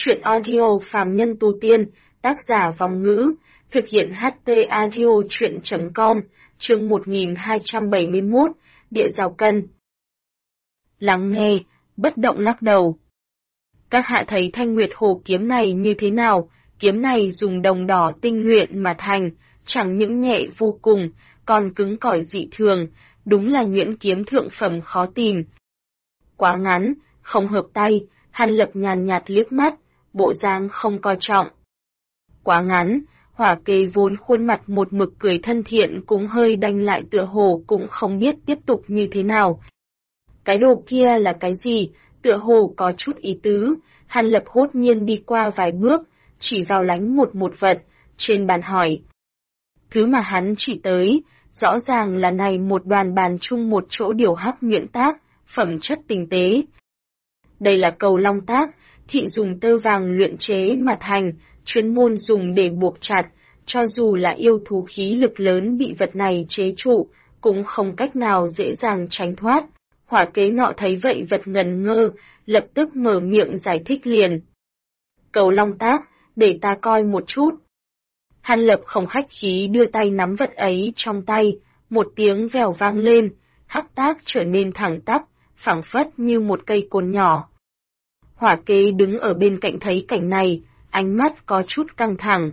Chuyện audio phàm nhân tu tiên, tác giả Vòng Ngữ, thực hiện HT audio chuyện.com, chương 1271, Địa Giào Cân. Lắng nghe, bất động lắc đầu. Các hạ thấy Thanh Nguyệt Hồ kiếm này như thế nào? Kiếm này dùng đồng đỏ tinh luyện mà thành, chẳng những nhẹ vô cùng, còn cứng cỏi dị thường, đúng là nhuyễn kiếm thượng phẩm khó tìm. Quá ngắn, không hợp tay, Hàn Lập nhàn nhạt liếc mắt, bộ dáng không coi trọng. Quá ngắn, Hỏa Kế vốn khuôn mặt một mực cười thân thiện cũng hơi đanh lại tựa hồ cũng không biết tiếp tục như thế nào. Cái đồ kia là cái gì? Tựa hồ có chút ý tứ, Hàn Lập hốt nhiên đi qua vài bước, chỉ vào lánh một vật, trên bàn hỏi. Thứ mà hắn chỉ tới, rõ ràng là này một đoàn bàn chung một chỗ điều hắc nhuyễn tác, phẩm chất tinh tế. Đây là cầu long tác, thị dùng tơ vàng luyện chế mà thành, chuyên môn dùng để buộc chặt, cho dù là yêu thú khí lực lớn bị vật này chế trụ, cũng không cách nào dễ dàng tránh thoát. Hỏa Kế nọ thấy vậy vật ngần ngơ, lập tức mở miệng giải thích liền. Cầu long tác, để ta coi một chút. Hàn Lập không khách khí đưa tay nắm vật ấy trong tay, một tiếng vèo vang lên, hắc tác trở nên thẳng tắp, phảng phất như một cây côn nhỏ. Hỏa Kế đứng ở bên cạnh thấy cảnh này, ánh mắt có chút căng thẳng.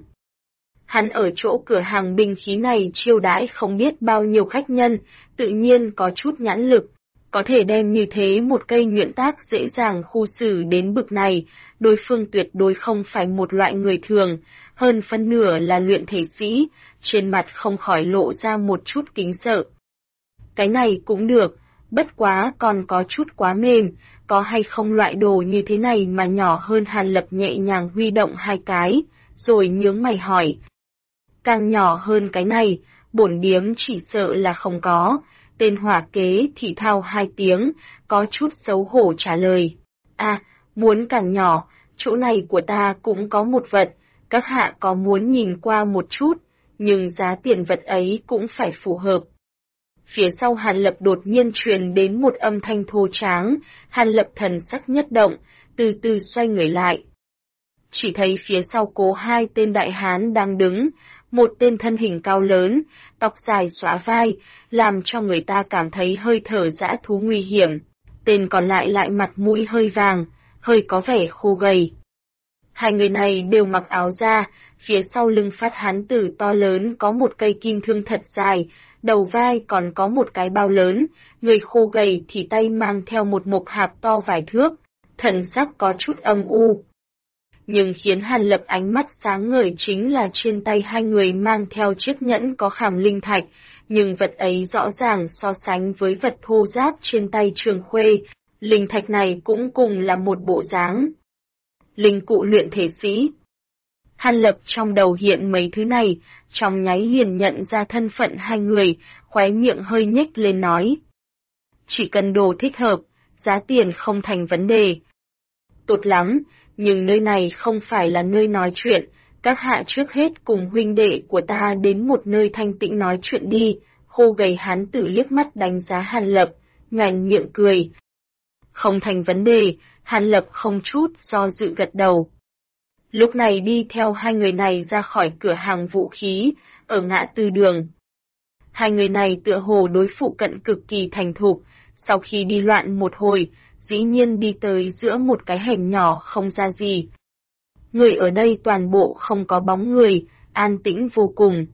Hắn ở chỗ cửa hàng binh khí này chiêu đãi không biết bao nhiêu khách nhân, tự nhiên có chút nhãn lực, có thể đem như thế một cây nhuyễn tác dễ dàng khu xử đến bực này, đối phương tuyệt đối không phải một loại người thường, hơn phân nửa là luyện thể sĩ, trên mặt không khỏi lộ ra một chút kính sợ. Cái này cũng được, bất quá còn có chút quá mềm, có hay không loại đồ như thế này mà nhỏ hơn? Hàn Lập nhẹ nhàng huy động hai cái, rồi nhướng mày hỏi. Càng nhỏ hơn cái này, bổn điếm chỉ sợ là không có. Tên Hỏa Kế thì thao hai tiếng, có chút xấu hổ trả lời. À, muốn càng nhỏ, chỗ này của ta cũng có một vật, các hạ có muốn nhìn qua một chút, nhưng giá tiền vật ấy cũng phải phù hợp. Phía sau Hàn Lập đột nhiên truyền đến một âm thanh thô tráng, Hàn Lập thần sắc nhất động, từ từ xoay người lại. Chỉ thấy phía sau cố hai tên đại hán đang đứng, một tên thân hình cao lớn, tóc dài xõa vai, làm cho người ta cảm thấy hơi thở dã thú nguy hiểm. Tên còn lại lại mặt mũi hơi vàng, hơi có vẻ khô gầy. Hai người này đều mặc áo da, phía sau lưng phát hán tử to lớn có một cây kim thương thật dài, đầu vai còn có một cái bao lớn, người khô gầy thì tay mang theo một mộc hạp to vài thước, thần sắc có chút âm u. Nhưng khiến Hàn Lập ánh mắt sáng ngời chính là trên tay hai người mang theo chiếc nhẫn có khảm linh thạch, nhưng vật ấy rõ ràng so sánh với vật thô giáp trên tay Trường Khuê, linh thạch này cũng cùng là một bộ dáng. Linh cụ luyện thể sĩ. Hàn Lập trong đầu hiện mấy thứ này, trong nháy liền nhận ra thân phận hai người, khóe miệng hơi nhếch lên nói. Chỉ cần đồ thích hợp, giá tiền không thành vấn đề. Tốt lắm, nhưng nơi này không phải là nơi nói chuyện, các hạ trước hết cùng huynh đệ của ta đến một nơi thanh tĩnh nói chuyện đi. Khô gầy hán tử liếc mắt đánh giá Hàn Lập, nhoẻn miệng cười. Không thành vấn đề, Hàn Lập không chút do dự gật đầu. Lúc này đi theo hai người này ra khỏi cửa hàng vũ khí, ở ngã tư đường. Hai người này tựa hồ đối phụ cận cực kỳ thành thục, sau khi đi loạn một hồi, dĩ nhiên đi tới giữa một cái hẻm nhỏ không ra gì. Người ở đây toàn bộ không có bóng người, an tĩnh vô cùng.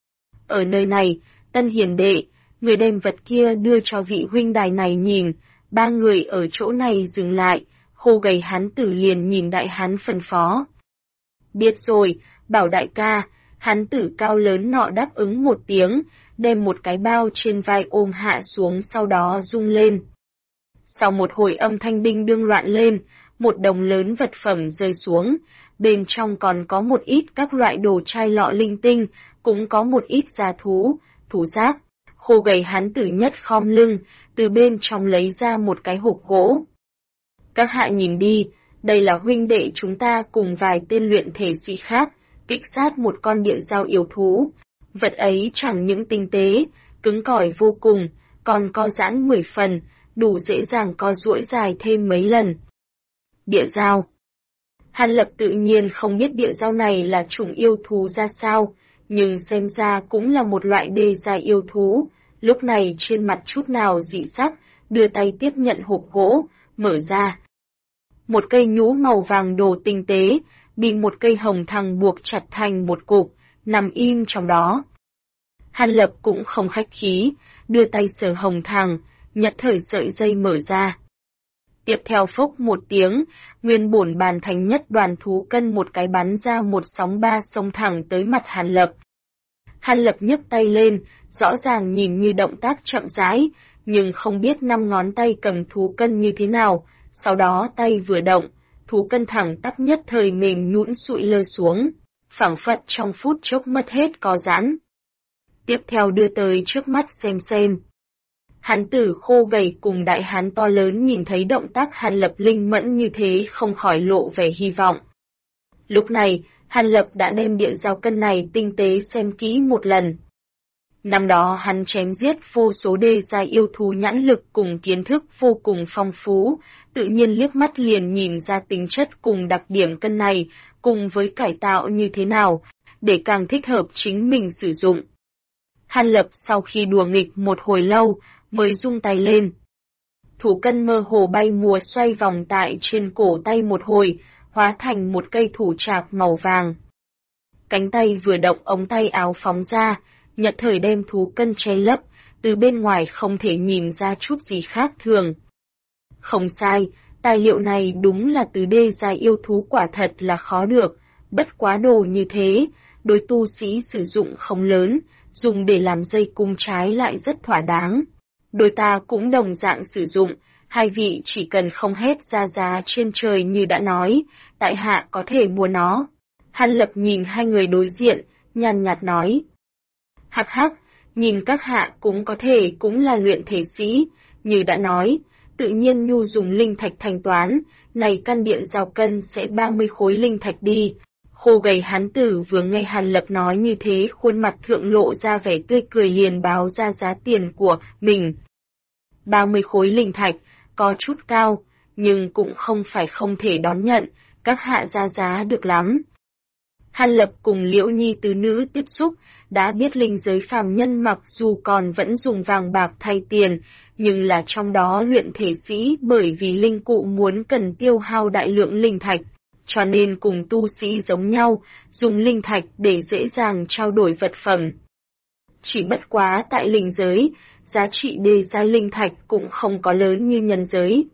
Ở nơi này, Tân Hiền đệ, người đem vật kia đưa cho vị huynh đài này nhìn, ba người ở chỗ này dừng lại, khô gầy hán tử liền nhìn đại hán phân phó. Biết rồi, bảo đại ca, hán tử cao lớn nọ đáp ứng một tiếng, đem một cái bao trên vai ôm hạ xuống sau đó rung lên. Sau một hồi âm thanh đinh đương loạn lên, một đống lớn vật phẩm rơi xuống, bên trong còn có một ít các loại đồ chai lọ linh tinh, cũng có một ít gia thú, thú giáp. Khô gầy hán tử nhất khom lưng, từ bên trong lấy ra một cái hộp gỗ. Các hạ nhìn đi, đây là huynh đệ chúng ta cùng vài tên luyện thể sĩ khác, kích sát một con địa dao yêu thú. Vật ấy chẳng những tinh tế, cứng cỏi vô cùng, còn co giãn 10 phần, đủ dễ dàng co duỗi dài thêm mấy lần. Địa dao. Hàn Lập tự nhiên không biết địa dao này là chủng yêu thú ra sao, nhưng xem ra cũng là một loại đê giai yêu thú. Lúc này trên mặt chút nào dị sắc, đưa tay tiếp nhận hộp gỗ, mở ra. Một cây nhũ màu vàng đồ tinh tế, bị một cây hồng thằng buộc chặt thành một cục, nằm im trong đó. Hàn Lập cũng không khách khí, đưa tay sờ hồng thằng, nhặt thời sợi dây mở ra. Tiếp theo phốc một tiếng, nguyên bổn bàn thành nhất đoàn thú cân một cái bắn ra một sóng ba xông thẳng tới mặt Hàn Lập. Hàn Lập nhấc tay lên, rõ ràng nhìn như động tác chậm rãi, nhưng không biết 5 ngón tay cầm thú cân như thế nào, sau đó tay vừa động, thú cân thẳng tắp nhất thời mềm nhũn sụi lơ xuống, phảng phất trong phút chốc mất hết có giãn. Tiếp theo đưa tới trước mắt xem. Hán tử khô gầy cùng đại hán to lớn nhìn thấy động tác Hàn Lập linh mẫn như thế không khỏi lộ vẻ hy vọng. Lúc này, Hàn Lập đã đem địa dao cân này tinh tế xem kỹ một lần. Năm đó hắn chém giết vô số đê giai yêu thú nhãn lực cùng kiến thức vô cùng phong phú, tự nhiên liếc mắt liền nhìn ra tính chất cùng đặc điểm cân này, cùng với cải tạo như thế nào, để càng thích hợp chính mình sử dụng. Hàn Lập sau khi đùa nghịch một hồi lâu, mới rung tay lên. Thủ cân mơ hồ bay mùa xoay vòng tại trên cổ tay một hồi, hóa thành một cây thủ trạc màu vàng. Cánh tay vừa động ống tay áo phóng ra, nhật thời đem thú cân che lấp, từ bên ngoài không thể nhìn ra chút gì khác thường. Không sai, tài liệu này đúng là từ đê giai yêu thú quả thật là khó được, bất quá đồ như thế, đối tu sĩ sử dụng không lớn, dùng để làm dây cung trái lại rất thỏa đáng. Đôi ta cũng đồng dạng sử dụng, hai vị chỉ cần không hết ra giá trên trời như đã nói, tại hạ có thể mua nó. Hàn Lập nhìn hai người đối diện, nhàn nhạt nói. Hắc hắc, nhìn các hạ cũng có thể cũng là luyện thể sĩ, như đã nói, tự nhiên nhu dùng linh thạch thanh toán, này căn điện giao cân sẽ 30 khối linh thạch đi. Khô gầy hán tử vừa nghe Hàn Lập nói như thế khuôn mặt thượng lộ ra vẻ tươi cười liền báo ra giá tiền của mình. 30 khối linh thạch, có chút cao, nhưng cũng không phải không thể đón nhận, các hạ ra giá được lắm. Hàn Lập cùng Liễu Nhi tứ nữ tiếp xúc, đã biết linh giới phàm nhân mặc dù còn vẫn dùng vàng bạc thay tiền, nhưng là trong đó luyện thể sĩ bởi vì linh cụ muốn cần tiêu hao đại lượng linh thạch, cho nên cùng tu sĩ giống nhau, dùng linh thạch để dễ dàng trao đổi vật phẩm. Chỉ bất quá tại linh giới, giá trị đề giai linh thạch cũng không có lớn như nhân giới.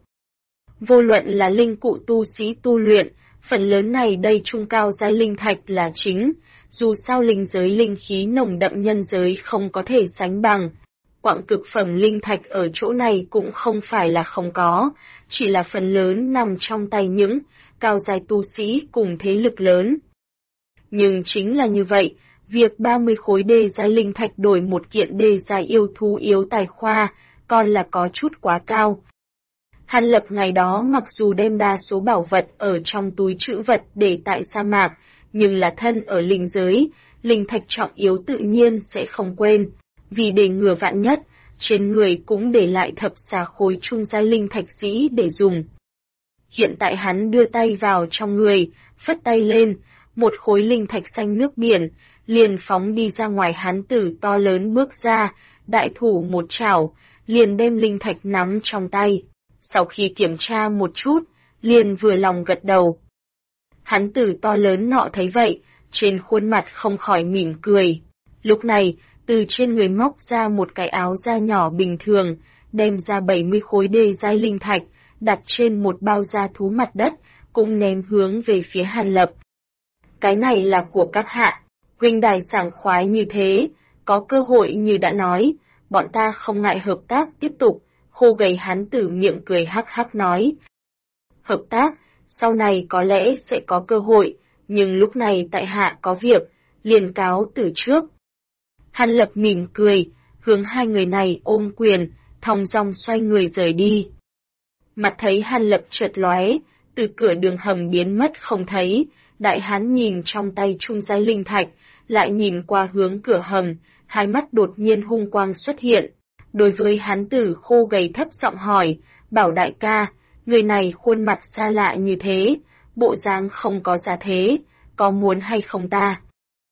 Vô luận là linh cụ tu sĩ tu luyện, phần lớn này đây trung cao giai linh thạch là chính, dù sao linh giới linh khí nồng đậm nhân giới không có thể sánh bằng. Quặng cực phẩm linh thạch ở chỗ này cũng không phải là không có, chỉ là phần lớn nằm trong tay những cao giai tu sĩ cùng thế lực lớn. Nhưng chính là như vậy, việc 30 khối đê giai linh thạch đổi một kiện đê giai yêu thú yếu tài khoa, còn là có chút quá cao. Hàn Lập ngày đó mặc dù đem đa số bảo vật ở trong túi trữ vật để tại sa mạc, nhưng là thân ở linh giới, linh thạch trọng yếu tự nhiên sẽ không quên. Vì để ngừa vạn nhất, trên người cũng để lại thập xà khối trung giai linh thạch sĩ để dùng. Hiện tại hắn đưa tay vào trong người, phất tay lên, một khối linh thạch xanh nước biển, liền phóng đi ra ngoài. Hán tử to lớn bước ra, đại thủ một chảo, liền đem linh thạch nắm trong tay. Sau khi kiểm tra một chút, liền vừa lòng gật đầu. Hán tử to lớn nọ thấy vậy, trên khuôn mặt không khỏi mỉm cười. Lúc này, từ trên người móc ra một cái áo da nhỏ bình thường, đem ra 70 khối đê giai linh thạch, đặt trên một bao da thú mặt đất, cũng ném hướng về phía Hàn Lập. Cái này là của các hạ, huynh đài sảng khoái như thế, có cơ hội như đã nói, bọn ta không ngại hợp tác tiếp tục. Khô gầy hán tử miệng cười hắc hắc nói. Hợp tác, sau này có lẽ sẽ có cơ hội, nhưng lúc này tại hạ có việc, liền cáo từ trước. Hàn Lập mỉm cười, hướng hai người này ôm quyền, thong dong xoay người rời đi. Mặt thấy Hàn Lập chợt lóe, từ cửa đường hầm biến mất không thấy, đại hán nhìn trong tay trung giai linh thạch, lại nhìn qua hướng cửa hầm, hai mắt đột nhiên hung quang xuất hiện. Đối với hán tử khô gầy thấp giọng hỏi, bảo đại ca, người này khuôn mặt xa lạ như thế, bộ dáng không có giá thế, có muốn hay không ta?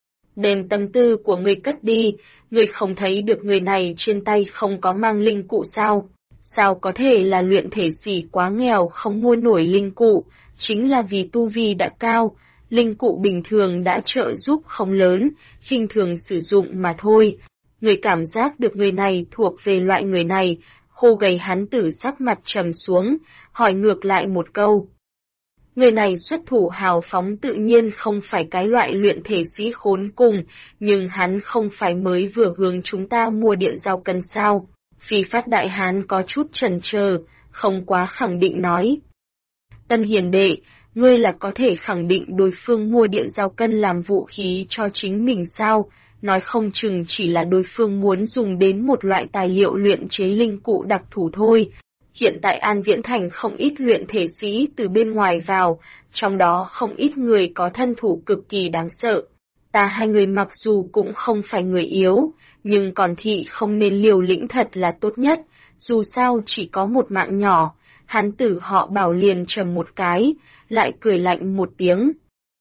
Đem tâm tư của ngươi cất đi, ngươi không thấy được người này trên tay không có mang linh cụ sao? Sao có thể là luyện thể sĩ quá nghèo không mua nổi linh cụ, chính là vì tu vi đã cao, linh cụ bình thường đã trợ giúp không lớn, khinh thường sử dụng mà thôi. Người cảm giác được người này thuộc về loại người này, khô gầy hán tử sắc mặt trầm xuống, hỏi ngược lại một câu. Người này xuất thủ hào phóng tự nhiên không phải cái loại luyện thể sĩ khốn cùng, nhưng hắn không phải mới vừa hướng chúng ta mua điện giao cân sao. Phi Phát Đại Hán có chút chần chờ, không quá khẳng định nói. Tân hiền đệ, ngươi là có thể khẳng định đối phương mua điện giao cân làm vũ khí cho chính mình sao? Nói không chừng chỉ là đối phương muốn dùng đến một loại tài liệu luyện chế linh cụ đặc thù thôi. Hiện tại An Viễn Thành không ít luyện thể sĩ từ bên ngoài vào, trong đó không ít người có thân thủ cực kỳ đáng sợ. Ta hai người mặc dù cũng không phải người yếu, nhưng còn thị không nên liều lĩnh thật là tốt nhất, dù sao chỉ có một mạng nhỏ. Hán tử họ Bảo liền trầm một cái, lại cười lạnh một tiếng.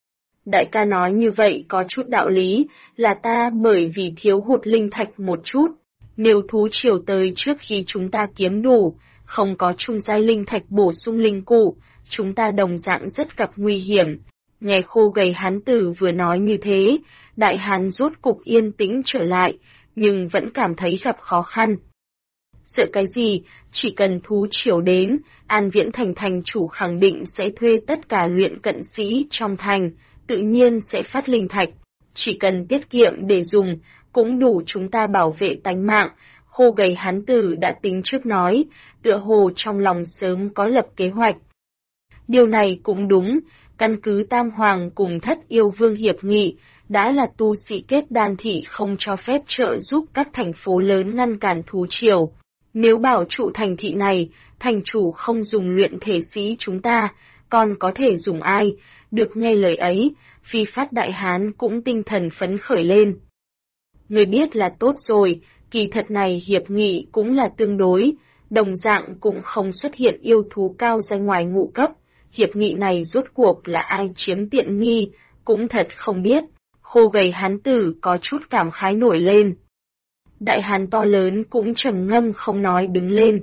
Đại ca nói như vậy có chút đạo lý, là ta bởi vì thiếu hụt linh thạch một chút. Nếu thú triều tới trước khi chúng ta kiếm đủ, không có trung giai linh thạch bổ sung linh cụ, chúng ta đồng dạng rất gặp nguy hiểm. Nghe khô gầy hán tử vừa nói như thế, đại hán rốt cục yên tĩnh trở lại, nhưng vẫn cảm thấy gặp khó khăn. Sợ cái gì, chỉ cần thú triều đến, An Viễn Thành thành chủ khẳng định sẽ thuê tất cả luyện cận sĩ trong thành, tự nhiên sẽ phát linh thạch. Chỉ cần tiết kiệm để dùng, cũng đủ chúng ta bảo vệ tánh mạng. Khô gầy hán tử đã tính trước nói, tựa hồ trong lòng sớm có lập kế hoạch. Điều này cũng đúng, căn cứ Tam Hoàng cùng Thất Yêu Vương hiệp nghị, đã là tu sĩ kết đan thị không cho phép trợ giúp các thành phố lớn ngăn cản thú triều. Nếu bảo trụ thành thị này, thành chủ không dùng luyện thể sĩ chúng ta, còn có thể dùng ai? Được nghe lời ấy, Phi Phát Đại Hán cũng tinh thần phấn khởi lên. Người biết là tốt rồi, kỳ thật này hiệp nghị cũng là tương đối, đồng dạng cũng không xuất hiện yêu thú cao danh ngoài ngũ cấp. Hiệp nghị này rốt cuộc là ai chiếm tiện nghi, cũng thật không biết. Khô gầy hán tử có chút cảm khái nổi lên. Đại hán to lớn cũng trầm ngâm không nói đứng lên.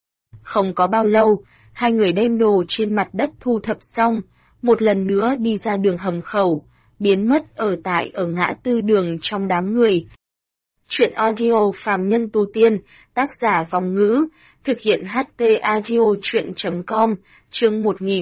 Không có bao lâu, hai người đem đồ trên mặt đất thu thập xong, một lần nữa đi ra đường hầm khẩu, biến mất ở ngã tư đường trong đám người. Chuyện audio phàm nhân tu tiên, tác giả Vong Ngữ, thực hiện HT audio chuyện.com, chương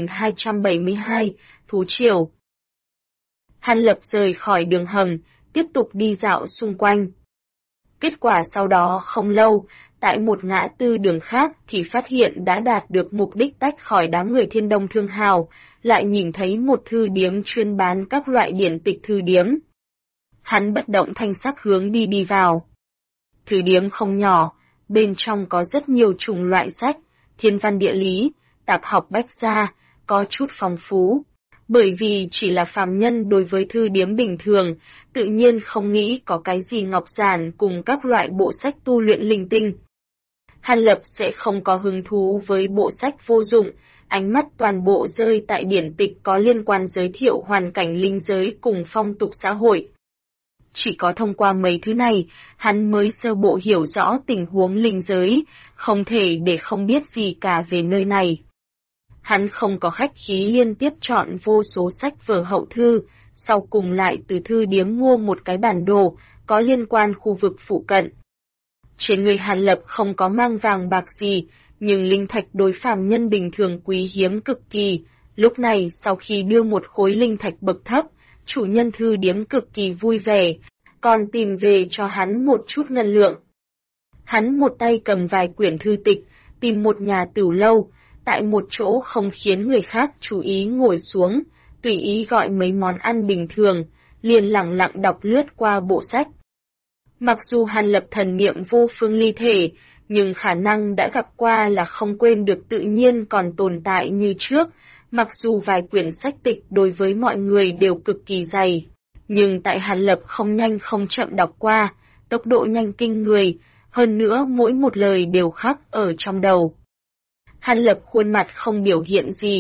1272, Thú Triều. Hàn Lập rời khỏi đường hầm, tiếp tục đi dạo xung quanh. Kết quả sau đó không lâu, tại một ngã tư đường khác thì phát hiện đã đạt được mục đích tách khỏi đám người Thiên Đông Thương Hào, lại nhìn thấy một thư điếm chuyên bán các loại điển tịch thư điếm. Hắn bất động thanh sắc hướng đi vào. Thư điếm không nhỏ, bên trong có rất nhiều chủng loại sách, thiên văn địa lý, tạp học bách gia, có chút phong phú. Bởi vì chỉ là phàm nhân đối với thư điếm bình thường, tự nhiên không nghĩ có cái gì ngọc giản cùng các loại bộ sách tu luyện linh tinh. Hàn Lập sẽ không có hứng thú với bộ sách vô dụng, ánh mắt toàn bộ rơi tại điển tịch có liên quan giới thiệu hoàn cảnh linh giới cùng phong tục xã hội. Chỉ có thông qua mấy thứ này, hắn mới sơ bộ hiểu rõ tình huống linh giới, không thể để không biết gì cả về nơi này. Hắn không có khách khí liên tiếp chọn vô số sách vở hậu thư, sau cùng lại từ thư điếm mua một cái bản đồ, có liên quan khu vực phụ cận. Trên người Hàn Lập không có mang vàng bạc gì, nhưng linh thạch đối phàm nhân bình thường quý hiếm cực kỳ. Lúc này sau khi đưa một khối linh thạch bậc thấp, chủ nhân thư điếm cực kỳ vui vẻ, còn tìm về cho hắn một chút ngân lượng. Hắn một tay cầm vài quyển thư tịch, tìm một nhà tửu lâu, tại một chỗ không khiến người khác chú ý ngồi xuống, tùy ý gọi mấy món ăn bình thường, liền lẳng lặng đọc lướt qua bộ sách. Mặc dù Hàn Lập thần niệm vô phương ly thể, nhưng khả năng đã gặp qua là không quên được tự nhiên còn tồn tại như trước, mặc dù vài quyển sách tịch đối với mọi người đều cực kỳ dày. Nhưng tại Hàn Lập không nhanh không chậm đọc qua, tốc độ nhanh kinh người, hơn nữa mỗi một lời đều khắc ở trong đầu. Hàn Lập khuôn mặt không biểu hiện gì,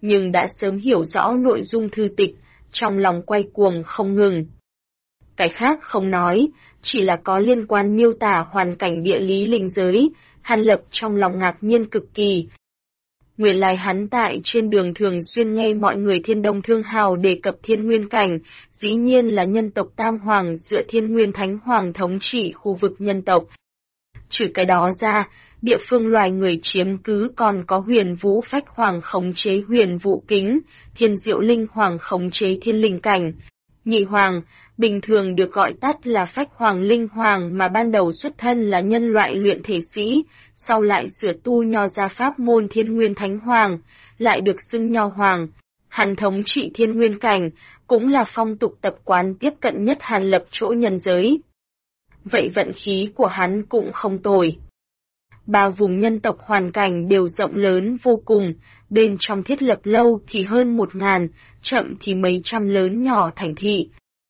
nhưng đã sớm hiểu rõ nội dung thư tịch, trong lòng quay cuồng không ngừng. Cái khác không nói, chỉ là có liên quan miêu tả hoàn cảnh địa lý linh giới, Hàn Lập trong lòng ngạc nhiên cực kỳ. Nguyên lai hắn tại trên đường thường xuyên nghe mọi người Thiên Đông Thương Hào đề cập Thiên Nguyên Cảnh, dĩ nhiên là nhân tộc Tam Hoàng dựa Thiên Nguyên Thánh Hoàng thống trị khu vực nhân tộc. Trừ cái đó ra, địa phương loài người chiếm cứ còn có Huyền Vũ Phách Hoàng khống chế Huyền Vũ Kính, Thiên Diệu Linh Hoàng khống chế Thiên Linh Cảnh. Nhị Hoàng, bình thường được gọi tắt là Phách Hoàng Linh Hoàng mà ban đầu xuất thân là nhân loại luyện thể sĩ, sau lại sửa tu nho ra pháp môn Thiên Nguyên Thánh Hoàng, lại được xưng nho hoàng. Hắn thống trị Thiên Nguyên Cảnh, cũng là phong tục tập quán tiếp cận nhất Hàn Lập chỗ nhân giới. Vậy vận khí của hắn cũng không tồi. Ba vùng nhân tộc hoàn cảnh đều rộng lớn vô cùng, bên trong thiết lập lâu thì hơn 1000, chậm thì mấy trăm lớn nhỏ thành thị.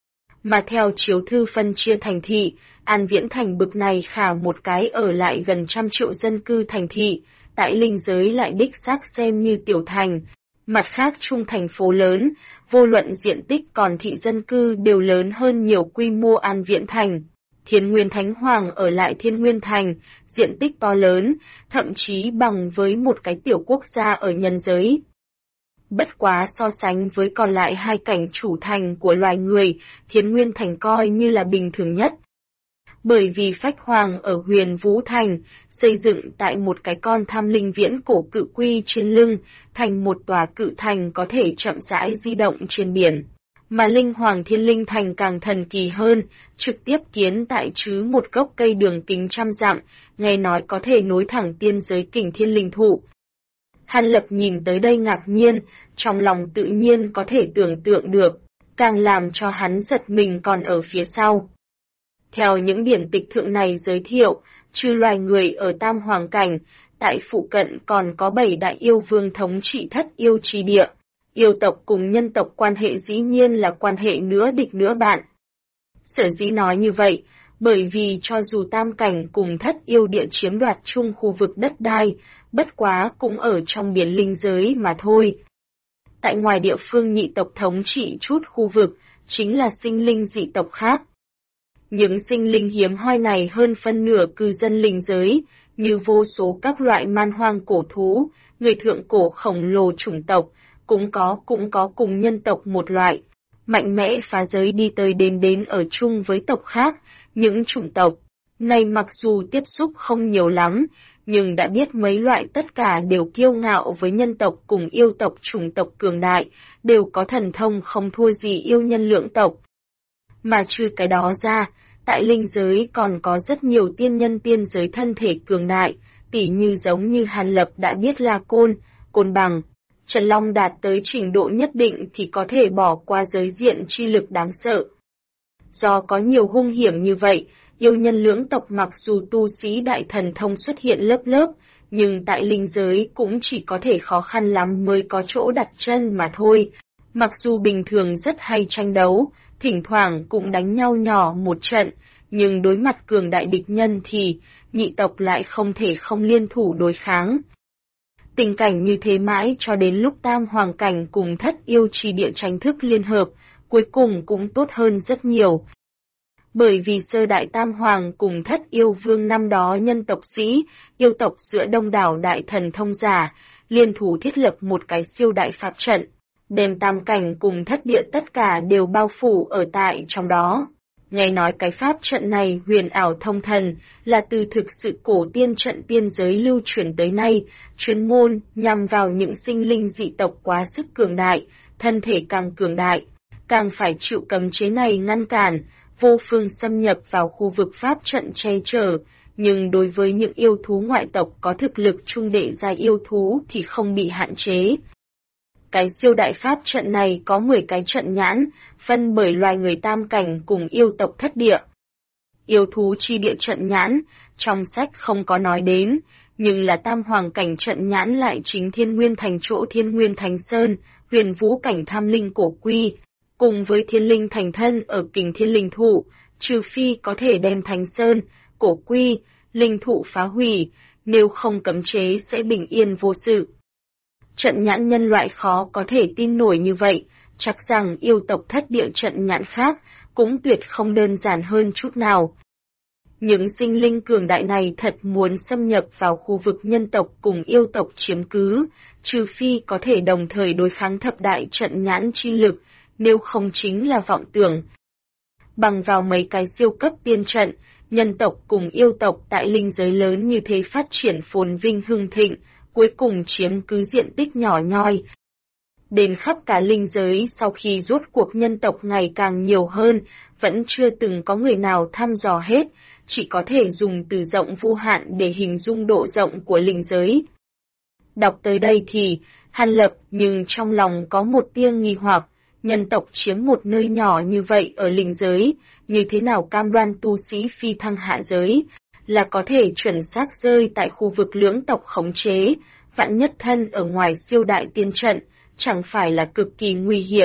Mà theo chiếu thư phân chia thành thị, An Viễn Thành bực này khả một cái ở lại gần 100 triệu dân cư thành thị, tại linh giới lại đích xác xem như tiểu thành. Mặt khác trung thành phố lớn, vô luận diện tích còn thị dân cư đều lớn hơn nhiều quy mô An Viễn Thành. Thiên Nguyên Thánh Hoàng ở lại Thiên Nguyên Thành, diện tích to lớn, thậm chí bằng với một cái tiểu quốc gia ở nhân giới. Bất quá so sánh với còn lại hai cảnh chủ thành của loài người, Thiên Nguyên Thành coi như là bình thường nhất. Bởi vì Phách Hoàng ở Huyền Vũ Thành, xây dựng tại một cái con tham linh viễn cổ cự quy trên lưng, thành một tòa cự thành có thể chậm rãi di động trên biển. Mà Linh Hoàng Thiên Linh Thành càng thần kỳ hơn, trực tiếp kiến tại chứ một gốc cây đường kính 100 dặm, nghe nói có thể nối thẳng tiên giới Kình Thiên Linh Thụ. Hàn Lập nhìn tới đây ngạc nhiên, trong lòng tự nhiên có thể tưởng tượng được, càng làm cho hắn giật mình còn ở phía sau. Theo những điển tịch thượng này giới thiệu, trừ loài người ở Tam Hoàng Cảnh, tại phụ cận còn có 7 đại yêu vương thống trị Thất Yêu Chi Địa. Yêu tộc cùng nhân tộc quan hệ dĩ nhiên là quan hệ nửa địch nửa bạn. Sở dĩ nói như vậy, bởi vì cho dù Tam Cảnh cùng Thất Yêu Địa chiếm đoạt chung khu vực đất đai, bất quá cũng ở trong biển linh giới mà thôi. Tại ngoài địa phương nhị tộc thống trị chút khu vực, chính là sinh linh dị tộc khác. Những sinh linh hiếm hoi này hơn phân nửa cư dân linh giới, như vô số các loại man hoang cổ thú, người thượng cổ khổng lồ chủng tộc, cũng có cùng nhân tộc một loại, mạnh mẽ phá giới đi tới đến ở chung với tộc khác, những chủng tộc này mặc dù tiếp xúc không nhiều lắm, nhưng đã biết mấy loại tất cả đều kiêu ngạo với nhân tộc cùng yêu tộc chủng tộc cường đại, đều có thần thông không thua gì yêu nhân lượng tộc. Mà trừ cái đó ra, tại linh giới còn có rất nhiều tiên nhân tiên giới thân thể cường đại, tỉ như giống như Hàn Lập đã biết là Côn Bằng. Trần Long đạt tới trình độ nhất định thì có thể bỏ qua giới diện chi lực đáng sợ. Do có nhiều hung hiểm như vậy, yêu nhân lưỡng tộc mặc dù tu sĩ đại thần thông xuất hiện lớp, nhưng tại linh giới cũng chỉ có thể khó khăn lắm mới có chỗ đặt chân mà thôi. Mặc dù bình thường rất hay tranh đấu, thỉnh thoảng cũng đánh nhau nhỏ một trận, nhưng đối mặt cường đại địch nhân thì nhị tộc lại không thể không liên thủ đối kháng. Tình cảnh như thế mãi cho đến lúc Tam Hoàng Cảnh cùng Thất Yêu Chi Địa tranh thức liên hợp, cuối cùng cũng tốt hơn rất nhiều. Bởi vì sơ đại Tam Hoàng cùng Thất Yêu Vương năm đó nhân tộc sĩ, yêu tộc giữa đông đảo đại thần thông giả, liên thủ thiết lập một cái siêu đại pháp trận, đem Tam Cảnh cùng Thất Địa tất cả đều bao phủ ở tại trong đó. Nghe nói cái pháp trận này huyền ảo thông thần, là từ thực sự cổ tiên trận tiên giới lưu truyền tới nay, chuyên môn nhằm vào những sinh linh dị tộc quá sức cường đại, thân thể càng cường đại, càng phải chịu cấm chế này ngăn cản, vô phương xâm nhập vào khu vực pháp trận che chở, nhưng đối với những yêu thú ngoại tộc có thực lực trung đệ giai yêu thú thì không bị hạn chế. Cái siêu đại pháp trận này có 10 cái trận nhãn, phân bởi loài người Tam Cảnh cùng yêu tộc Thất Địa. Yêu thú chi địa trận nhãn, trong sách không có nói đến, nhưng là Tam Hoàng Cảnh trận nhãn lại chính Thiên Nguyên Thành chỗ Thiên Nguyên Thành Sơn, Huyền Vũ Cảnh Tham Linh Cổ Quy, cùng với Thiên Linh Thành Thân ở Kình Thiên Linh Thụ, trừ phi có thể đem Thành Sơn, Cổ Quy, Linh Thụ phá hủy, nếu không cấm chế sẽ bình yên vô sự. Trận nhãn nhân loại khó có thể tin nổi như vậy, chắc rằng yêu tộc thất địa trận nhãn khác cũng tuyệt không đơn giản hơn chút nào. Những sinh linh cường đại này thật muốn xâm nhập vào khu vực nhân tộc cùng yêu tộc chiếm cứ, trừ phi có thể đồng thời đối kháng thập đại trận nhãn chi lực, nếu không chính là vọng tưởng. Bằng vào mấy cái siêu cấp tiên trận, nhân tộc cùng yêu tộc tại linh giới lớn như thế phát triển phồn vinh hưng thịnh, cuối cùng chiếm cứ diện tích nhỏ nhoi. Đến khắp cả linh giới sau khi rốt cuộc nhân tộc ngày càng nhiều hơn, vẫn chưa từng có người nào thăm dò hết, chỉ có thể dùng từ rộng vô hạn để hình dung độ rộng của linh giới. Đọc tới đây thì, Hàn Lập nhưng trong lòng có một tia nghi hoặc, nhân tộc chiếm một nơi nhỏ như vậy ở linh giới, như thế nào cam đoan tu sĩ phi thăng hạ giới, là có thể chuẩn xác rơi tại khu vực lưỡng tộc khống chế, vạn nhất thân ở ngoài siêu đại tiên trận, chẳng phải là cực kỳ nguy hiểm.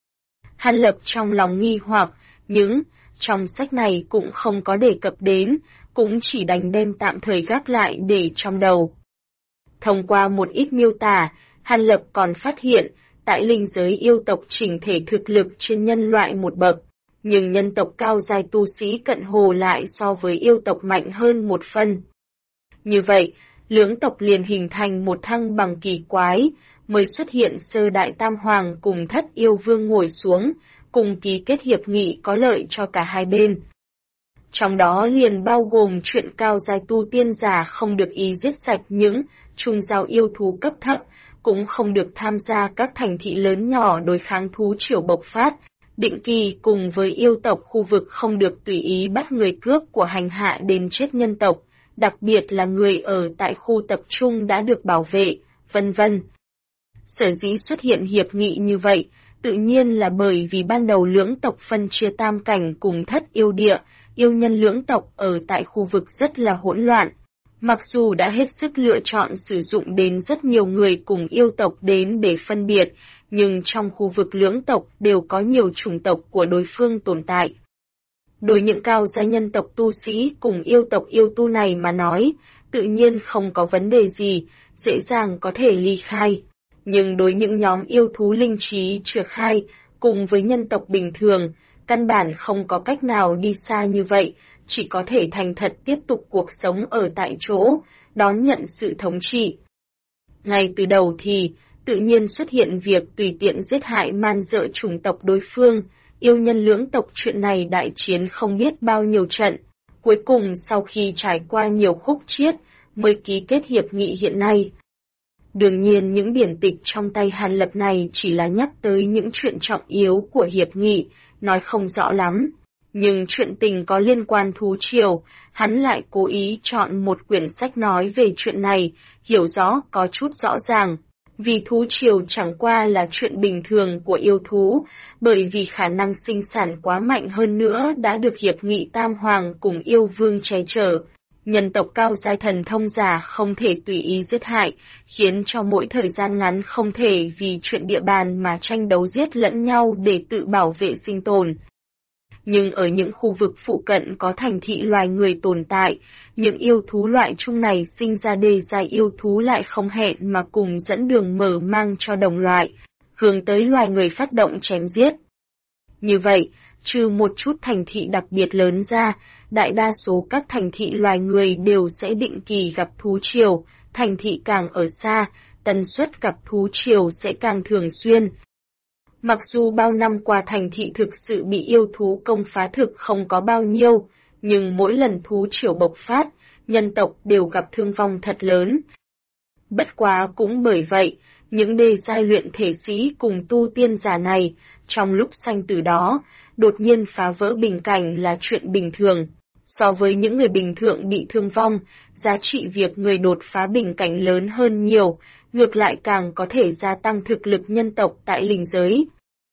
Hàn Lập trong lòng nghi hoặc, nhưng trong sách này cũng không có đề cập đến, cũng chỉ đành đem tạm thời gác lại để trong đầu. Thông qua một ít miêu tả, Hàn Lập còn phát hiện, tại linh giới yêu tộc chỉnh thể thực lực trên nhân loại một bậc, nhưng nhân tộc cao giai tu sĩ cận hồ lại so với yêu tộc mạnh hơn một phân. Như vậy, lưỡng tộc liền hình thành một thăng bằng kỳ quái, mới xuất hiện sơ đại tam hoàng cùng thất yêu vương ngồi xuống, cùng ký kết hiệp nghị có lợi cho cả hai bên. Trong đó liền bao gồm chuyện cao giai tu tiên giả không được ý giết sạch những trung giao yêu thú cấp thấp, cũng không được tham gia các thành thị lớn nhỏ đối kháng thú triều bộc phát, định kỳ cùng với yêu tộc khu vực không được tùy ý bắt người cướp của hành hạ đến chết nhân tộc, đặc biệt là người ở tại khu tập trung đã được bảo vệ, vân vân. Sở dĩ xuất hiện hiệp nghị như vậy, tự nhiên là bởi vì ban đầu lưỡng tộc phân chia tam cảnh cùng thất yêu địa, yêu nhân lưỡng tộc ở tại khu vực rất là hỗn loạn. Mặc dù đã hết sức lựa chọn sử dụng đến rất nhiều người cùng yêu tộc đến để phân biệt, nhưng trong khu vực lưỡng tộc đều có nhiều chủng tộc của đối phương tồn tại. Đối những cao giai nhân tộc tu sĩ cùng yêu tộc yêu tu này mà nói, tự nhiên không có vấn đề gì, dễ dàng có thể ly khai. Nhưng đối những nhóm yêu thú linh trí chưa khai, cùng với nhân tộc bình thường, căn bản không có cách nào đi xa như vậy, chỉ có thể thành thật tiếp tục cuộc sống ở tại chỗ, đón nhận sự thống trị. Ngay từ đầu thì, tự nhiên xuất hiện việc tùy tiện giết hại man dợ chủng tộc đối phương, yêu nhân lưỡng tộc chuyện này đại chiến không biết bao nhiêu trận. Cuối cùng sau khi trải qua nhiều khúc chiết, mới ký kết hiệp nghị hiện nay. Đương nhiên những điển tịch trong tay Hàn Lập này chỉ là nhắc tới những chuyện trọng yếu của hiệp nghị, nói không rõ lắm. Nhưng chuyện tình có liên quan thú triều, hắn lại cố ý chọn một quyển sách nói về chuyện này, hiểu rõ có chút rõ ràng. Vì thú triều chẳng qua là chuyện bình thường của yêu thú, bởi vì khả năng sinh sản quá mạnh hơn nữa đã được hiệp nghị tam hoàng cùng yêu vương che chở. Nhân tộc cao giai thần thông giả không thể tùy ý giết hại, khiến cho mỗi thời gian ngắn không thể vì chuyện địa bàn mà tranh đấu giết lẫn nhau để tự bảo vệ sinh tồn. Nhưng ở những khu vực phụ cận có thành thị loài người tồn tại, những yêu thú loại chung này sinh ra đề giai yêu thú lại không hẹn mà cùng dẫn đường mở mang cho đồng loại, hướng tới loài người phát động chém giết. Như vậy, trừ một chút thành thị đặc biệt lớn ra, đại đa số các thành thị loài người đều sẽ định kỳ gặp thú triều, thành thị càng ở xa, tần suất gặp thú triều sẽ càng thường xuyên. Mặc dù bao năm qua thành thị thực sự bị yêu thú công phá thực không có bao nhiêu, nhưng mỗi lần thú triều bộc phát, nhân tộc đều gặp thương vong thật lớn. Bất quá cũng bởi vậy, những đê giai luyện thể sĩ cùng tu tiên giả này, trong lúc sanh tử đó, đột nhiên phá vỡ bình cảnh là chuyện bình thường. So với những người bình thường bị thương vong, giá trị việc người đột phá bình cảnh lớn hơn nhiều, ngược lại càng có thể gia tăng thực lực nhân tộc tại linh giới.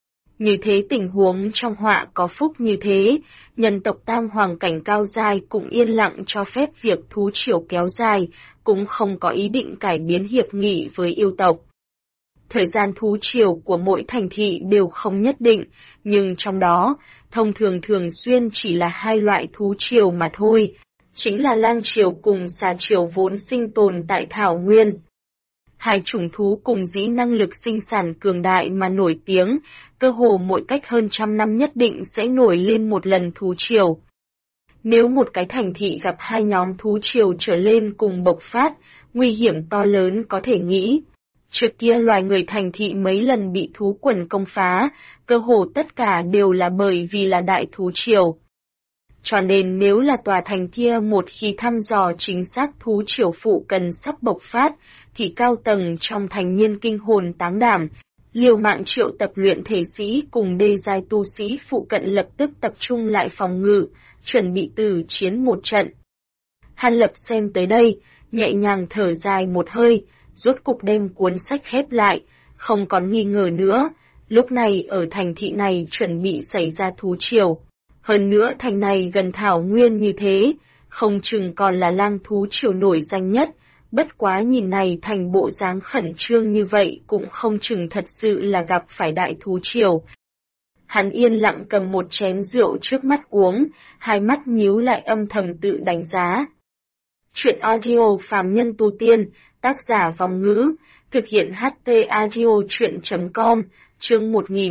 Như thế tình huống trong họa có phúc như thế, nhân tộc tam hoàng cảnh cao giai cũng yên lặng cho phép việc thú triều kéo dài, cũng không có ý định cải biến hiệp nghị với yêu tộc. Thời gian thú triều của mỗi thành thị đều không nhất định, nhưng trong đó, thông thường thường xuyên chỉ là hai loại thú triều mà thôi, chính là lang triều cùng xà triều vốn sinh tồn tại thảo nguyên. Hai chủng thú cùng dĩ năng lực sinh sản cường đại mà nổi tiếng, cơ hồ mỗi cách hơn trăm năm nhất định sẽ nổi lên một lần thú triều. Nếu một cái thành thị gặp hai nhóm thú triều trở lên cùng bộc phát, nguy hiểm to lớn có thể nghĩ. Trước kia loài người thành thị mấy lần bị thú quần công phá, cơ hồ tất cả đều là bởi vì là đại thú triều. Cho nên nếu là tòa thành kia một khi thăm dò chính xác thú triều phụ cần sắp bộc phát, thì cao tầng trong thành nhiên kinh hồn táng đảm, liều mạng triệu tập luyện thể sĩ cùng đê giai tu sĩ phụ cận lập tức tập trung lại phòng ngự, chuẩn bị tử chiến một trận. Hàn Lập xem tới đây, nhẹ nhàng thở dài một hơi, rốt cục đem cuốn sách khép lại, không còn nghi ngờ nữa, lúc này ở thành thị này chuẩn bị xảy ra thú triều. Hơn nữa thành này gần thảo nguyên như thế, không chừng còn là lang thú triều nổi danh nhất, bất quá nhìn này thành bộ dáng khẩn trương như vậy cũng không chừng thật sự là gặp phải đại thú triều. Hắn yên lặng cầm một chén rượu trước mắt uống, hai mắt nhíu lại âm thầm tự đánh giá. Chuyện audio phàm nhân tu tiên, tác giả Vong Ngữ, thực hiện HT audio chuyện.com, chương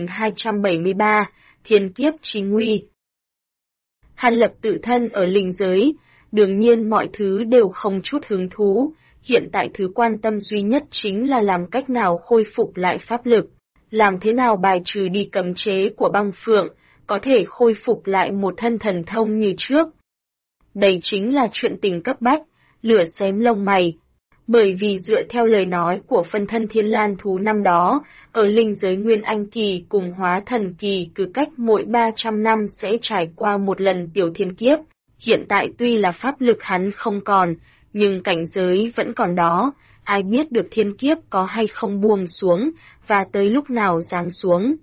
1273, Thiên kiếp chí nguy. Hàn Lập tự thân ở linh giới, đương nhiên mọi thứ đều không chút hứng thú, hiện tại thứ quan tâm duy nhất chính là làm cách nào khôi phục lại pháp lực, làm thế nào bài trừ đi cấm chế của băng phượng, có thể khôi phục lại một thân thần thông như trước. Đây chính là chuyện tình cấp bách, lửa xém lông mày. Bởi vì dựa theo lời nói của phân thân thiên lan thú năm đó, ở linh giới Nguyên Anh Kỳ cùng Hóa Thần Kỳ cứ cách mỗi 300 năm sẽ trải qua một lần tiểu thiên kiếp. Hiện tại tuy là pháp lực hắn không còn, nhưng cảnh giới vẫn còn đó, ai biết được thiên kiếp có hay không buông xuống, và tới lúc nào giáng xuống.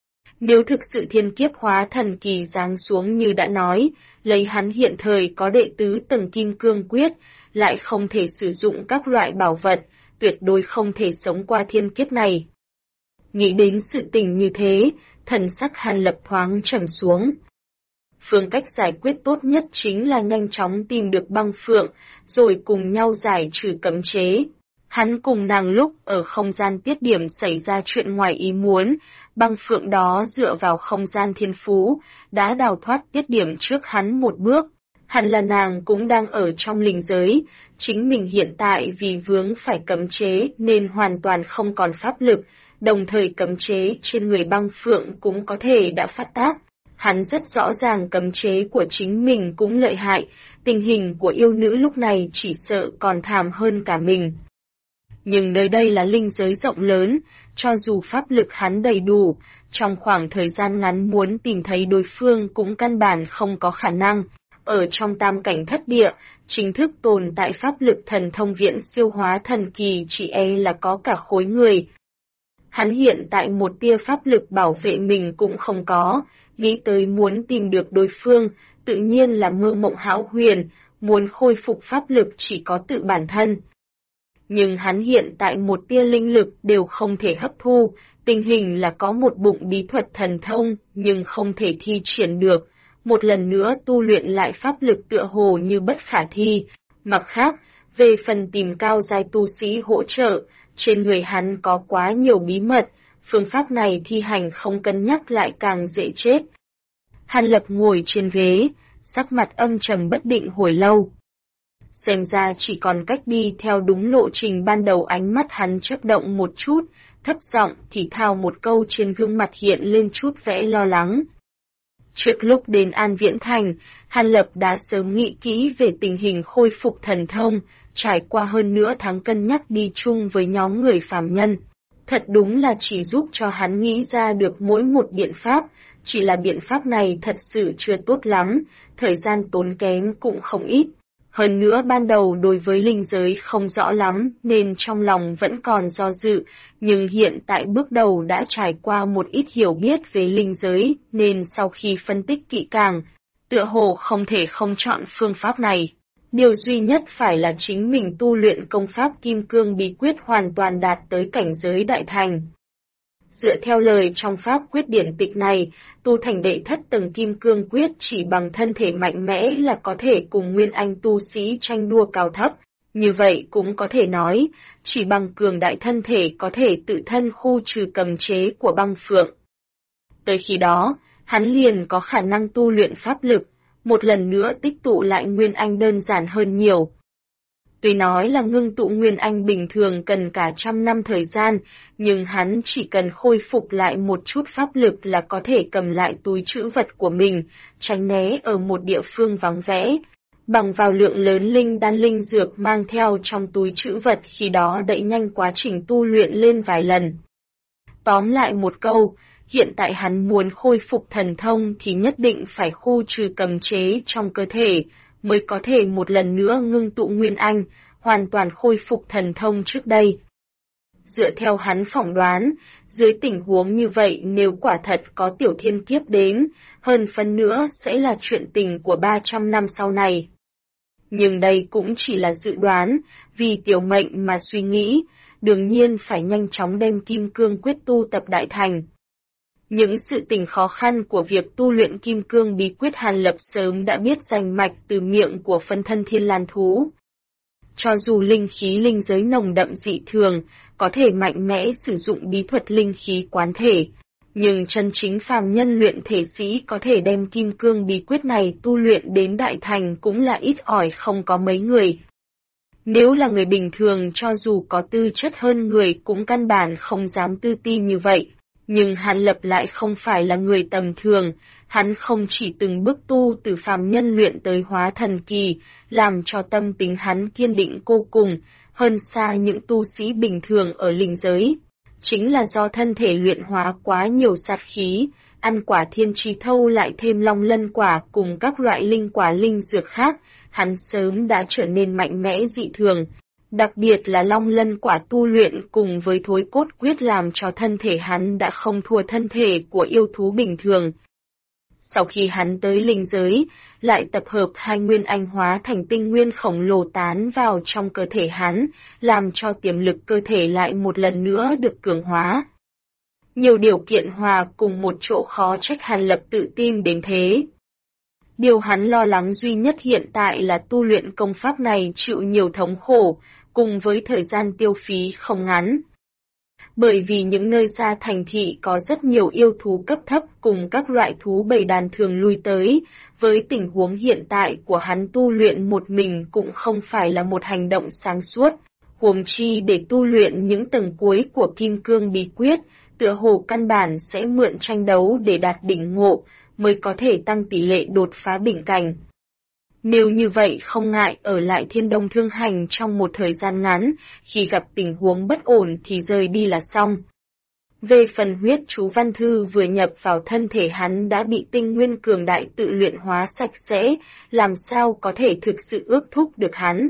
Nếu thực sự thiên kiếp Hóa Thần Kỳ giáng xuống như đã nói, lấy hắn hiện thời có đệ tứ tầng kim cương quyết, lại không thể sử dụng các loại bảo vật, tuyệt đối không thể sống qua thiên kiếp này. Nghĩ đến sự tình như thế, thần sắc Hàn Lập thoáng trầm xuống. Phương cách giải quyết tốt nhất chính là nhanh chóng tìm được băng phượng, rồi cùng nhau giải trừ cấm chế. Hắn cùng nàng lúc ở không gian tiết điểm xảy ra chuyện ngoài ý muốn, băng phượng đó dựa vào không gian thiên phú, đã đào thoát tiết điểm trước hắn một bước. Hẳn là nàng cũng đang ở trong linh giới, chính mình hiện tại vì vướng phải cấm chế nên hoàn toàn không còn pháp lực, đồng thời cấm chế trên người băng phượng cũng có thể đã phát tác. Hắn rất rõ ràng cấm chế của chính mình cũng lợi hại, tình hình của yêu nữ lúc này chỉ sợ còn thảm hơn cả mình. Nhưng nơi đây là linh giới rộng lớn, cho dù pháp lực hắn đầy đủ, trong khoảng thời gian ngắn muốn tìm thấy đối phương cũng căn bản không có khả năng. Ở trong tam cảnh thất địa, chính thức tồn tại pháp lực thần thông viễn siêu Hóa Thần Kỳ chỉ e là có cả khối người. Hắn hiện tại một tia pháp lực bảo vệ mình cũng không có, nghĩ tới muốn tìm được đối phương, tự nhiên là mơ mộng hão huyền, muốn khôi phục pháp lực chỉ có tự bản thân. Nhưng hắn hiện tại một tia linh lực đều không thể hấp thu, tình hình là có một bụng bí thuật thần thông nhưng không thể thi triển được. Một lần nữa tu luyện lại pháp lực tựa hồ như bất khả thi. Mặt khác, về phần tìm cao giai tu sĩ hỗ trợ, trên người hắn có quá nhiều bí mật, phương pháp này thi hành không cân nhắc lại càng dễ chết. Hàn Lập ngồi trên ghế, sắc mặt âm trầm bất định hồi lâu. Xem ra chỉ còn cách đi theo đúng lộ trình ban đầu, ánh mắt hắn chớp động một chút, thấp giọng thì thào một câu, trên gương mặt hiện lên chút vẻ lo lắng. Trước lúc đến An Viễn Thành, Hàn Lập đã sớm nghĩ kỹ về tình hình khôi phục thần thông, trải qua hơn nửa tháng cân nhắc đi chung với nhóm người phàm nhân. Thật đúng là chỉ giúp cho hắn nghĩ ra được mỗi một biện pháp, chỉ là biện pháp này thật sự chưa tốt lắm, thời gian tốn kém cũng không ít. Hơn nữa ban đầu đối với linh giới không rõ lắm nên trong lòng vẫn còn do dự, nhưng hiện tại bước đầu đã trải qua một ít hiểu biết về linh giới nên sau khi phân tích kỹ càng, tựa hồ không thể không chọn phương pháp này. Điều duy nhất phải là chính mình tu luyện công pháp Kim Cương Bí Quyết hoàn toàn đạt tới cảnh giới đại thành. Dựa theo lời trong pháp quyết điển tịch này, tu thành đệ thất tầng Kim Cương Quyết chỉ bằng thân thể mạnh mẽ là có thể cùng Nguyên Anh tu sĩ tranh đua cao thấp, Như vậy cũng có thể nói, chỉ bằng cường đại thân thể có thể tự thân khu trừ cầm chế của băng phượng. Tới khi đó, hắn liền có khả năng tu luyện pháp lực, một lần nữa tích tụ lại nguyên anh đơn giản hơn nhiều. Tuy nói là ngưng tụ nguyên anh bình thường cần cả 100 năm thời gian, nhưng hắn chỉ cần khôi phục lại một chút pháp lực là có thể cầm lại túi trữ vật của mình, tránh né ở một địa phương vắng vẻ, bằng vào lượng lớn linh đan linh dược mang theo trong túi trữ vật, khi đó đẩy nhanh quá trình tu luyện lên vài lần. Tóm lại một câu, hiện tại hắn muốn khôi phục thần thông thì nhất định phải khu trừ cầm chế trong cơ thể, mới có thể một lần nữa ngưng tụ nguyên anh, hoàn toàn khôi phục thần thông trước đây. Dựa theo hắn phỏng đoán, dưới tình huống như vậy nếu quả thật có tiểu thiên kiếp đến, hơn phân nữa sẽ là chuyện tình của 300 năm sau này. Nhưng đây cũng chỉ là dự đoán, vì tiểu mệnh mà suy nghĩ, đương nhiên phải nhanh chóng đem kim cương quyết tu tập đại thành. Những sự tình khó khăn của việc tu luyện kim cương bí quyết Hàn Lập sớm đã biết rành mạch từ miệng của phân thân thiên lan thú. Cho dù linh khí linh giới nồng đậm dị thường, có thể mạnh mẽ sử dụng bí thuật linh khí quán thể, nhưng chân chính phàm nhân luyện thể sĩ có thể đem kim cương bí quyết này tu luyện đến đại thành cũng là ít ỏi không có mấy người. Nếu là người bình thường cho dù có tư chất hơn người cũng căn bản không dám tự tin như vậy. Nhưng Hàn Lập lại không phải là người tầm thường, hắn không chỉ từng bước tu từ phàm nhân luyện tới hóa thần kỳ, làm cho tâm tính hắn kiên định vô cùng, hơn xa những tu sĩ bình thường ở linh giới. Chính là do thân thể luyện hóa quá nhiều sát khí, ăn quả thiên trì thâu lại thêm long lân quả cùng các loại linh quả linh dược khác, hắn sớm đã trở nên mạnh mẽ dị thường. Đặc biệt là long lân quả tu luyện cùng với thối cốt quyết làm cho thân thể hắn đã không thua thân thể của yêu thú bình thường. Sau khi hắn tới linh giới, lại tập hợp hai nguyên anh hóa thành tinh nguyên khổng lồ tán vào trong cơ thể hắn, làm cho tiềm lực cơ thể lại một lần nữa được cường hóa. Nhiều điều kiện hòa cùng một chỗ khó trách Hàn Lập tự tin đến thế. Điều hắn lo lắng duy nhất hiện tại là tu luyện công pháp này chịu nhiều thống khổ, cùng với thời gian tiêu phí không ngắn. Bởi vì những nơi xa thành thị có rất nhiều yêu thú cấp thấp cùng các loại thú bầy đàn thường lui tới, với tình huống hiện tại của hắn tu luyện một mình cũng không phải là một hành động sáng suốt, huống chi để tu luyện những tầng cuối của kim cương bí quyết, tựa hồ căn bản sẽ mượn tranh đấu để đạt đỉnh ngộ, mới có thể tăng tỷ lệ đột phá bình cảnh. Nếu như vậy không ngại ở lại Thiên Đông Thương Hành trong một thời gian ngắn, khi gặp tình huống bất ổn thì rời đi là xong. Về phần huyết chú văn thư vừa nhập vào thân thể hắn đã bị tinh nguyên cường đại tự luyện hóa sạch sẽ, làm sao có thể thực sự ước thúc được hắn.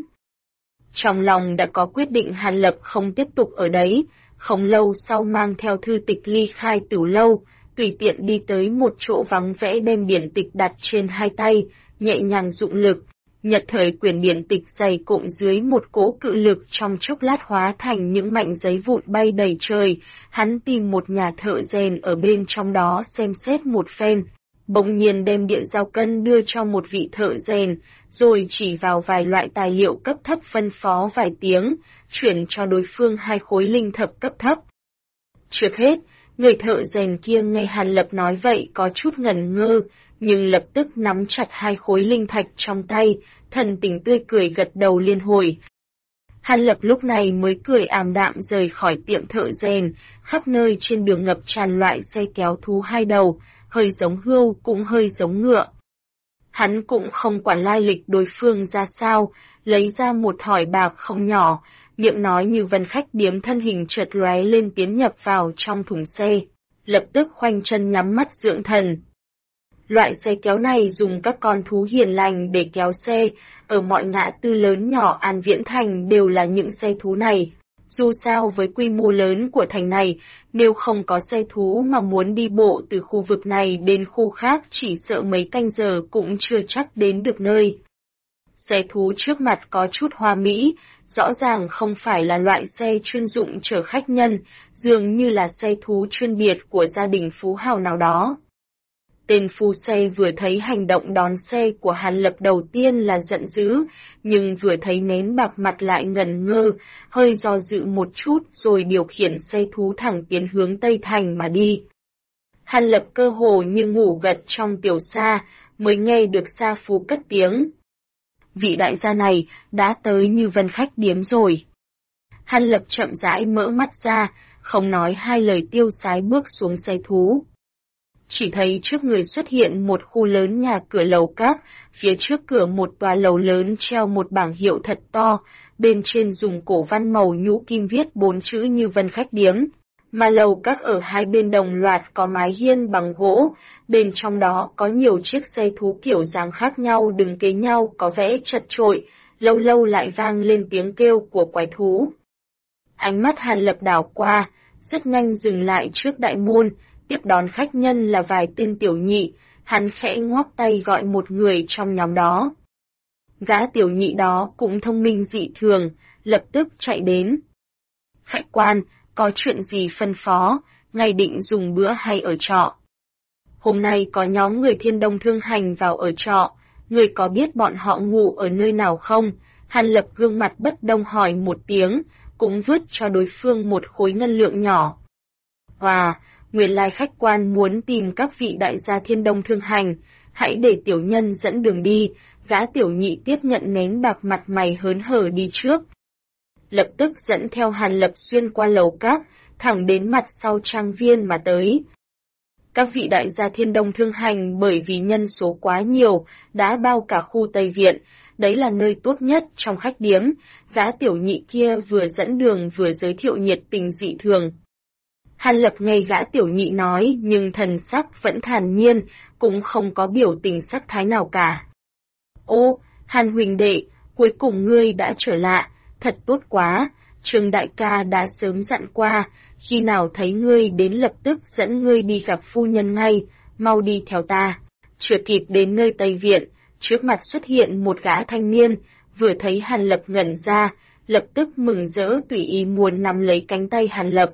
Trong lòng đã có quyết định Hàn Lập không tiếp tục ở đấy, không lâu sau mang theo thư tịch ly khai Tửu Lâu, tùy tiện đi tới một chỗ vắng vẻ đem điển tịch đặt trên hai tay, nhẹ nhàng dụng lực, nhật thời quyển điển tịch dày cộm dưới một cỗ cự lực trong chốc lát hóa thành những mảnh giấy vụn bay đầy trời, hắn tìm một nhà thợ rèn ở bên trong đó xem xét một phen, bỗng nhiên đem địa dao cân đưa cho một vị thợ rèn, rồi chỉ vào vài loại tài liệu cấp thấp phân phó vài tiếng, chuyển cho đối phương 2 khối linh thạch cấp thấp. Trước hết, người thợ rèn kia nghe Hàn Lập nói vậy có chút ngẩn ngơ, nhưng lập tức nắm chặt 2 khối linh thạch trong tay, thần tình tươi cười gật đầu liên hồi. Hàn Lập lúc này mới cười ảm đạm rời khỏi tiệm thợ rèn, khắp nơi trên đường ngập tràn loại xe kéo thú 2 đầu, hơi giống hươu cũng hơi giống ngựa. Hắn cũng không quản lai lịch đối phương ra sao, lấy ra một thỏi bạc không nhỏ, miệng nói như vân khách điếm thân hình chợt lóe lên tiến nhập vào trong thùng xe, lập tức khoanh chân nhắm mắt dưỡng thần. Loại xe kéo này dùng các con thú hiền lành để kéo xe, ở mọi ngã tư lớn nhỏ An Viễn Thành đều là những xe thú này. Dù sao với quy mô lớn của thành này, nếu không có xe thú mà muốn đi bộ từ khu vực này đến khu khác chỉ sợ mấy canh giờ cũng chưa chắc đến được nơi. Xe thú trước mặt có chút hoa mỹ, rõ ràng không phải là loại xe chuyên dụng chở khách nhân, dường như là xe thú chuyên biệt của gia đình phú hào nào đó. Tên phu xe vừa thấy hành động đón xe của Hàn Lập đầu tiên là giận dữ, nhưng vừa thấy nén bạc mặt lại ngần ngơ, hơi do dự một chút rồi điều khiển xe thú thẳng tiến hướng Tây Thành mà đi. Hàn Lập cơ hồ như ngủ gật trong tiểu xa, mới nghe được Sa Phu cất tiếng. Vị đại gia này đã tới Như Vân khách điếm rồi. Hàn Lập chậm rãi mở mắt ra, không nói hai lời tiêu sái bước xuống xe thú. Chỉ thấy trước người xuất hiện một khu lớn nhà cửa lầu các, phía trước cửa một tòa lầu lớn treo một bảng hiệu thật to, bên trên dùng cổ văn màu nhũ kim viết 4 chữ Như Vân khách điếm. Mà lầu các ở hai bên đồng loạt có mái hiên bằng gỗ, bên trong đó có nhiều chiếc xe thú kiểu dáng khác nhau đứng kế nhau có vẻ chật chội, lâu lâu lại vang lên tiếng kêu của quái thú. Ánh mắt Hàn Lập đảo qua, rất nhanh dừng lại trước đại môn, tiếp đón khách nhân là vài tên tiểu nhị, hắn khẽ ngoắc tay gọi một người trong nhóm đó. Gã tiểu nhị đó cũng thông minh dị thường, lập tức chạy đến. Khách quan, có chuyện gì phân phó, ngày định dùng bữa hay ở trọ? Hôm nay có nhóm người Thiên Đông Thương Hành vào ở trọ, người có biết bọn họ ngủ ở nơi nào không? Hàn Lập gương mặt bất đông hỏi một tiếng, cũng vứt cho đối phương một khối ngân lượng nhỏ. Wow, nguyên lai khách quan muốn tìm các vị đại gia Thiên Đông Thương Hành, hãy để tiểu nhân dẫn đường đi. Gã tiểu nhị tiếp nhận nén bạc mặt mày hớn hở đi trước. Lập tức dẫn theo Hàn Lập xuyên qua lầu các, thẳng đến mặt sau trang viên mà tới. Các vị đại gia Thiên Đông Thương Hành bởi vì nhân số quá nhiều, đã bao cả khu Tây Viện, đấy là nơi tốt nhất trong khách điếm. Gã tiểu nhị kia vừa dẫn đường vừa giới thiệu nhiệt tình dị thường. Hàn Lập nghe gã tiểu nhị nói nhưng thần sắc vẫn thản nhiên, cũng không có biểu tình sắc thái nào cả. Ô, Hàn huynh đệ, cuối cùng ngươi đã trở lại, thật tốt quá, Trương đại ca đã sớm dặn qua, khi nào thấy ngươi đến lập tức dẫn ngươi đi gặp phu nhân ngay, mau đi theo ta. Chưa kịp đến nơi Tây Viện, trước mặt xuất hiện một gã thanh niên, vừa thấy Hàn Lập ngẩn ra, lập tức mừng rỡ tùy ý muốn nắm lấy cánh tay Hàn Lập.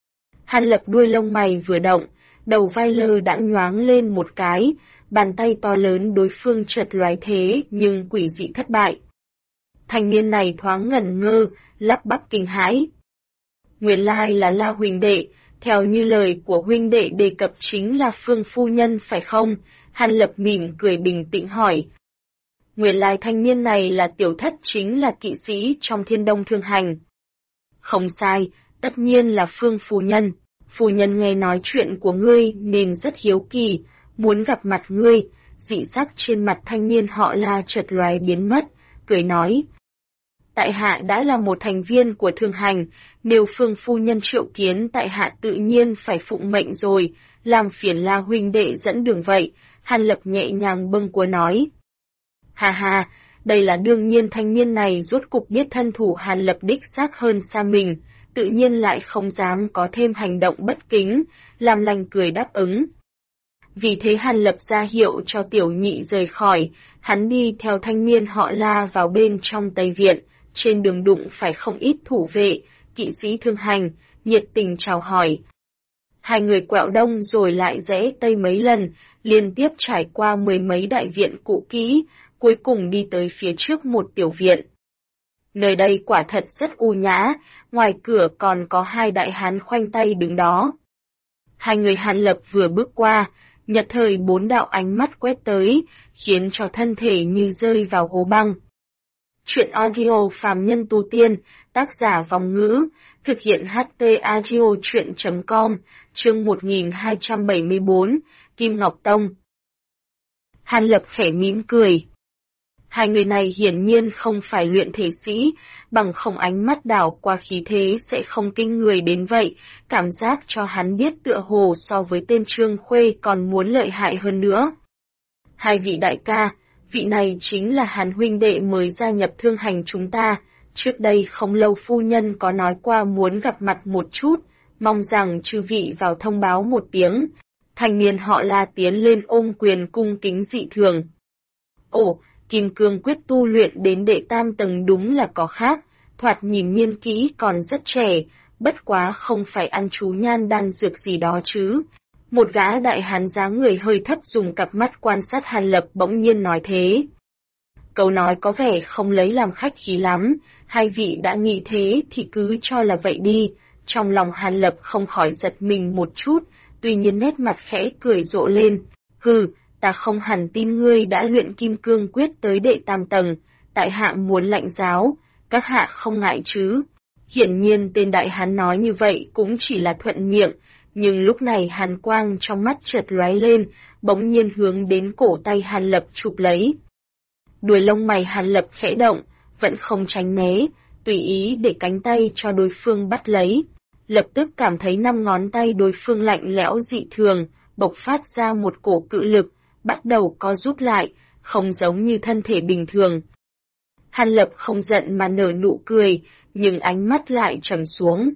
Hàn Lập đuôi lông mày vừa động, đầu vai lơ đãng nhoáng lên một cái, bàn tay to lớn đối phương chợt lóe thế nhưng quỷ dị thất bại. Thanh niên này thoáng ngẩn ngơ, lắp bắp kinh hãi. Nguyên lai là La huynh đệ, theo như lời của huynh đệ đề cập chính là Phương phu nhân phải không? Hàn Lập mỉm cười bình tĩnh hỏi. Nguyên lai thanh niên này là tiểu thất chính là kỵ sĩ trong Thiên Đông Thương Hành. Không sai, tất nhiên là Phương phu nhân. Phu nhân nghe nói chuyện của ngươi nên rất hiếu kỳ, muốn gặp mặt ngươi. Dị sắc trên mặt thanh niên họ La chợt lóe biến mất, cười nói. Tại hạ đã là một thành viên của Thương Hành, nếu Phương phu nhân triệu kiến tại hạ tự nhiên phải phụng mệnh rồi, làm phiền La huynh đệ dẫn đường vậy. Hàn Lập nhẹ nhàng bâng quơ nói. Ha ha, đây là đương nhiên. Thanh niên này rốt cục biết thân thủ Hàn Lập đích xác hơn xa mình, tự nhiên lại không dám có thêm hành động bất kính, làm lành cười đáp ứng. Vì thế Hàn Lập ra hiệu cho tiểu nhị rời khỏi, hắn đi theo thanh niên họ La vào bên trong Tây Viện, trên đường đụng phải không ít thủ vệ, kỵ sĩ Thương Hành, nhiệt tình chào hỏi. Hai người quẹo đông rồi lại rẽ tây mấy lần, liên tiếp trải qua mười mấy đại viện cũ kỹ, cuối cùng đi tới phía trước một tiểu viện. Nơi đây quả thật rất u nhã, ngoài cửa còn có hai đại hán khoanh tay đứng đó. Hai người Hàn Lập vừa bước qua, nhật thời bốn đạo ánh mắt quét tới, khiến cho thân thể như rơi vào hố băng. Chuyện audio phàm nhân tu tiên, tác giả Vòng Ngữ, thực hiện HT audio chuyện.com, chương 1274, Kim Ngọc Tông. Hàn Lập khẽ mỉm cười. Hai người này hiển nhiên không phải luyện thể sĩ, bằng không ánh mắt đảo qua khí thế sẽ không kinh người đến vậy, cảm giác cho hắn biết tựa hồ so với tên Trương Khuê còn muốn lợi hại hơn nữa. Hai vị đại ca, vị này chính là Hàn huynh đệ mới gia nhập Thương Hành chúng ta, trước đây không lâu phu nhân có nói qua muốn gặp mặt một chút, mong rằng chư vị vào thông báo một tiếng. Thanh niên họ La tiến lên ôm quyền cung kính dị thường. Ồ, Kim Cương quyết tu luyện đến đệ tam tầng đúng là có khác, thoạt nhìn niên kỹ còn rất trẻ, bất quá không phải ăn chú nhan đan dược gì đó chứ. Một gã đại hán dáng người hơi thấp dùng cặp mắt quan sát Hàn Lập bỗng nhiên nói thế. Câu nói có vẻ không lấy làm khách khí lắm, hai vị đã nghĩ thế thì cứ cho là vậy đi. Trong lòng Hàn Lập không khỏi giật mình một chút, tuy nhiên nét mặt khẽ cười rộ lên. Hừ, ta không hẳn tin ngươi đã luyện kim cương quyết tới đệ tam tầng, tại hạ muốn lãnh giáo, các hạ không ngại chứ. Hiển nhiên tên đại hán nói như vậy cũng chỉ là thuận miệng, nhưng lúc này hàn quang trong mắt chợt lóe lên, bỗng nhiên hướng đến cổ tay Hàn Lập chụp lấy. Đuôi lông mày Hàn Lập khẽ động, vẫn không tránh né, tùy ý để cánh tay cho đối phương bắt lấy. Lập tức cảm thấy 5 ngón tay đối phương lạnh lẽo dị thường, bộc phát ra một cổ cự lực, bắt đầu co rút lại, không giống như thân thể bình thường. Hàn Lập không giận mà nở nụ cười, nhưng ánh mắt lại trầm xuống.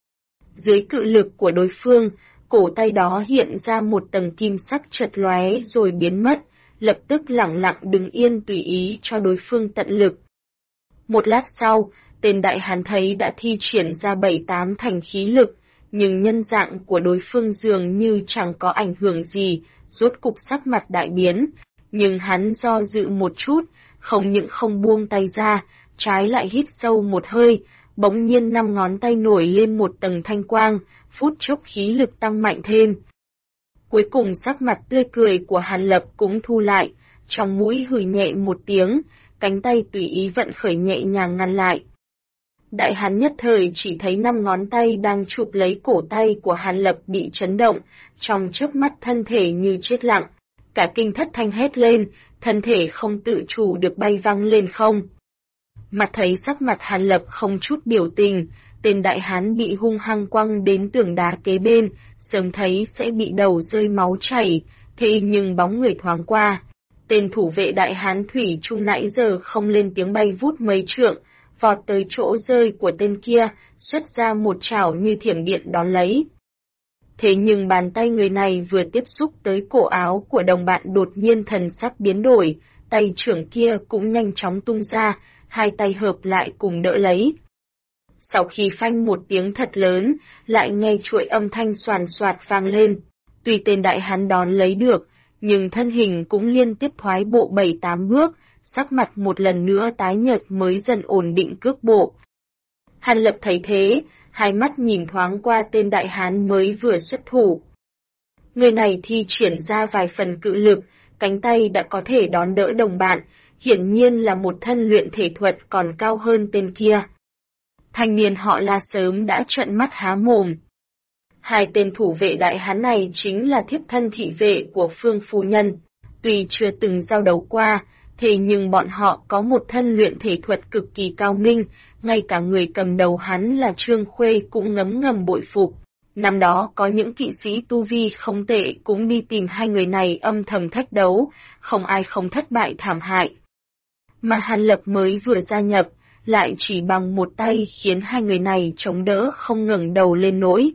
Dưới cự lực của đối phương, cổ tay đó hiện ra một tầng kim sắc chợt lóe rồi biến mất, lập tức lẳng lặng đứng yên tùy ý cho đối phương tận lực. Một lát sau, tên đại hán thấy đã thi triển ra 7-8 thành khí lực, nhưng nhân dạng của đối phương dường như chẳng có ảnh hưởng gì, rốt cục sắc mặt đại biến, nhưng hắn do dự một chút, không những không buông tay ra, trái lại hít sâu một hơi, bỗng nhiên 5 ngón tay nổi lên một tầng thanh quang, phút chốc khí lực tăng mạnh thêm. Cuối cùng sắc mặt tươi cười của Hàn Lập cũng thu lại, trong mũi hừ nhẹ một tiếng, cánh tay tùy ý vận khởi nhẹ nhàng ngăn lại. Đại hán nhất thời chỉ thấy 5 ngón tay đang chụp lấy cổ tay của Hàn Lập bị chấn động, trong chớp mắt thân thể như chết lặng, cả kinh thất thanh hét lên, thân thể không tự chủ được bay văng lên không. Mặt thấy sắc mặt Hàn Lập không chút biểu tình, tên đại hán bị hung hăng quăng đến tường đá kế bên, sớm thấy sẽ bị đầu rơi máu chảy, thế nhưng bóng người thoáng qua. Tên thủ vệ đại hán thủy chung nãy giờ không lên tiếng bay vút mấy trượng, vọt tới chỗ rơi của tên kia, xuất ra một chảo như thiểm điện đón lấy. Thế nhưng bàn tay người này vừa tiếp xúc tới cổ áo của đồng bạn đột nhiên thần sắc biến đổi, tay trưởng kia cũng nhanh chóng tung ra, hai tay hợp lại cùng đỡ lấy. Sau khi phanh một tiếng thật lớn, lại nghe chuỗi âm thanh xoàn xoạt vang lên. Tuy tên đại hán đón lấy được, nhưng thân hình cũng liên tiếp thoái bộ 7-8 bước, sắc mặt một lần nữa tái nhợt mới dần ổn định cước bộ. Hàn Lập thấy thế, hai mắt nhìn thoáng qua tên đại hán mới vừa xuất thủ. Người này thi triển ra vài phần cự lực, cánh tay đã có thể đón đỡ đồng bạn, hiển nhiên là một thân luyện thể thuật còn cao hơn tên kia. Thanh niên họ La sớm đã trợn mắt há mồm. Hai tên thủ vệ đại hán này chính là thiếp thân thị vệ của Phương phu nhân. Tuy chưa từng giao đấu qua, thế nhưng bọn họ có một thân luyện thể thuật cực kỳ cao minh, ngay cả người cầm đầu hắn là Trương Khuê cũng ngấm ngầm bội phục. Năm đó có những kỵ sĩ tu vi không tệ cũng đi tìm hai người này âm thầm thách đấu, không ai không thất bại thảm hại. Mà Hàn Lập mới vừa gia nhập, lại chỉ bằng một tay khiến hai người này chống đỡ không ngẩng đầu lên nổi.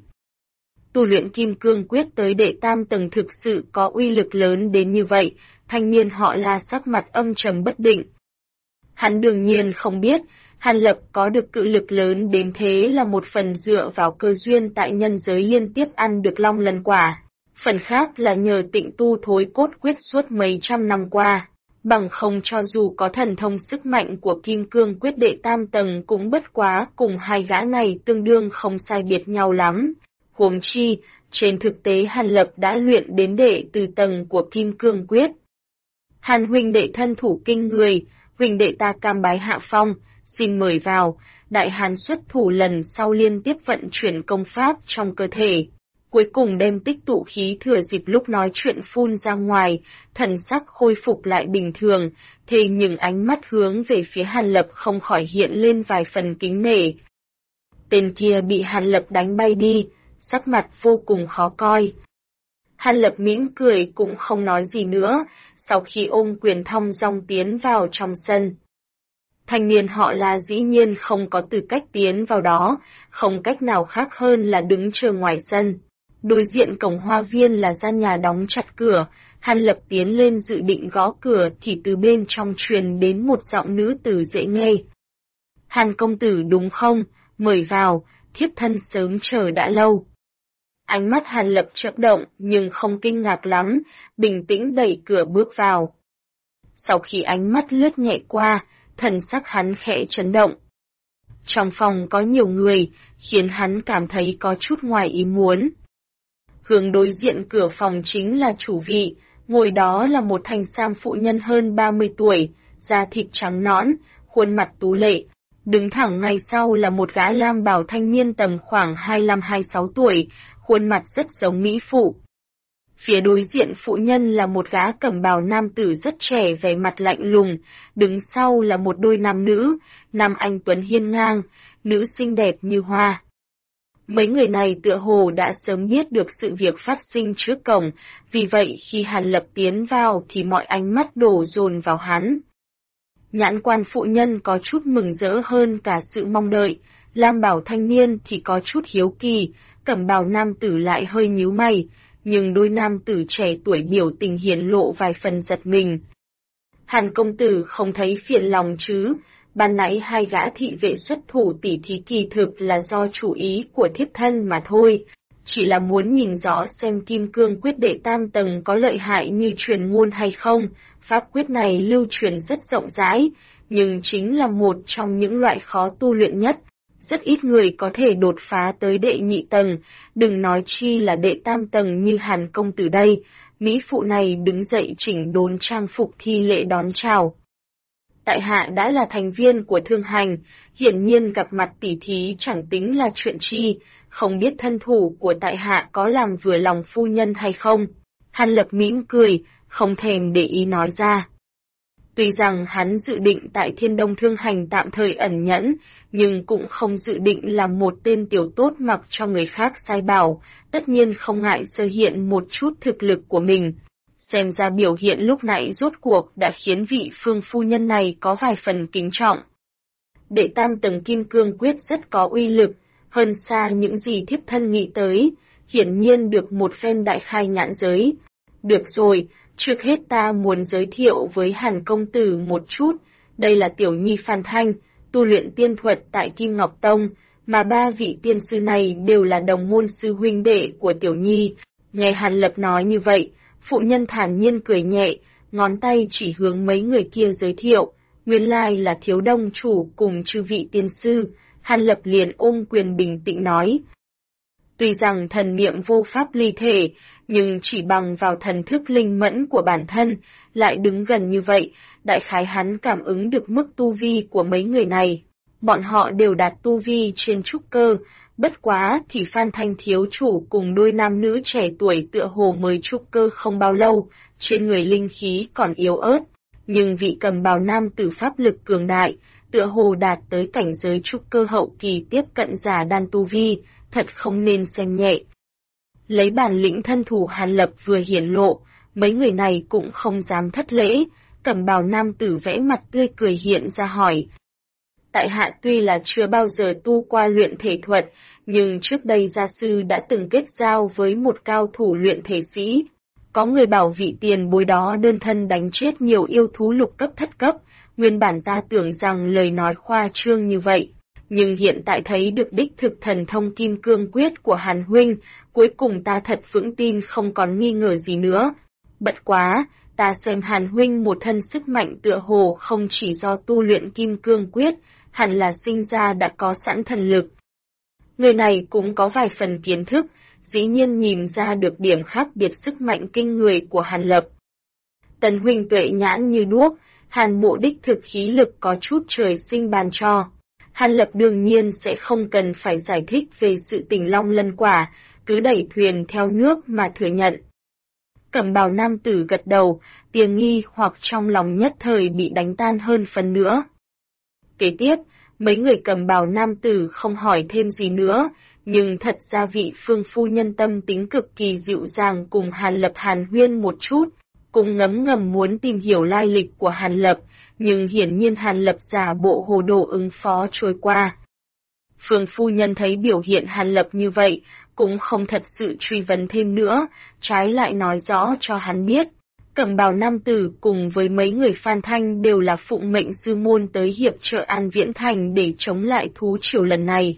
Tu luyện kim cương quyết tới đệ tam tầng thực sự có uy lực lớn đến như vậy, thanh niên họ La sắc mặt âm trầm bất định. Hắn đương nhiên không biết, Hàn Lập có được cự lực lớn đến thế là một phần dựa vào cơ duyên tại nhân giới liên tiếp ăn được long lân quả, phần khác là nhờ tịnh tu thối cốt quyết suốt mấy trăm năm qua. Bằng không cho dù có thần thông sức mạnh của kim cương quyết đệ tam tầng cũng bất quá cùng hai gã này tương đương không sai biệt nhau lắm. Huống chi, trên thực tế Hàn Lập đã luyện đến đệ từ tầng của kim cương quyết. Hàn huynh đệ thân thủ kinh người, huynh đệ ta cam bái hạ phong, xin mời vào. Đại hán xuất thủ lần sau liên tiếp vận chuyển công pháp trong cơ thể. Cuối cùng đem tích tụ khí thừa dịp lúc nói chuyện phun ra ngoài, thần sắc khôi phục lại bình thường, thế nhưng ánh mắt hướng về phía Hàn Lập không khỏi hiện lên vài phần kính nể. Tên kia bị Hàn Lập đánh bay đi, sắc mặt vô cùng khó coi. Hàn Lập mỉm cười cũng không nói gì nữa, sau khi ôm quyền thong dong tiến vào trong sân. Thanh niên họ La dĩ nhiên không có tư cách tiến vào đó, không cách nào khác hơn là đứng chờ ngoài sân. Đối diện cổng hoa viên là gian nhà đóng chặt cửa, Hàn Lập tiến lên dự định gõ cửa thì từ bên trong truyền đến một giọng nữ tử dễ nghe. Hàn công tử đúng không, mời vào, thiếp thân sớm chờ đã lâu. Ánh mắt Hàn Lập chớp động nhưng không kinh ngạc lắm, bình tĩnh đẩy cửa bước vào. Sau khi ánh mắt lướt nhẹ qua, thần sắc hắn khẽ chấn động. Trong phòng có nhiều người, khiến hắn cảm thấy có chút ngoài ý muốn. Hướng đối diện cửa phòng chính là chủ vị, ngồi đó là một thanh sam phụ nhân hơn 30 tuổi, da thịt trắng nõn, khuôn mặt tú lệ. Đứng thẳng ngay sau là một gã lam bào thanh niên tầm khoảng 25-26 tuổi, khuôn mặt rất giống mỹ phụ. Phía đối diện phụ nhân là một gã cẩm bào nam tử rất trẻ vẻ mặt lạnh lùng, đứng sau là một đôi nam nữ, nam anh tuấn hiên ngang, nữ xinh đẹp như hoa. Mấy người này tựa hồ đã sớm biết được sự việc phát sinh trước cổng, vì vậy khi Hàn Lập tiến vào thì mọi ánh mắt đổ dồn vào hắn. Nhãn quan phụ nhân có chút mừng rỡ hơn cả sự mong đợi, lam bào thanh niên thì có chút hiếu kỳ, cẩm bào nam tử lại hơi nhíu mày, nhưng đôi nam tử trẻ tuổi biểu tình hiển lộ vài phần giật mình. Hàn công tử không thấy phiền lòng chứ, ban nãy hai gã thị vệ xuất thủ tỉ thí kỳ thực là do chủ ý của thiếp thân mà thôi, chỉ là muốn nhìn rõ xem kim cương quyết đệ tam tầng có lợi hại như truyền ngôn hay không. Pháp quyết này lưu truyền rất rộng rãi, nhưng chính là một trong những loại khó tu luyện nhất. Rất ít người có thể đột phá tới đệ nhị tầng, đừng nói chi là đệ tam tầng như Hàn công tử đây. Mỹ phụ này đứng dậy chỉnh đốn trang phục thi lễ đón chào. Tại hạ đã là thành viên của thương hành, hiển nhiên gặp mặt tỉ thí chẳng tính là chuyện chi, không biết thân thủ của tại hạ có làm vừa lòng phu nhân hay không. Hàn Lập mỉm cười, không thèm để ý nói ra. Tuy rằng hắn dự định tại Thiên Đông Thương Hành tạm thời ẩn nhẫn, nhưng cũng không dự định làm một tên tiểu tốt mặc cho người khác sai bảo, tất nhiên không ngại sơ hiện một chút thực lực của mình. Xem ra biểu hiện lúc nãy rốt cuộc đã khiến vị phương phu nhân này có vài phần kính trọng. Đệ tam tầng kim cương quyết rất có uy lực, hơn xa những gì thiếp thân nghĩ tới, hiển nhiên được một phen đại khai nhãn giới. Được rồi, trước hết ta muốn giới thiệu với Hàn công tử một chút, đây là tiểu nhi Phan Thanh, tu luyện tiên thuật tại Kim Ngọc Tông, mà ba vị tiên sư này đều là đồng môn sư huynh đệ của tiểu nhi. Nghe Hàn Lập nói như vậy, phụ nhân thản nhiên cười nhẹ, ngón tay chỉ hướng mấy người kia giới thiệu, nguyên lai là Thiếu Đông chủ cùng chư vị tiên sư. Hàn Lập liền ôm quyền bình tĩnh nói. Tuy rằng thần niệm vô pháp ly thể, nhưng chỉ bằng vào thần thức linh mẫn của bản thân, lại đứng gần như vậy, đại khái hắn cảm ứng được mức tu vi của mấy người này. Bọn họ đều đạt tu vi trên trúc cơ, bất quá thì Phan Thanh thiếu chủ cùng đôi nam nữ trẻ tuổi tựa hồ mới trúc cơ không bao lâu, trên người linh khí còn yếu ớt, nhưng vị cầm bào nam tử pháp lực cường đại, tựa hồ đạt tới cảnh giới trúc cơ hậu kỳ tiếp cận giả đan tu vi, thật không nên xem nhẹ. Lấy bản lĩnh thân thủ Hàn Lập vừa hiển lộ, mấy người này cũng không dám thất lễ, cẩm bào nam tử vẽ mặt tươi cười hiện ra hỏi. Tại hạ tuy là chưa bao giờ tu qua luyện thể thuật, nhưng trước đây gia sư đã từng kết giao với một cao thủ luyện thể sĩ. Có người bảo vị tiền bối đó đơn thân đánh chết nhiều yêu thú lục cấp thất cấp, nguyên bản ta tưởng rằng lời nói khoa trương như vậy. Nhưng hiện tại thấy được đích thực thần thông kim cương quyết của Hàn huynh, cuối cùng ta thật vững tin không còn nghi ngờ gì nữa. Bất quá, ta xem Hàn huynh một thân sức mạnh tựa hồ không chỉ do tu luyện kim cương quyết, hẳn là sinh ra đã có sẵn thần lực. Người này cũng có vài phần kiến thức, dĩ nhiên nhìn ra được điểm khác biệt sức mạnh kinh người của Hàn Lập. Tần huynh tuệ nhãn như đuốc, Hàn mộ đích thực khí lực có chút trời sinh ban cho. Hàn Lập đương nhiên sẽ không cần phải giải thích về sự tình long lân quả, cứ đẩy thuyền theo nước mà thừa nhận. Cẩm bào nam tử gật đầu, tiếng nghi hoặc trong lòng nhất thời bị đánh tan hơn phần nữa. Kế tiếp, mấy người cẩm bào nam tử không hỏi thêm gì nữa, nhưng thật ra vị phương phu nhân tâm tính cực kỳ dịu dàng cùng Hàn Lập hàn huyên một chút, cũng ngấm ngầm muốn tìm hiểu lai lịch của Hàn Lập, nhưng hiển nhiên Hàn Lập giả bộ hồ đồ ứng phó trôi qua. Phương phu nhân thấy biểu hiện Hàn Lập như vậy, cũng không thật sự truy vấn thêm nữa, trái lại nói rõ cho hắn biết. Cẩm bào nam tử cùng với mấy người Phan Thanh đều là phụng mệnh sư môn tới hiệp trợ An Viễn Thành để chống lại thú triều lần này.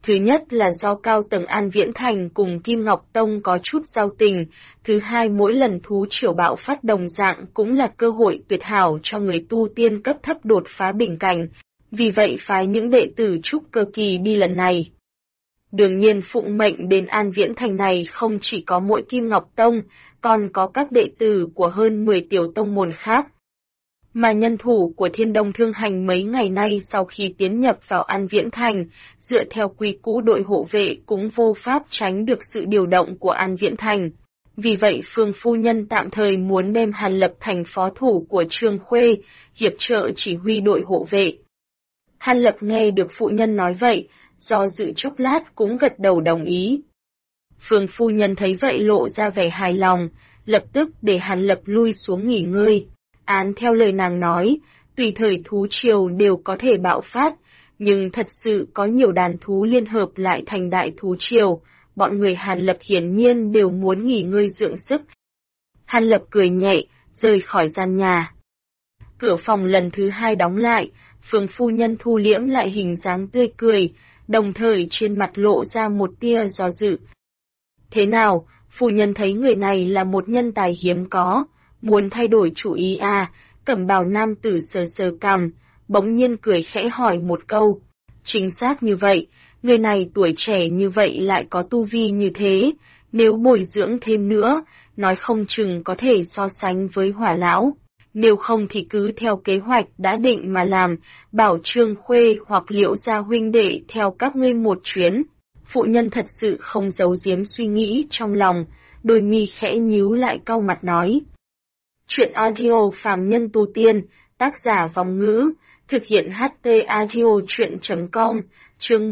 Thứ nhất là do cao tầng An Viễn Thành cùng Kim Ngọc Tông có chút giao tình, thứ hai mỗi lần thú triều bạo phát đồng dạng cũng là cơ hội tuyệt hảo cho người tu tiên cấp thấp đột phá bình cảnh, vì vậy phái những đệ tử trúc cơ kỳ đi lần này. Đương nhiên phụng mệnh đến An Viễn Thành này không chỉ có mỗi Kim Ngọc Tông, còn có các đệ tử của hơn 10 tiểu tông môn khác. Mà nhân thủ của Thiên Đông Thương Hành mấy ngày nay sau khi tiến nhập vào An Viễn Thành, dựa theo quy cũ đội hộ vệ cũng vô pháp tránh được sự điều động của An Viễn Thành. Vì vậy Phương Phu Nhân tạm thời muốn đem Hàn Lập thành phó thủ của Trương Khuê, hiệp trợ chỉ huy đội hộ vệ. Hàn Lập nghe được phụ nhân nói vậy, do dự chốc lát cũng gật đầu đồng ý. Phương Phu Nhân thấy vậy lộ ra vẻ hài lòng, lập tức để Hàn Lập lui xuống nghỉ ngơi. Án theo lời nàng nói, tùy thời thú triều đều có thể bạo phát, nhưng thật sự có nhiều đàn thú liên hợp lại thành đại thú triều, bọn người Hàn Lập hiển nhiên đều muốn nghỉ ngơi dưỡng sức. Hàn Lập cười nhẹ, rời khỏi gian nhà. Cửa phòng lần thứ hai đóng lại, Phương Phu Nhân thu liễm lại hình dáng tươi cười, đồng thời trên mặt lộ ra một tia do dự. Thế nào, phu nhân thấy người này là một nhân tài hiếm có, muốn thay đổi chủ ý à? Cẩm bào nam tử sờ sờ cằm, bỗng nhiên cười khẽ hỏi một câu. Chính xác như vậy, người này tuổi trẻ như vậy lại có tu vi như thế, nếu bồi dưỡng thêm nữa, nói không chừng có thể so sánh với Hỏa lão. Nếu không thì cứ theo kế hoạch đã định mà làm, bảo Trương Khuê hoặc Liễu gia huynh đệ theo các ngươi một chuyến. Phụ nhân thật sự không giấu giếm suy nghĩ trong lòng, đôi mi khẽ nhíu lại cau mặt nói. Chuyện audio phàm nhân tu tiên, tác giả Vòng Ngữ, thực hiện HT audio chuyện.com, chương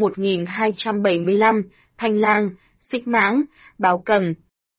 1275, Thanh Lang, Xích Mãng, Báo Cầm.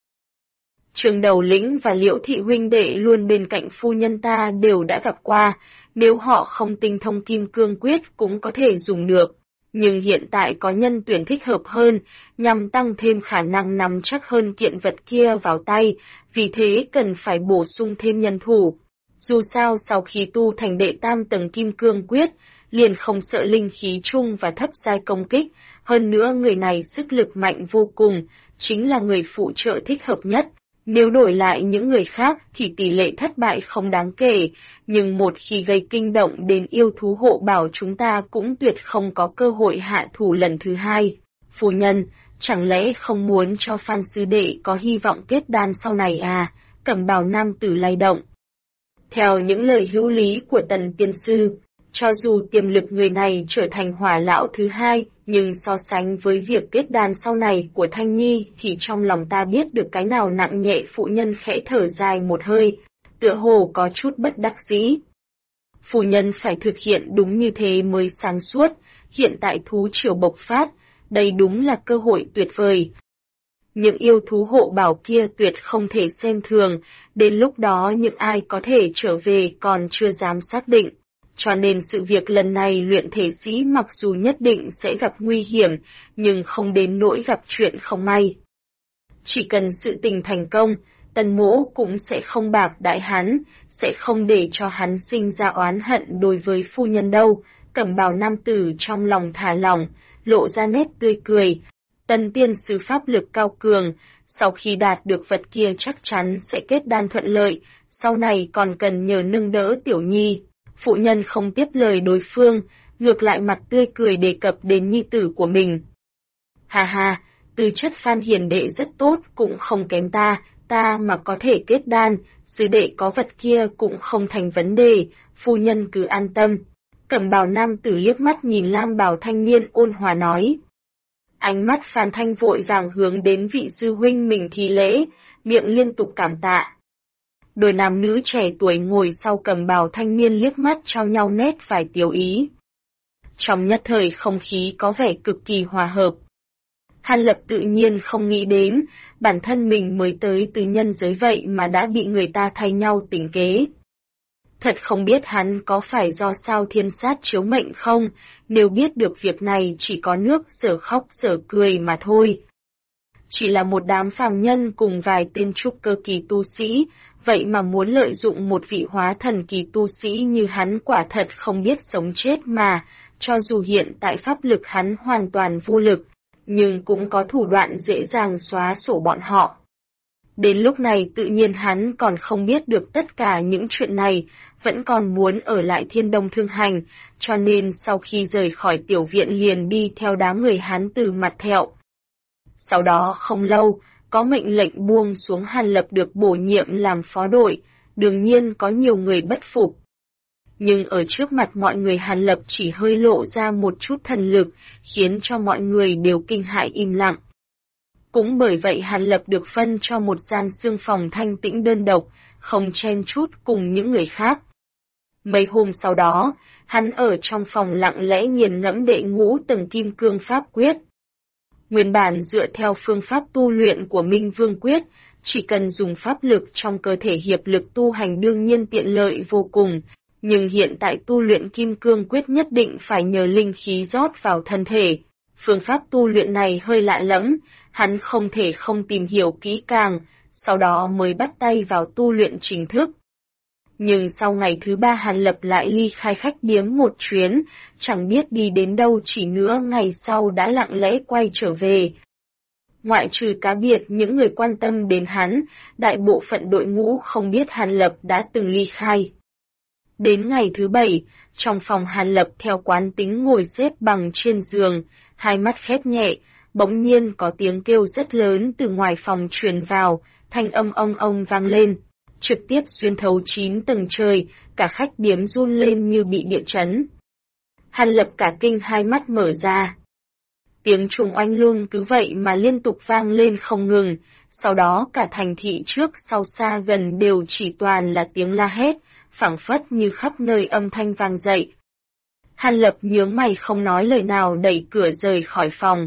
Trương Đầu Lĩnh và Liễu thị huynh đệ luôn bên cạnh phu nhân ta đều đã gặp qua, nếu họ không tinh thông kim cương quyết cũng có thể dùng được. Nhưng hiện tại có nhân tuyển thích hợp hơn, nhằm tăng thêm khả năng nắm chắc hơn kiện vật kia vào tay, vì thế cần phải bổ sung thêm nhân thủ. Dù sao sau khi tu thành đệ tam tầng kim cương quyết, liền không sợ linh khí trung và thấp giai công kích, hơn nữa người này sức lực mạnh vô cùng, chính là người phụ trợ thích hợp nhất. Nếu đổi lại những người khác thì tỷ lệ thất bại không đáng kể, nhưng một khi gây kinh động đến yêu thú hộ bảo chúng ta cũng tuyệt không có cơ hội hạ thủ lần thứ hai. Phu nhân, chẳng lẽ không muốn cho Phan sư đệ có hy vọng kết đan sau này à? Cẩm bào nam tử lay động. Theo những lời hữu lý của Tần tiên sư, cho dù tiềm lực người này trở thành Hỏa lão thứ hai, nhưng so sánh với việc kết đan sau này của Thanh Nhi thì trong lòng ta biết được cái nào nặng nhẹ. Phụ nhân khẽ thở dài một hơi, tựa hồ có chút bất đắc dĩ. Phu nhân phải thực hiện đúng như thế mới sáng suốt, hiện tại thú triều bộc phát, đây đúng là cơ hội tuyệt vời. Những yêu thú hộ bảo kia tuyệt không thể xem thường, đến lúc đó những ai có thể trở về còn chưa dám xác định. Cho nên sự việc lần này luyện thể sĩ mặc dù nhất định sẽ gặp nguy hiểm, nhưng không đến nỗi gặp chuyện không may. Chỉ cần sự tình thành công, Tần Mỗ cũng sẽ không bạc đại hắn, sẽ không để cho hắn sinh ra oán hận đối với phu nhân đâu. Cẩm bào nam tử trong lòng thả lỏng, lộ ra nét tươi cười. Tần tiên sư pháp lực cao cường, sau khi đạt được vật kia chắc chắn sẽ kết đan thuận lợi, sau này còn cần nhờ nâng đỡ tiểu nhi. Phụ nhân không tiếp lời đối phương, ngược lại mặt tươi cười đề cập đến nhi tử của mình. Hà hà, tư chất Phan hiền đệ rất tốt, cũng không kém ta mà có thể kết đan, sư đệ có vật kia cũng không thành vấn đề, phu nhân cứ an tâm. Cẩm bào nam tử liếc mắt nhìn lam bào thanh niên ôn hòa nói. Ánh mắt Phan Thanh vội vàng hướng đến vị sư huynh mình thi lễ, miệng liên tục cảm tạ. Đôi nam nữ trẻ tuổi ngồi sau cẩm bào thanh niên liếc mắt trao nhau nét vài tiểu ý. Trong nhất thời không khí có vẻ cực kỳ hòa hợp. Hàn Lập tự nhiên không nghĩ đến, bản thân mình mới tới từ nhân giới vậy mà đã bị người ta thay nhau tính kế. Thật không biết hắn có phải do sao thiên sát chiếu mệnh không, nếu biết được việc này chỉ có nước sở khóc sở cười mà thôi. Chỉ là một đám phàm nhân cùng vài tên trúc cơ kỳ tu sĩ, vậy mà muốn lợi dụng một vị hóa thần kỳ tu sĩ như hắn quả thật không biết sống chết mà, cho dù hiện tại pháp lực hắn hoàn toàn vô lực, nhưng cũng có thủ đoạn dễ dàng xóa sổ bọn họ. Đến lúc này tự nhiên hắn còn không biết được tất cả những chuyện này, vẫn còn muốn ở lại Thiên Đông Thương Hành, cho nên sau khi rời khỏi tiểu viện liền đi theo đám người hắn từ mặt thẹo. Sau đó không lâu, có mệnh lệnh buông xuống Hàn Lập được bổ nhiệm làm phó đội, đương nhiên có nhiều người bất phục. Nhưng ở trước mặt mọi người Hàn Lập chỉ hơi lộ ra một chút thần lực, khiến cho mọi người đều kinh hãi im lặng. Cũng bởi vậy Hàn Lập được phân cho một gian xương phòng thanh tĩnh đơn độc, không chen chúc cùng những người khác. Mấy hôm sau đó, hắn ở trong phòng lặng lẽ nghiền ngẫm đệ ngũ tầng kim cương pháp quyết. Nguyên bản dựa theo phương pháp tu luyện của Minh Vương Quyết, chỉ cần dùng pháp lực trong cơ thể hiệp lực tu hành đương nhiên tiện lợi vô cùng, nhưng hiện tại tu luyện Kim Cương Quyết nhất định phải nhờ linh khí rót vào thân thể. Phương pháp tu luyện này hơi lạ lẫm, hắn không thể không tìm hiểu kỹ càng, sau đó mới bắt tay vào tu luyện chính thức. Nhưng sau ngày thứ 3 Hàn Lập lại ly khai khách điếm một chuyến, chẳng biết đi đến đâu chỉ nửa ngày sau đã lặng lẽ quay trở về. Ngoại trừ cá biệt những người quan tâm đến hắn, đại bộ phận đội ngũ không biết Hàn Lập đã từng ly khai. Đến ngày thứ 7, trong phòng Hàn Lập theo quán tính ngồi xếp bằng trên giường, hai mắt khép nhẹ, bỗng nhiên có tiếng kêu rất lớn từ ngoài phòng truyền vào, thanh âm ông vang lên, trực tiếp xuyên thấu 9 tầng trời, cả khách điếm run lên như bị địa chấn. Hàn Lập cả kinh hai mắt mở ra. Tiếng trùng oanh luôn cứ vậy mà liên tục vang lên không ngừng, sau đó cả thành thị trước sau xa gần đều chỉ toàn là tiếng la hét, phảng phất như khắp nơi âm thanh vang dậy. Hàn Lập nhướng mày không nói lời nào đẩy cửa rời khỏi phòng.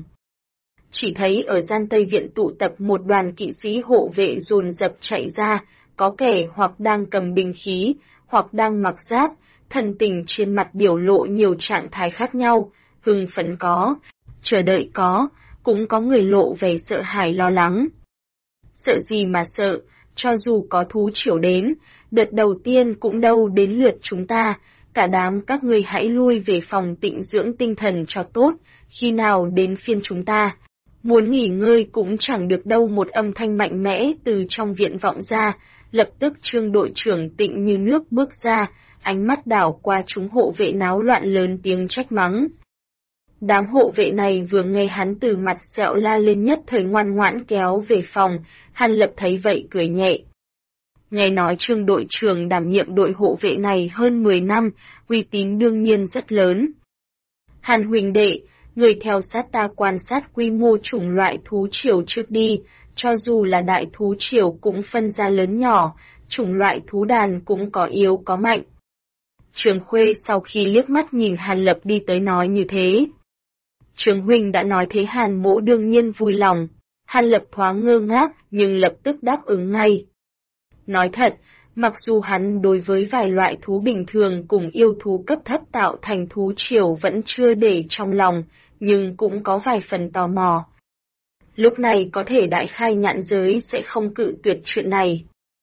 Chỉ thấy ở gian Tây Viện tụ tập một đoàn kỵ sĩ hộ vệ dồn dập chạy ra, có kẻ hoặc đang cầm binh khí, hoặc đang mặc giáp, thần tình trên mặt biểu lộ nhiều trạng thái khác nhau, hưng phấn có, chờ đợi có, cũng có người lộ vẻ sợ hãi lo lắng. Sợ gì mà sợ, cho dù có thú triều đến, đợt đầu tiên cũng đâu đến lượt chúng ta, cả đám các ngươi hãy lui về phòng tịnh dưỡng tinh thần cho tốt, khi nào đến phiên chúng ta. Muốn nghỉ ngơi cũng chẳng được đâu, một âm thanh mạnh mẽ từ trong viện vọng ra, lập tức Trương đội trưởng Tịnh như nước bước ra, ánh mắt đảo qua chúng hộ vệ náo loạn lớn tiếng trách mắng. Đám hộ vệ này vừa nghe hắn từ mặt sẹo la lên nhất thời ngoan ngoãn kéo về phòng, Hàn Lập thấy vậy cười nhẹ. Nghe nói Trương đội trưởng đảm nhiệm đội hộ vệ này hơn 10 năm, uy tín đương nhiên rất lớn. Hàn huynh đệ, người theo sát ta quan sát quy mô chủng loại thú triều trước đi, cho dù là đại thú triều cũng phân ra lớn nhỏ, chủng loại thú đàn cũng có yếu có mạnh. Trường Khuê sau khi liếc mắt nhìn Hàn Lập đi tới nói như thế. Trường huynh đã nói thế Hàn mỗ đương nhiên vui lòng. Hàn Lập thoáng ngơ ngác nhưng lập tức đáp ứng ngay. Nói thật, mặc dù hắn đối với vài loại thú bình thường cùng yêu thú cấp thấp tạo thành thú triều vẫn chưa để trong lòng, nhưng cũng có vài phần tò mò. Lúc này có thể đại khai nhãn giới sẽ không cự tuyệt chuyện này.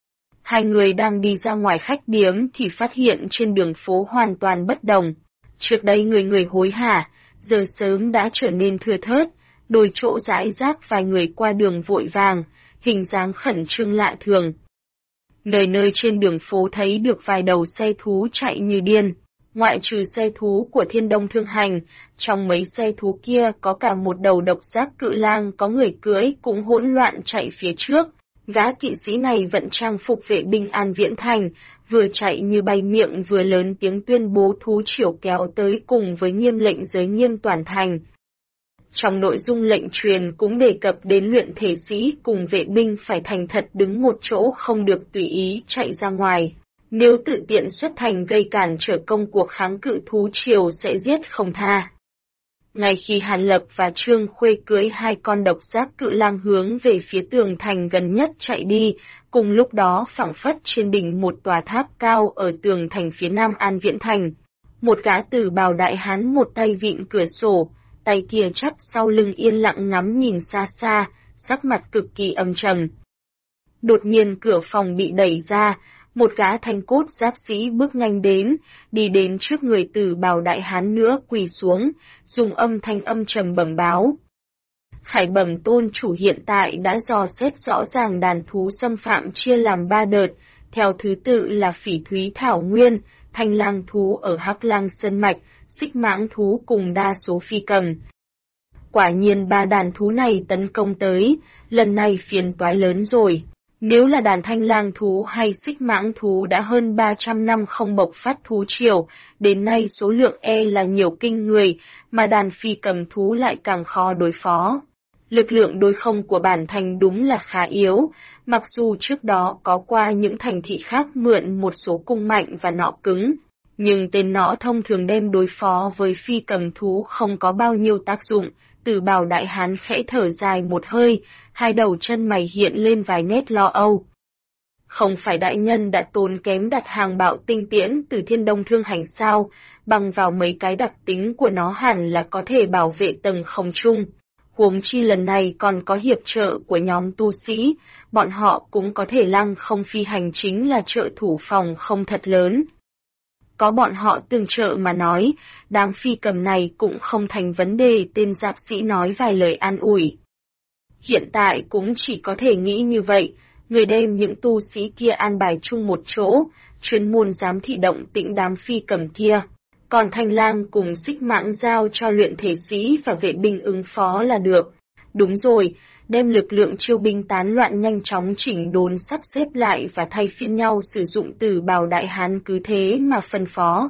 Hai người đang đi ra ngoài khách điếm thì phát hiện trên đường phố hoàn toàn bất đồng. Trước đây người người hối hả, giờ sớm đã trở nên thưa thớt, đôi chỗ rải rác vài người qua đường vội vàng, hình dáng khẩn trương lạ thường. Nơi nơi trên đường phố thấy được vài đầu xe thú chạy như điên. Ngoại trừ xe thú của Thiên Đông Thương Hành, trong mấy xe thú kia có cả một đầu độc giác cự lang có người cưỡi cũng hỗn loạn chạy phía trước. Gã kỵ sĩ này vận trang phục vệ binh An Viễn Thành, vừa chạy như bay miệng vừa lớn tiếng tuyên bố thú triều kéo tới cùng với nghiêm lệnh giới nghiêm toàn thành. Trong nội dung lệnh truyền cũng đề cập đến luyện thể sĩ cùng vệ binh phải thành thật đứng một chỗ không được tùy ý chạy ra ngoài. Nếu tự tiện xuất thành gây cản trở công cuộc kháng cự thú triều sẽ giết không tha. Ngay khi Hàn Lập và Trương Khuê cưỡi hai con độc giác cự lang hướng về phía tường thành gần nhất chạy đi, cùng lúc đó phảng phất trên đỉnh một tòa tháp cao ở tường thành phía nam An Viễn Thành. Một gã tử bào đại hán một tay vịn cửa sổ, tay kia chắp sau lưng yên lặng ngắm nhìn xa xa, sắc mặt cực kỳ âm trầm. Đột nhiên cửa phòng bị đẩy ra, một gã thanh cốt giáp sĩ bước nhanh đến, đi đến trước người Tử Bào đại hán nữa quỳ xuống, dùng âm thanh âm trầm bẩm báo. Khải bẩm tôn chủ hiện tại đã dò xét rõ ràng đàn thú xâm phạm chia làm 3 đợt, theo thứ tự là phỉ thúy thảo nguyên, thanh lang thú ở Hắc Lang Sơn Mạch, xích mãng thú cùng đa số phi cầm. Quả nhiên 3 đàn thú này tấn công tới, lần này phiền toái lớn rồi. Nếu là đàn thanh lang thú hay xích mãng thú đã hơn 300 năm không bộc phát thú triều, đến nay số lượng là nhiều kinh người, mà đàn phi cầm thú lại càng khó đối phó. Lực lượng đối không của bản thành đúng là khá yếu, mặc dù trước đó có qua những thành thị khác mượn một số cung mạnh và nọ cứng, nhưng tên nọ thông thường đem đối phó với phi cầm thú không có bao nhiêu tác dụng. Tử Bào đại hán khẽ thở dài một hơi, hai đầu chân mày hiện lên vài nét lo âu. Không phải đại nhân đã tốn kém đặt hàng bạo tinh tiễn từ Thiên Đông Thương Hành sao, bằng vào mấy cái đặc tính của nó hẳn là có thể bảo vệ tầng không trung. Huống chi lần này còn có hiệp trợ của nhóm tu sĩ, bọn họ cũng có thể lăng không phi hành, chính là trợ thủ phòng không thật lớn. Có bọn họ tương trợ mà nói, đám phi cầm này cũng không thành vấn đề, tên giáp sĩ nói vài lời an ủi. Hiện tại cũng chỉ có thể nghĩ như vậy, người đem những tu sĩ kia an bài chung một chỗ, chuyên môn giám thị động tĩnh đám phi cầm kia. Còn thanh lang cùng xích mãng giao cho luyện thể sĩ và vệ binh ứng phó là được. Đúng rồi, đem lực lượng chiêu binh tán loạn nhanh chóng chỉnh đốn sắp xếp lại và thay phiên nhau sử dụng. Tử Bào đại hán cứ thế mà phân phó.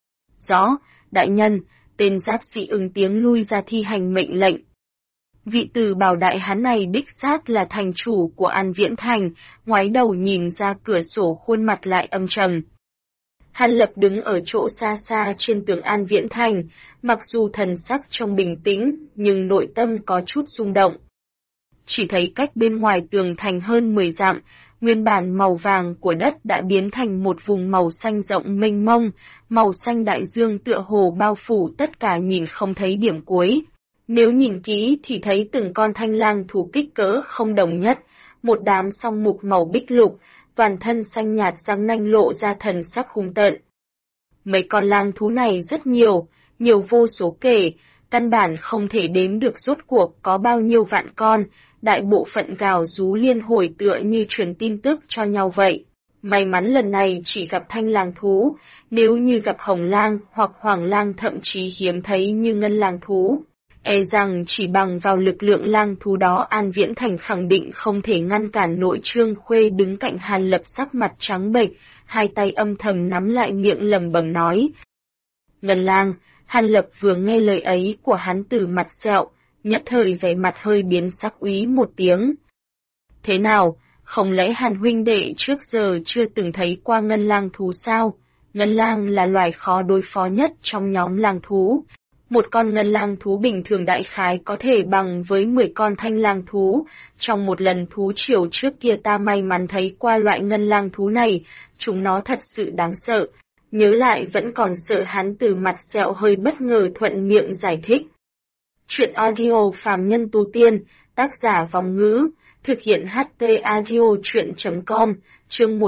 Rõ, đại nhân, tên giáp sĩ ứng tiếng lui ra thi hành mệnh lệnh. Vị Tử Bào đại hán này đích xác là thành chủ của An Viễn Thành, ngoái đầu nhìn ra cửa sổ khuôn mặt lại âm trầm. Hàn Lập đứng ở chỗ xa xa trên tường An Viễn Thành, mặc dù thần sắc trông bình tĩnh, nhưng nội tâm có chút rung động. Chỉ thấy cách bên ngoài tường thành hơn 10 dặm, nguyên bản màu vàng của đất đã biến thành một vùng màu xanh rộng mênh mông, màu xanh đại dương tựa hồ bao phủ tất cả, nhìn không thấy điểm cuối. Nếu nhìn kỹ thì thấy từng con thanh lang thú kích cỡ không đồng nhất, một đám song mục màu bích lục, toàn thân xanh nhạt, răng nanh lộ ra thần sắc hung tợn. Mấy con lang thú này rất nhiều, nhiều vô số kể, căn bản không thể đếm được rốt cuộc có bao nhiêu vạn con, đại bộ phận gào rú liên hồi tựa như truyền tin tức cho nhau vậy. May mắn lần này chỉ gặp thanh lang thú, nếu như gặp hồng lang hoặc hoàng lang, thậm chí hiếm thấy như ngân lang thú, rằng chỉ bằng vào lực lượng lang thú đó An Viễn Thành khẳng định không thể ngăn cản nội. Trương Khuê đứng cạnh Hàn Lập sắc mặt trắng bệch, hai tay âm thầm nắm lại miệng lẩm bẩm nói. Ngân lang. Hàn Lập vừa nghe lời ấy của hắn từ mặt sẹo, nhất thời vẻ mặt hơi biến sắc, úy một tiếng. Thế nào, không lẽ Hàn huynh đệ trước giờ chưa từng thấy qua ngân lang thú sao? Ngân lang là loài khó đối phó nhất trong nhóm lang thú. Một con ngân lang thú bình thường đại khái có thể bằng với 10 con thanh lang thú. Trong một lần thú triều trước kia ta may mắn thấy qua loại ngân lang thú này, chúng nó thật sự đáng sợ. Nhớ lại vẫn còn sợ. Hắn từ mặt sẹo hơi bất ngờ thuận miệng giải thích. Chuyện audio phàm nhân tu tiên, tác giả Vong Ngữ, thực hiện HT Audio Chuyện.com, chương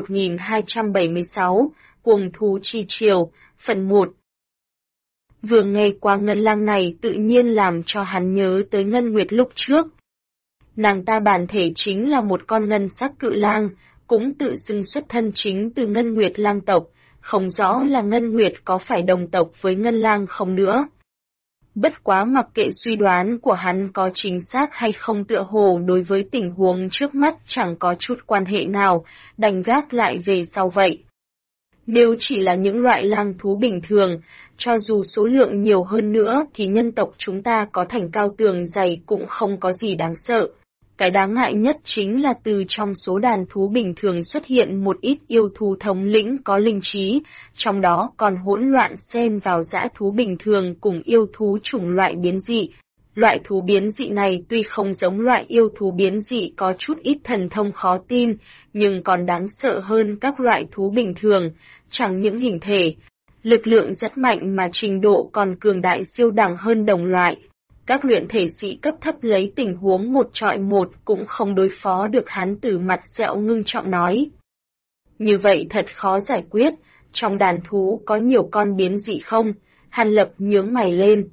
1276, Cuồng thú chi triều, phần 1. Vừa nghe qua ngân lang này tự nhiên làm cho hắn nhớ tới Ngân Nguyệt lúc trước. Nàng ta bản thể chính là một con ngân sắc cự lang, cũng tự xưng xuất thân chính từ Ngân Nguyệt lang tộc, không rõ là Ngân Nguyệt có phải đồng tộc với Ngân lang không nữa. Bất quá mặc kệ suy đoán của hắn có chính xác hay không, tựa hồ đối với tình huống trước mắt chẳng có chút quan hệ nào, đành gác lại về sau vậy. Nếu chỉ là những loại lang thú bình thường, cho dù số lượng nhiều hơn nữa thì nhân tộc chúng ta có thành cao tường dày cũng không có gì đáng sợ. Cái đáng ngại nhất chính là từ trong số đàn thú bình thường xuất hiện một ít yêu thú thống lĩnh có linh trí, trong đó còn hỗn loạn xen vào dã thú bình thường cùng yêu thú chủng loại biến dị. Loại thú biến dị này tuy không giống loại yêu thú biến dị có chút ít thần thông khó tin, nhưng còn đáng sợ hơn các loại thú bình thường, chẳng những hình thể, lực lượng rất mạnh mà trình độ còn cường đại siêu đẳng hơn đồng loại. Các luyện thể sĩ cấp thấp lấy tình huống một chọi một cũng không đối phó được hán tử mặt sẹo ngưng trọng nói. Như vậy thật khó giải quyết, trong đàn thú có nhiều con biến dị không? Hàn Lập nhướng mày lên.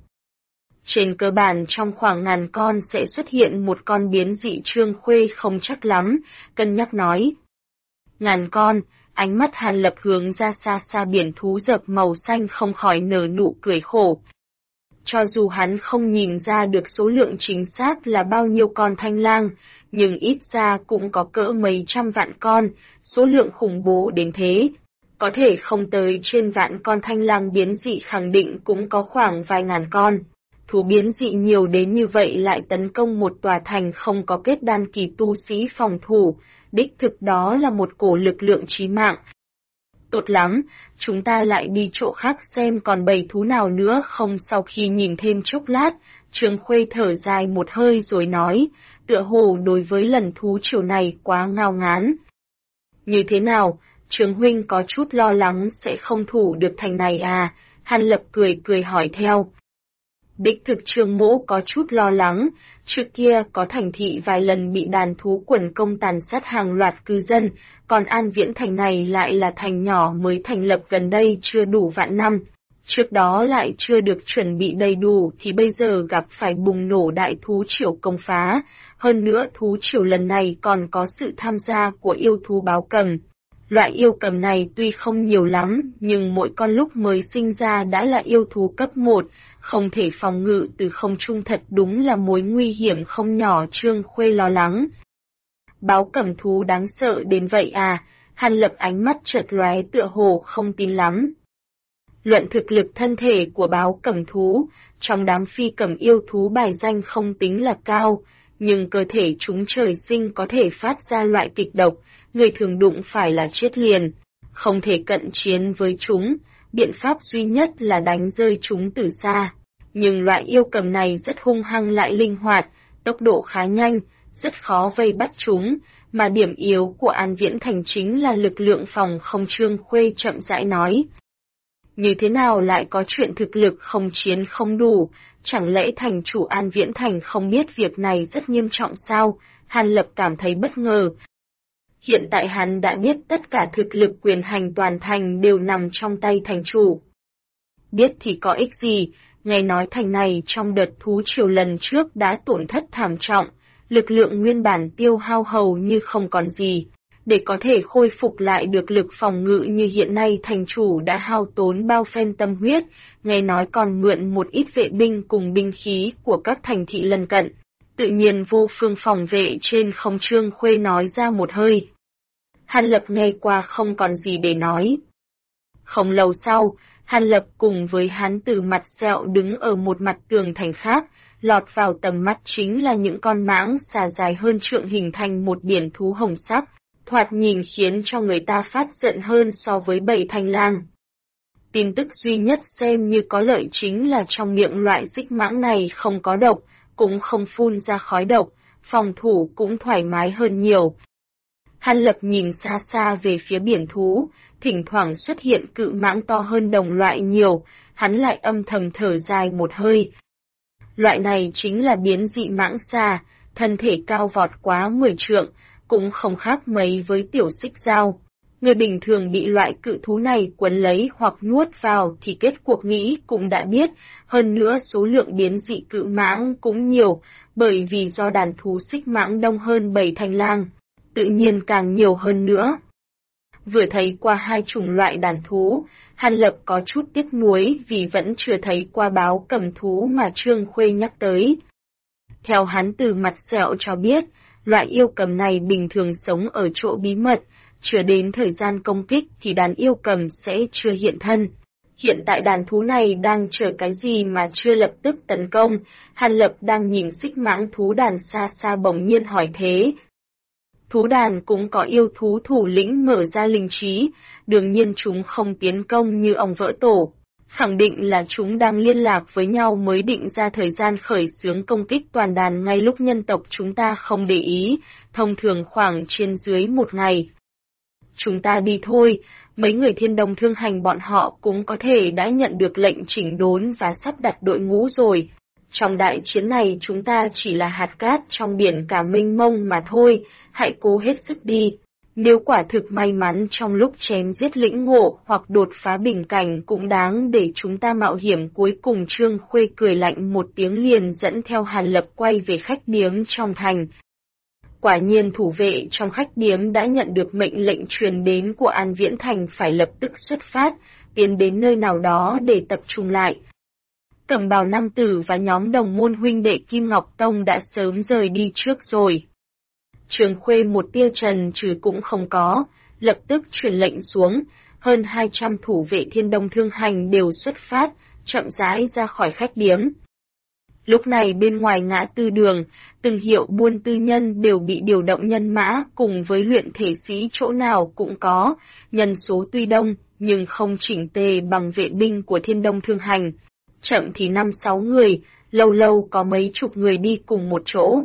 Trên cơ bản trong khoảng 1000 con sẽ xuất hiện một con biến dị. Trương Khuê không chắc lắm, cân nhắc nói. 1000 con, ánh mắt Hàn Lập hướng ra xa xa biển thú dập màu xanh không khỏi nở nụ cười khổ. Cho dù hắn không nhìn ra được số lượng chính xác là bao nhiêu con thanh lang, nhưng ít ra cũng có cỡ mấy trăm vạn con, số lượng khủng bố đến thế. Có thể không tới trên vạn con thanh lang biến dị khẳng định cũng có khoảng vài ngàn con. Thú biến dị nhiều đến như vậy lại tấn công một tòa thành không có kết đan kỳ tu sĩ phòng thủ, đích thực đó là một cổ lực lượng chí mạng. Tốt lắm, chúng ta lại đi chỗ khác xem còn bầy thú nào nữa không. Sau khi nhìn thêm chốc lát, Trương Khuê thở dài một hơi rồi nói, tựa hồ đối với lần thú triều này quá ngao ngán. Như thế nào, Trương huynh có chút lo lắng sẽ không thủ được thành này à? Hàn Lập cười cười hỏi theo. Đích thực Trương mỗ có chút lo lắng, trước kia có thành thị vài lần bị đàn thú quần công tàn sát hàng loạt cư dân, còn An Viễn thành này lại là thành nhỏ mới thành lập gần đây chưa đủ vạn năm. Trước đó lại chưa được chuẩn bị đầy đủ thì bây giờ gặp phải bùng nổ đại thú triều công phá, hơn nữa thú triều lần này còn có sự tham gia của yêu thú báo cầm. Loại yêu cầm này tuy không nhiều lắm, nhưng mỗi con lúc mới sinh ra đã là yêu thú cấp 1, không thể phòng ngự từ không trung thật đúng là mối nguy hiểm không nhỏ. Trương Khuê lo lắng. Báo cầm thú đáng sợ đến vậy à? Hàn Lập ánh mắt chợt lóe tựa hồ không tin lắm. Luận thực lực thân thể của báo cầm thú, trong đám phi cầm yêu thú bài danh không tính là cao, nhưng cơ thể chúng trời sinh có thể phát ra loại kịch độc, người thường đụng phải là chết liền, không thể cận chiến với chúng, biện pháp duy nhất là đánh rơi chúng từ xa. Nhưng loại yêu cầm này rất hung hăng lại linh hoạt, tốc độ khá nhanh, rất khó vây bắt chúng, mà điểm yếu của An Viễn thành chính là lực lượng phòng không. Trương Khuê chậm rãi nói. Như thế nào lại có chuyện thực lực không chiến không đủ, chẳng lẽ thành chủ An Viễn thành không biết việc này rất nghiêm trọng sao? Hàn Lập cảm thấy bất ngờ. Hiện tại hắn đã biết tất cả thực lực quyền hành toàn thành đều nằm trong tay thành chủ. Biết thì có ích gì, nghe nói thành này trong đợt thú triều lần trước đã tổn thất thảm trọng, lực lượng nguyên bản tiêu hao hầu như không còn gì. Để có thể khôi phục lại được lực phòng ngự như hiện nay thành chủ đã hao tốn bao phen tâm huyết, nghe nói còn mượn một ít vệ binh cùng binh khí của các thành thị lân cận. Tự nhiên vô phương phòng vệ trên không. Trương Khuê nói ra một hơi. Hàn Lập nghe qua không còn gì để nói. Không lâu sau, Hàn Lập cùng với hán tử mặt sẹo đứng ở một mặt tường thành khác, lọt vào tầm mắt chính là những con mãng xà dài hơn trượng hình thành một biển thú hồng sắc, thoạt nhìn khiến cho người ta phát giận hơn so với bầy thanh lang. Tin tức duy nhất xem như có lợi chính là trong miệng loại xích mãng này không có độc, cũng không phun ra khói độc, phòng thủ cũng thoải mái hơn nhiều. Hàn Lập nhìn xa xa về phía biển thú, thỉnh thoảng xuất hiện cự mãng to hơn đồng loại nhiều, hắn lại âm thầm thở dài một hơi. Loại này chính là biến dị mãng xà, thân thể cao vọt quá 10 trượng, cũng không khác mấy với tiểu xích dao. Người bình thường bị loại cự thú này quấn lấy hoặc nuốt vào thì kết cuộc nghĩ cũng đã biết, hơn nữa số lượng biến dị cự mãng cũng nhiều, bởi vì do đàn thú xích mãng đông hơn bầy thanh lang, tự nhiên càng nhiều hơn nữa. Vừa thấy qua hai chủng loại đàn thú, Hàn Lập có chút tiếc nuối vì vẫn chưa thấy qua báo cầm thú mà Trương Khuê nhắc tới. Theo hắn từ mặt sẹo cho biết, loại yêu cầm này bình thường sống ở chỗ bí mật, chưa đến thời gian công kích thì đàn yêu cầm sẽ chưa hiện thân. Hiện tại đàn thú này đang chờ cái gì mà chưa lập tức tấn công? Hàn Lập đang nhìn xích mãng thú đàn xa xa bỗng nhiên hỏi thế. Thú đàn cũng có yêu thú thủ lĩnh mở ra linh trí, đương nhiên chúng không tiến công như ong vỡ tổ. Khẳng định là chúng đang liên lạc với nhau mới định ra thời gian khởi xướng công kích toàn đàn ngay lúc nhân tộc chúng ta không để ý, thông thường khoảng trên dưới 1 ngày. Chúng ta đi thôi, mấy người Thiên Đồng Thương Hành bọn họ cũng có thể đã nhận được lệnh chỉnh đốn và sắp đặt đội ngũ rồi. Trong đại chiến này chúng ta chỉ là hạt cát trong biển cả mênh mông mà thôi, hãy cố hết sức đi. Nếu quả thực may mắn trong lúc chém giết lĩnh ngộ hoặc đột phá bình cảnh cũng đáng để chúng ta mạo hiểm. Cuối cùng Trương Khuê cười lạnh một tiếng liền dẫn theo Hàn Lập quay về khách điếm trong thành. Quả nhiên thủ vệ trong khách điếm đã nhận được mệnh lệnh truyền đến của An Viễn Thành phải lập tức xuất phát, tiến đến nơi nào đó để tập trung lại. Cẩm bào nam tử và nhóm đồng môn huynh đệ Kim Ngọc Tông đã sớm rời đi trước rồi. Trương Khuê một tia trần trừ cũng không có, lập tức truyền lệnh xuống, hơn 200 thủ vệ Thiên Đông Thương Hành đều xuất phát, chậm rãi ra khỏi khách điếm. Lúc này bên ngoài ngã tư đường, từng hiệu buôn tư nhân đều bị điều động nhân mã cùng với luyện thể sĩ chỗ nào cũng có, nhân số tuy đông nhưng không chỉnh tề bằng vệ binh của Thiên Đông Thương Hành. Chậm thì 5-6 người, lâu lâu có mấy chục người đi cùng một chỗ.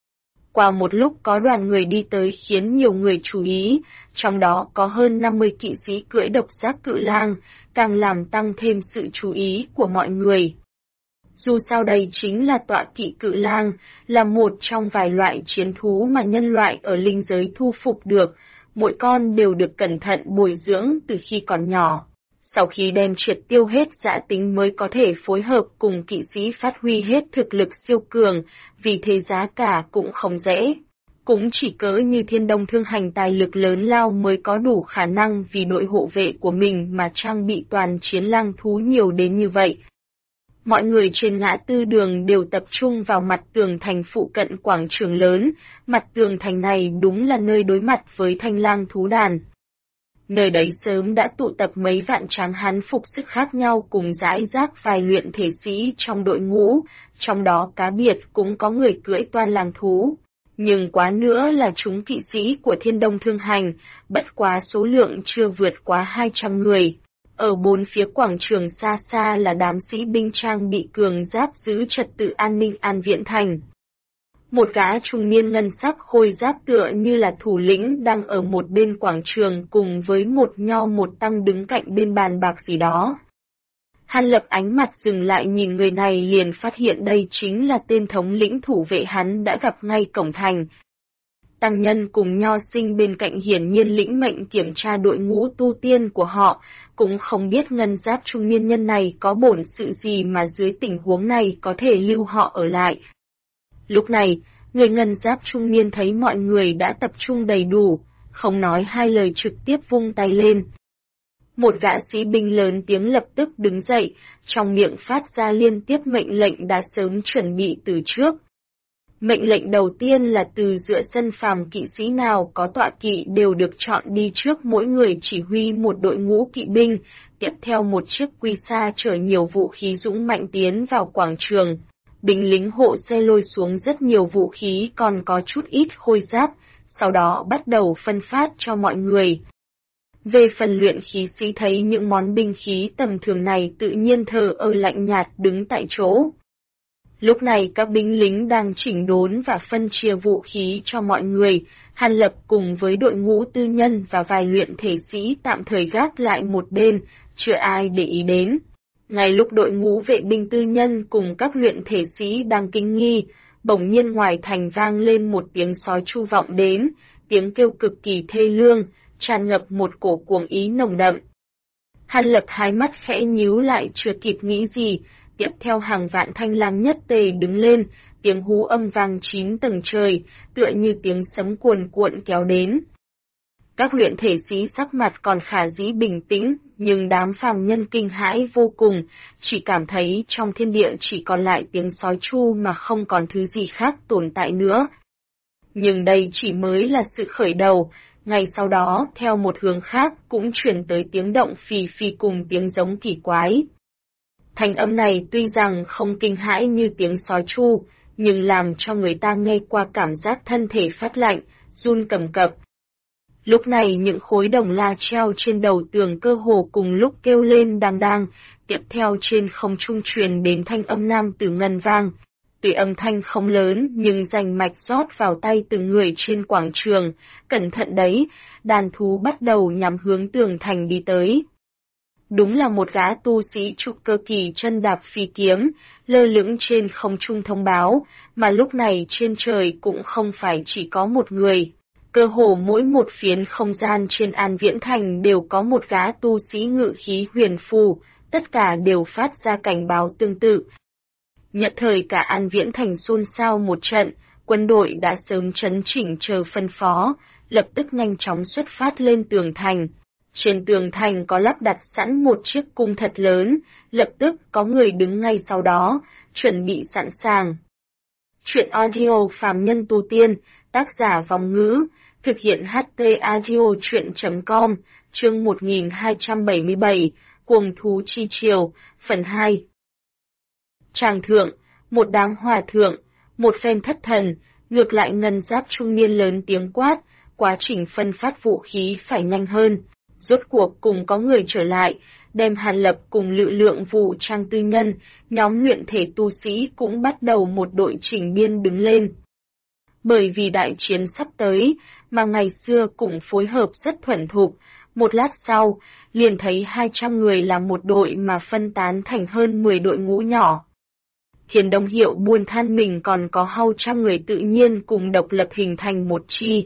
Qua một lúc có đoàn người đi tới khiến nhiều người chú ý, trong đó có hơn 50 kỵ sĩ cưỡi độc giác cự lang, càng làm tăng thêm sự chú ý của mọi người. Dù sao đây chính là tọa kỵ cự lang, là một trong vài loại chiến thú mà nhân loại ở linh giới thu phục được, mỗi con đều được cẩn thận bồi dưỡng từ khi còn nhỏ. Sau khi đem triệt tiêu hết dã tính mới có thể phối hợp cùng kỵ sĩ phát huy hết thực lực siêu cường, vì thế giá cả cũng không dễ. Cũng chỉ cỡ như Thiên Đông Thương Hành tài lực lớn lao mới có đủ khả năng vì đội hộ vệ của mình mà trang bị toàn chiến lang thú nhiều đến như vậy. Mọi người trên ngã tư đường đều tập trung vào mặt tường thành phụ cận quảng trường lớn, mặt tường thành này đúng là nơi đối mặt với thanh lang thú đàn. Nơi đấy sớm đã tụ tập mấy vạn tráng hán phục sức khác nhau cùng rải rác vài luyện thể sĩ trong đội ngũ, trong đó cá biệt cũng có người cưỡi toan lang thú. Nhưng quá nữa là chúng kỵ sĩ của Thiên Đông Thương Hành, bất quá số lượng chưa vượt quá 200 người. Ở bốn phía quảng trường xa xa là đám sĩ binh trang bị cường giáp giữ trật tự an ninh An Viễn Thành. Một gã trung niên ngân sắc khôi giáp tựa như là thủ lĩnh đang ở một bên quảng trường cùng với một nho một tăng đứng cạnh bên bàn bạc gì đó. Hàn Lập ánh mặt dừng lại nhìn người này liền phát hiện đây chính là tên thống lĩnh thủ vệ hắn đã gặp ngay cổng thành. Tăng nhân cùng nho sinh bên cạnh hiển nhiên lĩnh mệnh kiểm tra đội ngũ tu tiên của họ, cũng không biết ngân giáp trung niên nhân này có bổn sự gì mà dưới tình huống này có thể lưu họ ở lại. Lúc này, người ngân giáp trung niên thấy mọi người đã tập trung đầy đủ, không nói hai lời trực tiếp vung tay lên. Một gã sĩ binh lớn tiếng lập tức đứng dậy, trong miệng phát ra liên tiếp mệnh lệnh đã sớm chuẩn bị từ trước. Mệnh lệnh đầu tiên là từ giữa sân phàm kỵ sĩ nào có tọa kỵ đều được chọn đi trước, mỗi người chỉ huy một đội ngũ kỵ binh, tiếp theo một chiếc quy xa chở nhiều vũ khí dũng mạnh tiến vào quảng trường. Binh lính hộ xe lôi xuống rất nhiều vũ khí còn có chút ít khôi giáp, sau đó bắt đầu phân phát cho mọi người. Về phần luyện khí sĩ thấy những món binh khí tầm thường này tự nhiên thờ ơ lạnh nhạt đứng tại chỗ. Lúc này các binh lính đang chỉnh đốn và phân chia vũ khí cho mọi người, Hàn Lập cùng với đội ngũ tư nhân và vài luyện thể sĩ tạm thời gác lại một bên, chưa ai để ý đến. Ngay lúc đội ngũ vệ binh tư nhân cùng các luyện thể sĩ đang kinh nghi, bỗng nhiên ngoài thành vang lên một tiếng sói chu vọng đến, tiếng kêu cực kỳ thê lương, tràn ngập một cổ cuồng ý nồng đậm. Hàn Lập hai mắt khẽ nhíu lại chưa kịp nghĩ gì, tiếp theo hàng vạn thanh lang nhất tề đứng lên, tiếng hú âm vang 9 tầng trời, tựa như tiếng sấm cuồn cuộn kéo đến. Các luyện thể sĩ sắc mặt còn khả dĩ bình tĩnh, nhưng đám phàm nhân kinh hãi vô cùng, chỉ cảm thấy trong thiên địa chỉ còn lại tiếng sói chu mà không còn thứ gì khác tồn tại nữa. Nhưng đây chỉ mới là sự khởi đầu, ngay sau đó theo một hướng khác cũng chuyển tới tiếng động phì phì cùng tiếng giống kỳ quái. Thanh âm này tuy rằng không kinh hãi như tiếng sói chu, nhưng làm cho người ta nghe qua cảm giác thân thể phát lạnh, run cầm cập. Lúc này những khối đồng la treo trên đầu tường cơ hồ cùng lúc kêu lên đang đang, tiếp theo trên không trung truyền đến thanh âm nam tử ngân vang. Tuy âm thanh không lớn nhưng rành mạch rót vào tay từng người trên quảng trường, cẩn thận đấy, đàn thú bắt đầu nhắm hướng tường thành đi tới. Đúng là một gã tu sĩ trúc cơ kỳ chân đạp phi kiếm, lơ lửng trên không trung thông báo, mà lúc này trên trời cũng không phải chỉ có một người. Cơ hồ mỗi một phiến không gian trên An Viễn Thành đều có một gã tu sĩ ngự khí huyền phù, tất cả đều phát ra cảnh báo tương tự. Nhất thời cả An Viễn Thành xôn xao một trận, quân đội đã sớm chấn chỉnh chờ phân phó, lập tức nhanh chóng xuất phát lên tường thành. Trên tường thành có lắp đặt sẵn một chiếc cung thật lớn, lập tức có người đứng ngay sau đó, chuẩn bị sẵn sàng. Chuyện audio phàm nhân tu tiên, tác giả Vong Ngữ, thực hiện HT audio chuyện.com, chương 1277, Cuồng thú chi triều, phần 2. Tràng thượng, một đám hòa thượng, một phen thất thần, ngược lại ngân giáp trung niên lớn tiếng quát, quá trình phân phát vũ khí phải nhanh hơn. Rốt cuộc cùng có người trở lại, đem Hàn Lập cùng lực lượng vũ trang tư nhân, nhóm luyện thể tu sĩ cũng bắt đầu một đội chỉnh biên đứng lên. Bởi vì đại chiến sắp tới, mà ngày xưa cũng phối hợp rất thuần thục, một lát sau, liền thấy 200 người là một đội mà phân tán thành hơn 10 đội ngũ nhỏ. Thiên Đông Hiệu buồn than mình còn có hơn trăm người tự nhiên cùng độc lập hình thành một chi.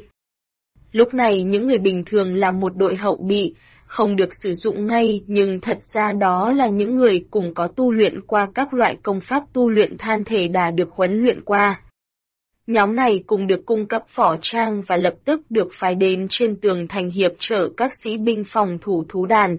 Lúc này những người bình thường là một đội hậu bị, không được sử dụng ngay nhưng thật ra đó là những người cùng có tu luyện qua các loại công pháp tu luyện than thể đã được huấn luyện qua. Nhóm này cùng được cung cấp võ trang và lập tức được phái đến trên tường thành hiệp trợ các sĩ binh phòng thủ thú đàn.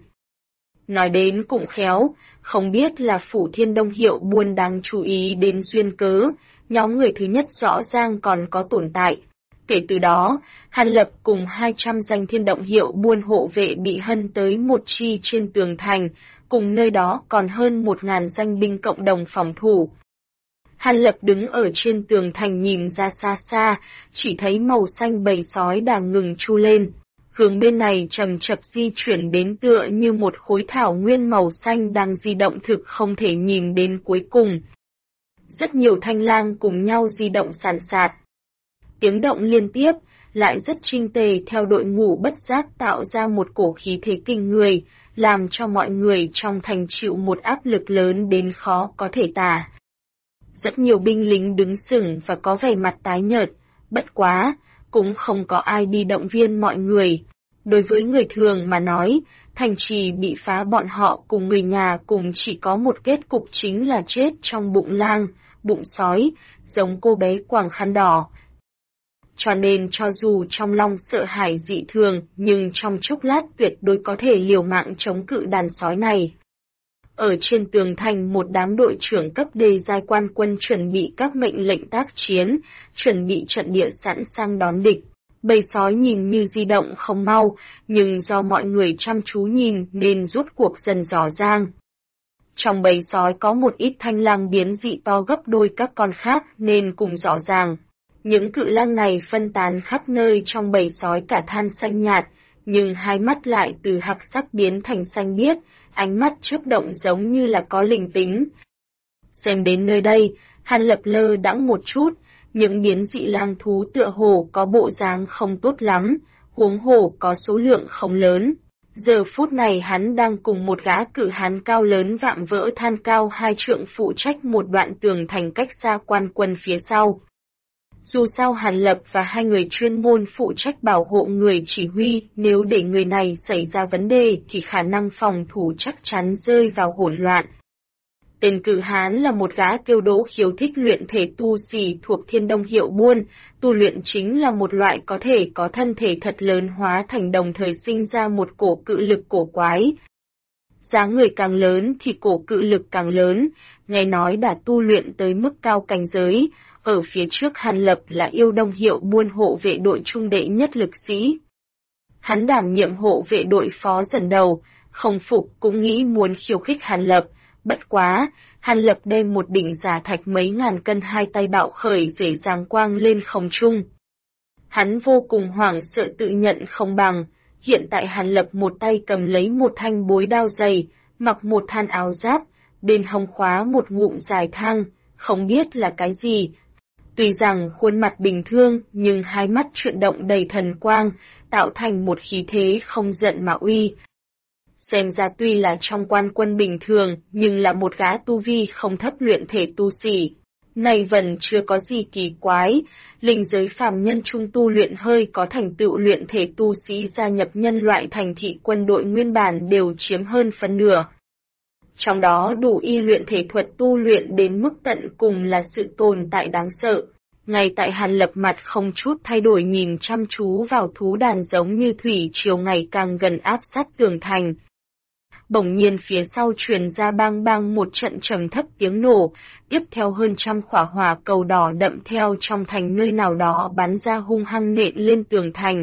Nói đến cũng khéo, không biết là Phủ Thiên Đông Hiệu buôn đang chú ý đến duyên cớ, nhóm người thứ nhất rõ ràng còn có tồn tại. Kể từ đó, Hàn Lập cùng 200 danh Thiên Động Hiệu buôn hộ vệ bị hân tới một chi trên tường thành, cùng nơi đó còn hơn 1.000 danh binh cộng đồng phòng thủ. Hàn Lập đứng ở trên tường thành nhìn ra xa xa, chỉ thấy màu xanh bầy sói đang ngừng chu lên. Hướng bên này chậm chậm di chuyển đến tựa như một khối thảo nguyên màu xanh đang di động thực không thể nhìn đến cuối cùng. Rất nhiều thanh lang cùng nhau di động sàn sạt. Tiếng động liên tiếp, lại rất chinh tề theo đội ngũ bất giác tạo ra một cổ khí thế kinh người, làm cho mọi người trong thành chịu một áp lực lớn đến khó có thể tả. Rất nhiều binh lính đứng sững và có vẻ mặt tái nhợt, bất quá, cũng không có ai đi động viên mọi người. Đối với người thường mà nói, thành trì bị phá bọn họ cùng người nhà cùng chỉ có một kết cục chính là chết trong bụng lang, bụng sói, giống cô bé quàng khăn đỏ. Cho nên cho dù trong lòng sợ hãi dị thường, nhưng trong chốc lát tuyệt đối có thể liều mạng chống cự đàn sói này. Ở trên tường thành một đám đội trưởng cấp đề giai quan quân chuẩn bị các mệnh lệnh tác chiến, chuẩn bị trận địa sẵn sàng đón địch. Bầy sói nhìn như di động không mau, nhưng do mọi người chăm chú nhìn nên rốt cuộc dần rõ ràng. Trong bầy sói có một ít thanh lang biến dị to gấp đôi các con khác nên cùng rõ ràng. Những cự lang này phân tán khắp nơi trong bầy sói cả than xanh nhạt, nhưng hai mắt lại từ hắc sắc biến thành xanh biếc, ánh mắt chớp động giống như là có linh tính. Xem đến nơi đây, Hàn Lập lơ đãng một chút, những biến dị lang thú tựa hồ có bộ dáng không tốt lắm, huống hồ có số lượng không lớn. Giờ phút này hắn đang cùng một gã cự hán cao lớn vạm vỡ than cao 2 trượng phụ trách một đoạn tường thành cách xa quan quân phía sau. Dù sao Hàn Lập và hai người chuyên môn phụ trách bảo hộ người chỉ huy, nếu để người này xảy ra vấn đề thì khả năng phòng thủ chắc chắn rơi vào hỗn loạn. Tên cự hán là một gã kiêu đỗ khiếu thích luyện thể tu sĩ thuộc Thiên Đông Hiệu buôn, tu luyện chính là một loại có thể có thân thể thật lớn hóa thành đồng thời sinh ra một cổ cự lực cổ quái. Dáng người càng lớn thì cổ cự lực càng lớn, nghe nói đã tu luyện tới mức cao cảnh giới. Ở phía trước Hàn Lập là Yêu Đông Hiệu buôn hộ vệ đội trung đệ nhất lực sĩ. Hắn đảm nhiệm hộ vệ đội phó dần đầu, không phục cũng nghĩ muốn khiêu khích Hàn Lập, bất quá, Hàn Lập đem một đỉnh giả thạch mấy ngàn cân hai tay bạo khởi dễ dàng quang lên không trung. Hắn vô cùng hoảng sợ tự nhận không bằng, hiện tại Hàn Lập một tay cầm lấy một thanh bối đao dày, mặc một than áo giáp, bên hông khóa một ngụm dài thang, không biết là cái gì. Tuy rằng khuôn mặt bình thường nhưng hai mắt chuyển động đầy thần quang, tạo thành một khí thế không giận mà uy. Xem ra tuy là trong quan quân bình thường, nhưng là một gã tu vi không thấp luyện thể tu sĩ. Này vẫn chưa có gì kỳ quái, linh giới phàm nhân trung tu luyện hơi có thành tựu luyện thể tu sĩ gia nhập nhân loại thành thị quân đội nguyên bản đều chiếm hơn phần nửa. Trong đó đủ y luyện thể thuật tu luyện đến mức tận cùng là sự tồn tại đáng sợ. Ngay tại Hàn Lập mặt không chút thay đổi nhìn chăm chú vào thú đàn giống như thủy triều ngày càng gần áp sát tường thành. Bỗng nhiên phía sau truyền ra bang bang một trận trầm thấp tiếng nổ, tiếp theo hơn trăm quả hỏa cầu đỏ đậm theo trong thành nơi nào đó bắn ra hung hăng nện lên tường thành.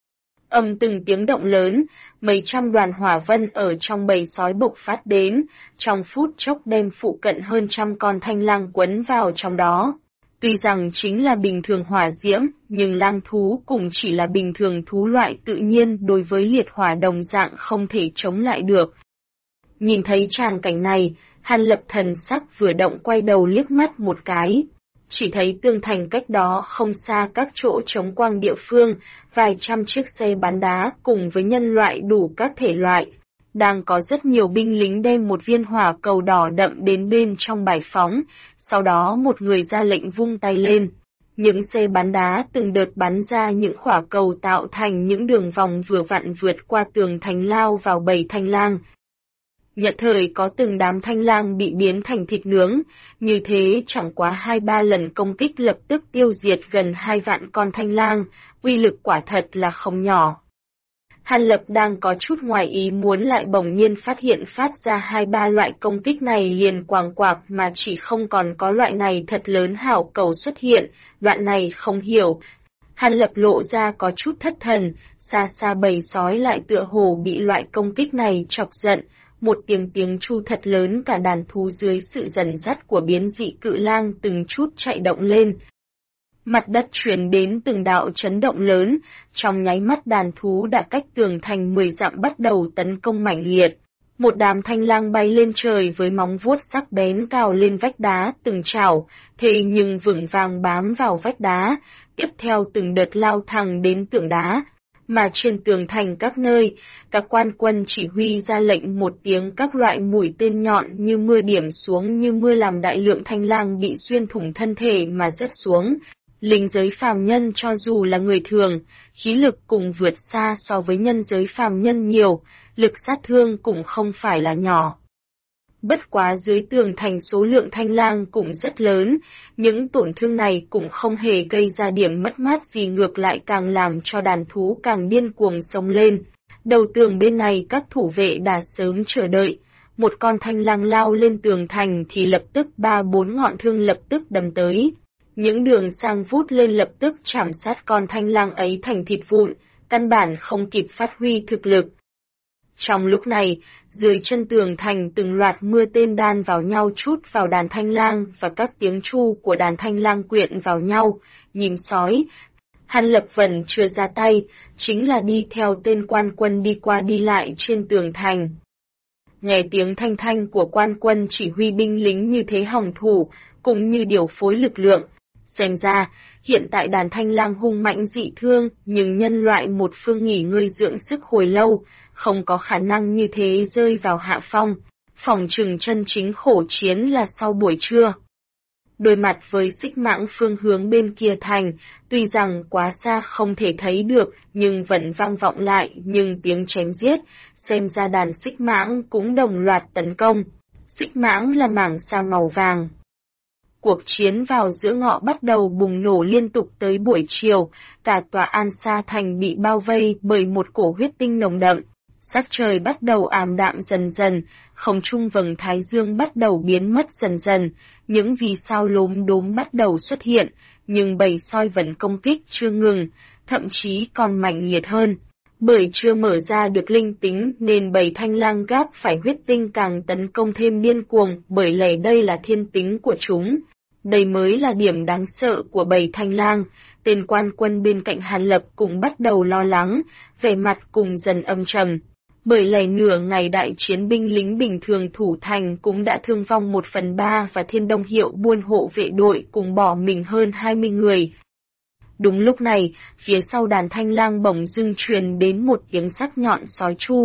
Từng tiếng động lớn, mấy trăm đoàn hỏa vân ở trong bầy sói bộc phát đến, trong phút chốc đem phụ cận hơn trăm con thanh lang quấn vào trong đó. Tuy rằng chính là bình thường hỏa diễm, nhưng lang thú cũng chỉ là bình thường thú loại tự nhiên đối với liệt hỏa đồng dạng không thể chống lại được. Nhìn thấy tràng cảnh này, Hàn Lập thần sắc vừa động quay đầu liếc mắt một cái. Chỉ thấy tường thành cách đó không xa các chỗ chống quang địa phương, vài trăm chiếc xe bắn đá cùng với nhân loại đủ các thể loại. Đang có rất nhiều binh lính đem một viên hỏa cầu đỏ đậm đến bên trong bài phóng, sau đó một người ra lệnh vung tay lên. Những xe bắn đá từng đợt bắn ra những hỏa cầu tạo thành những đường vòng vừa vặn vượt qua tường thành lao vào bầy thanh lang. Nhận thời có từng đám thanh lang bị biến thành thịt nướng, như thế chẳng quá 2-3 lần công kích lập tức tiêu diệt gần 2 vạn con thanh lang, uy lực quả thật là không nhỏ. Hàn Lập đang có chút ngoài ý muốn lại bỗng nhiên phát hiện phát ra 2-3 loại công kích này liền quàng quạc mà chỉ không còn có loại này thật lớn hảo cầu xuất hiện, đoạn này không hiểu. Hàn Lập lộ ra có chút thất thần, xa xa bầy sói lại tựa hồ bị loại công kích này chọc giận. Một tiếng chu thật lớn cả đàn thú dưới sự dần dắt của biến dị cự lang từng chút chạy động lên. Mặt đất truyền đến từng đạo chấn động lớn, trong nháy mắt đàn thú đã cách tường thành 10 dặm bắt đầu tấn công mãnh liệt. Một đám thanh lang bay lên trời với móng vuốt sắc bén cào lên vách đá từng chảo, thế nhưng vững vàng bám vào vách đá, tiếp theo từng đợt lao thẳng đến tường đá. Mà trên tường thành các nơi, các quan quân chỉ huy ra lệnh một tiếng các loại mũi tên nhọn như mưa điểm xuống như mưa làm đại lượng thanh lang bị xuyên thủng thân thể mà rớt xuống. Linh giới phàm nhân cho dù là người thường, khí lực cũng vượt xa so với nhân giới phàm nhân nhiều, lực sát thương cũng không phải là nhỏ. Bất quá dưới tường thành số lượng thanh lang cũng rất lớn, những tổn thương này cũng không hề gây ra điểm mất mát gì ngược lại càng làm cho đàn thú càng điên cuồng xông lên. Đầu tường bên này các thủ vệ đã sớm chờ đợi, một con thanh lang lao lên tường thành thì lập tức 3-4 ngọn thương lập tức đâm tới. Những đường sang vút lên lập tức chảm sát con thanh lang ấy thành thịt vụn, căn bản không kịp phát huy thực lực. Trong lúc này, dưới chân tường thành từng loạt mưa tên đan vào nhau chút vào đàn thanh lang và các tiếng chu của đàn thanh lang quyện vào nhau, nhím sói. Hàn Lập vẫn chưa ra tay, chính là đi theo tên quan quân đi qua đi lại trên tường thành. Nghe tiếng thanh thanh của quan quân chỉ huy binh lính như thế hòng thủ, cũng như điều phối lực lượng. Xem ra, hiện tại đàn thanh lang hung mạnh dị thương, nhưng nhân loại một phương nghỉ ngơi dưỡng sức hồi lâu, không có khả năng như thế rơi vào hạ phong. Phòng trừng chân chính khổ chiến là sau buổi trưa. Đối mặt với xích mãng phương hướng bên kia thành, tuy rằng quá xa không thể thấy được, nhưng vẫn vang vọng lại, nhưng tiếng chém giết, xem ra đàn xích mãng cũng đồng loạt tấn công. Xích mãng là mảng sa màu vàng. Cuộc chiến vào giữa ngọ bắt đầu bùng nổ liên tục tới buổi chiều, cả tòa An Sa thành bị bao vây bởi một cổ huyết tinh nồng đậm. Sắc trời bắt đầu ảm đạm dần dần, không trung vầng thái dương bắt đầu biến mất dần dần, những vì sao lốm đốm bắt đầu xuất hiện, nhưng bầy sói vẫn công kích chưa ngừng, thậm chí còn mạnh liệt hơn. Bởi chưa mở ra được linh tính nên bầy thanh lang gáp phải huyết tinh càng tấn công thêm điên cuồng, bởi lẽ đây là thiên tính của chúng. Đây mới là điểm đáng sợ của bầy thanh lang. Tên quan quân bên cạnh Hàn Lập cũng bắt đầu lo lắng, vẻ mặt cùng dần âm trầm. Bởi lẽ nửa ngày đại chiến binh lính bình thường thủ thành cũng đã thương vong 1/3 và Thiên Đông Hiệu buôn hộ vệ đội cùng bỏ mình hơn 20 người. Đúng lúc này, phía sau đàn thanh lang bỗng dưng truyền đến một tiếng sắc nhọn sói chu,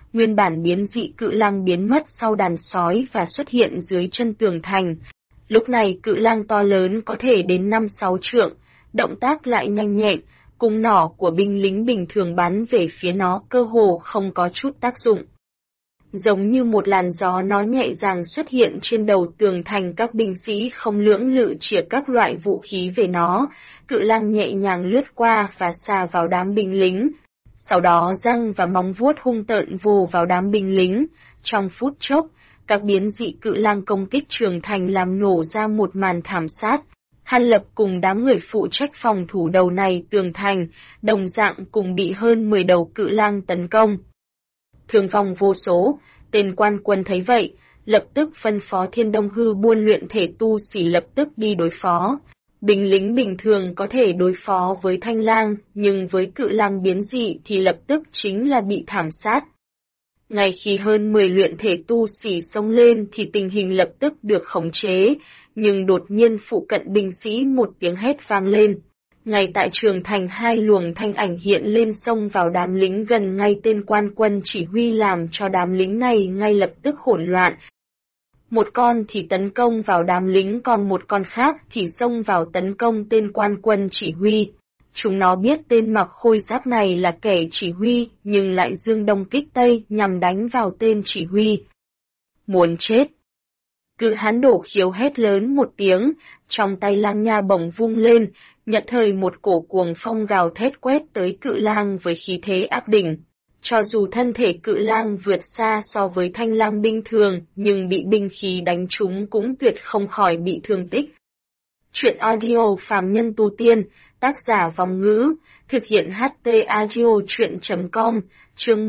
nguyên bản biến dị cự lang biến mất sau đàn sói và xuất hiện dưới chân tường thành. Lúc này cự lang to lớn có thể đến 5-6 trượng, động tác lại nhanh nhẹn, cung nỏ của binh lính bình thường bắn về phía nó cơ hồ không có chút tác dụng. Giống như một làn gió nó nhẹ nhàng xuất hiện trên đầu tường thành, các binh sĩ không lưỡng lự chĩa các loại vũ khí về nó, cự lang nhẹ nhàng lướt qua và xà vào đám binh lính. Sau đó răng và móng vuốt hung tợn vồ vào đám binh lính. Trong phút chốc, các biến dị cự lang công kích trường thành làm nổ ra một màn thảm sát. Hàn Lập cùng đám người phụ trách phòng thủ đầu này tường thành, đồng dạng cùng bị hơn 10 đầu cự lang tấn công. Thương vong vô số, tên quan quân thấy vậy, lập tức phân phó Thiên Đông Hư Buôn luyện thể tu sĩ lập tức đi đối phó. Binh lính bình thường có thể đối phó với thanh lang, nhưng với cự lang biến dị thì lập tức chính là bị thảm sát. Ngay khi hơn 10 luyện thể tu sĩ xông lên thì tình hình lập tức được khống chế, nhưng đột nhiên phụ cận binh sĩ một tiếng hét vang lên. Ngay tại trường thành, 2 luồng thanh ảnh hiện lên xông vào đám lính gần ngay tên quan quân chỉ huy, làm cho đám lính này ngay lập tức hỗn loạn. Một con thì tấn công vào đám lính, còn một con khác thì xông vào tấn công tên quan quân chỉ huy. Chúng nó biết tên mặc khôi giáp này là kẻ chỉ huy, nhưng lại dương đông kích tây nhằm đánh vào tên chỉ huy. Muốn chết! Cự hán Đổ Khiếu hét lớn một tiếng, trong tay lang nha bổng vung lên, nhận thời một cổ cuồng phong gào thét quét tới cự lang với khí thế áp đỉnh. Cho dù thân thể cự lang vượt xa so với thanh lang bình thường, nhưng bị binh khí đánh trúng cũng tuyệt không khỏi bị thương tích. Chuyện audio Phàm Nhân Tu Tiên, tác giả Vong Ngữ, thực hiện HT Audio Chuyện.com, chương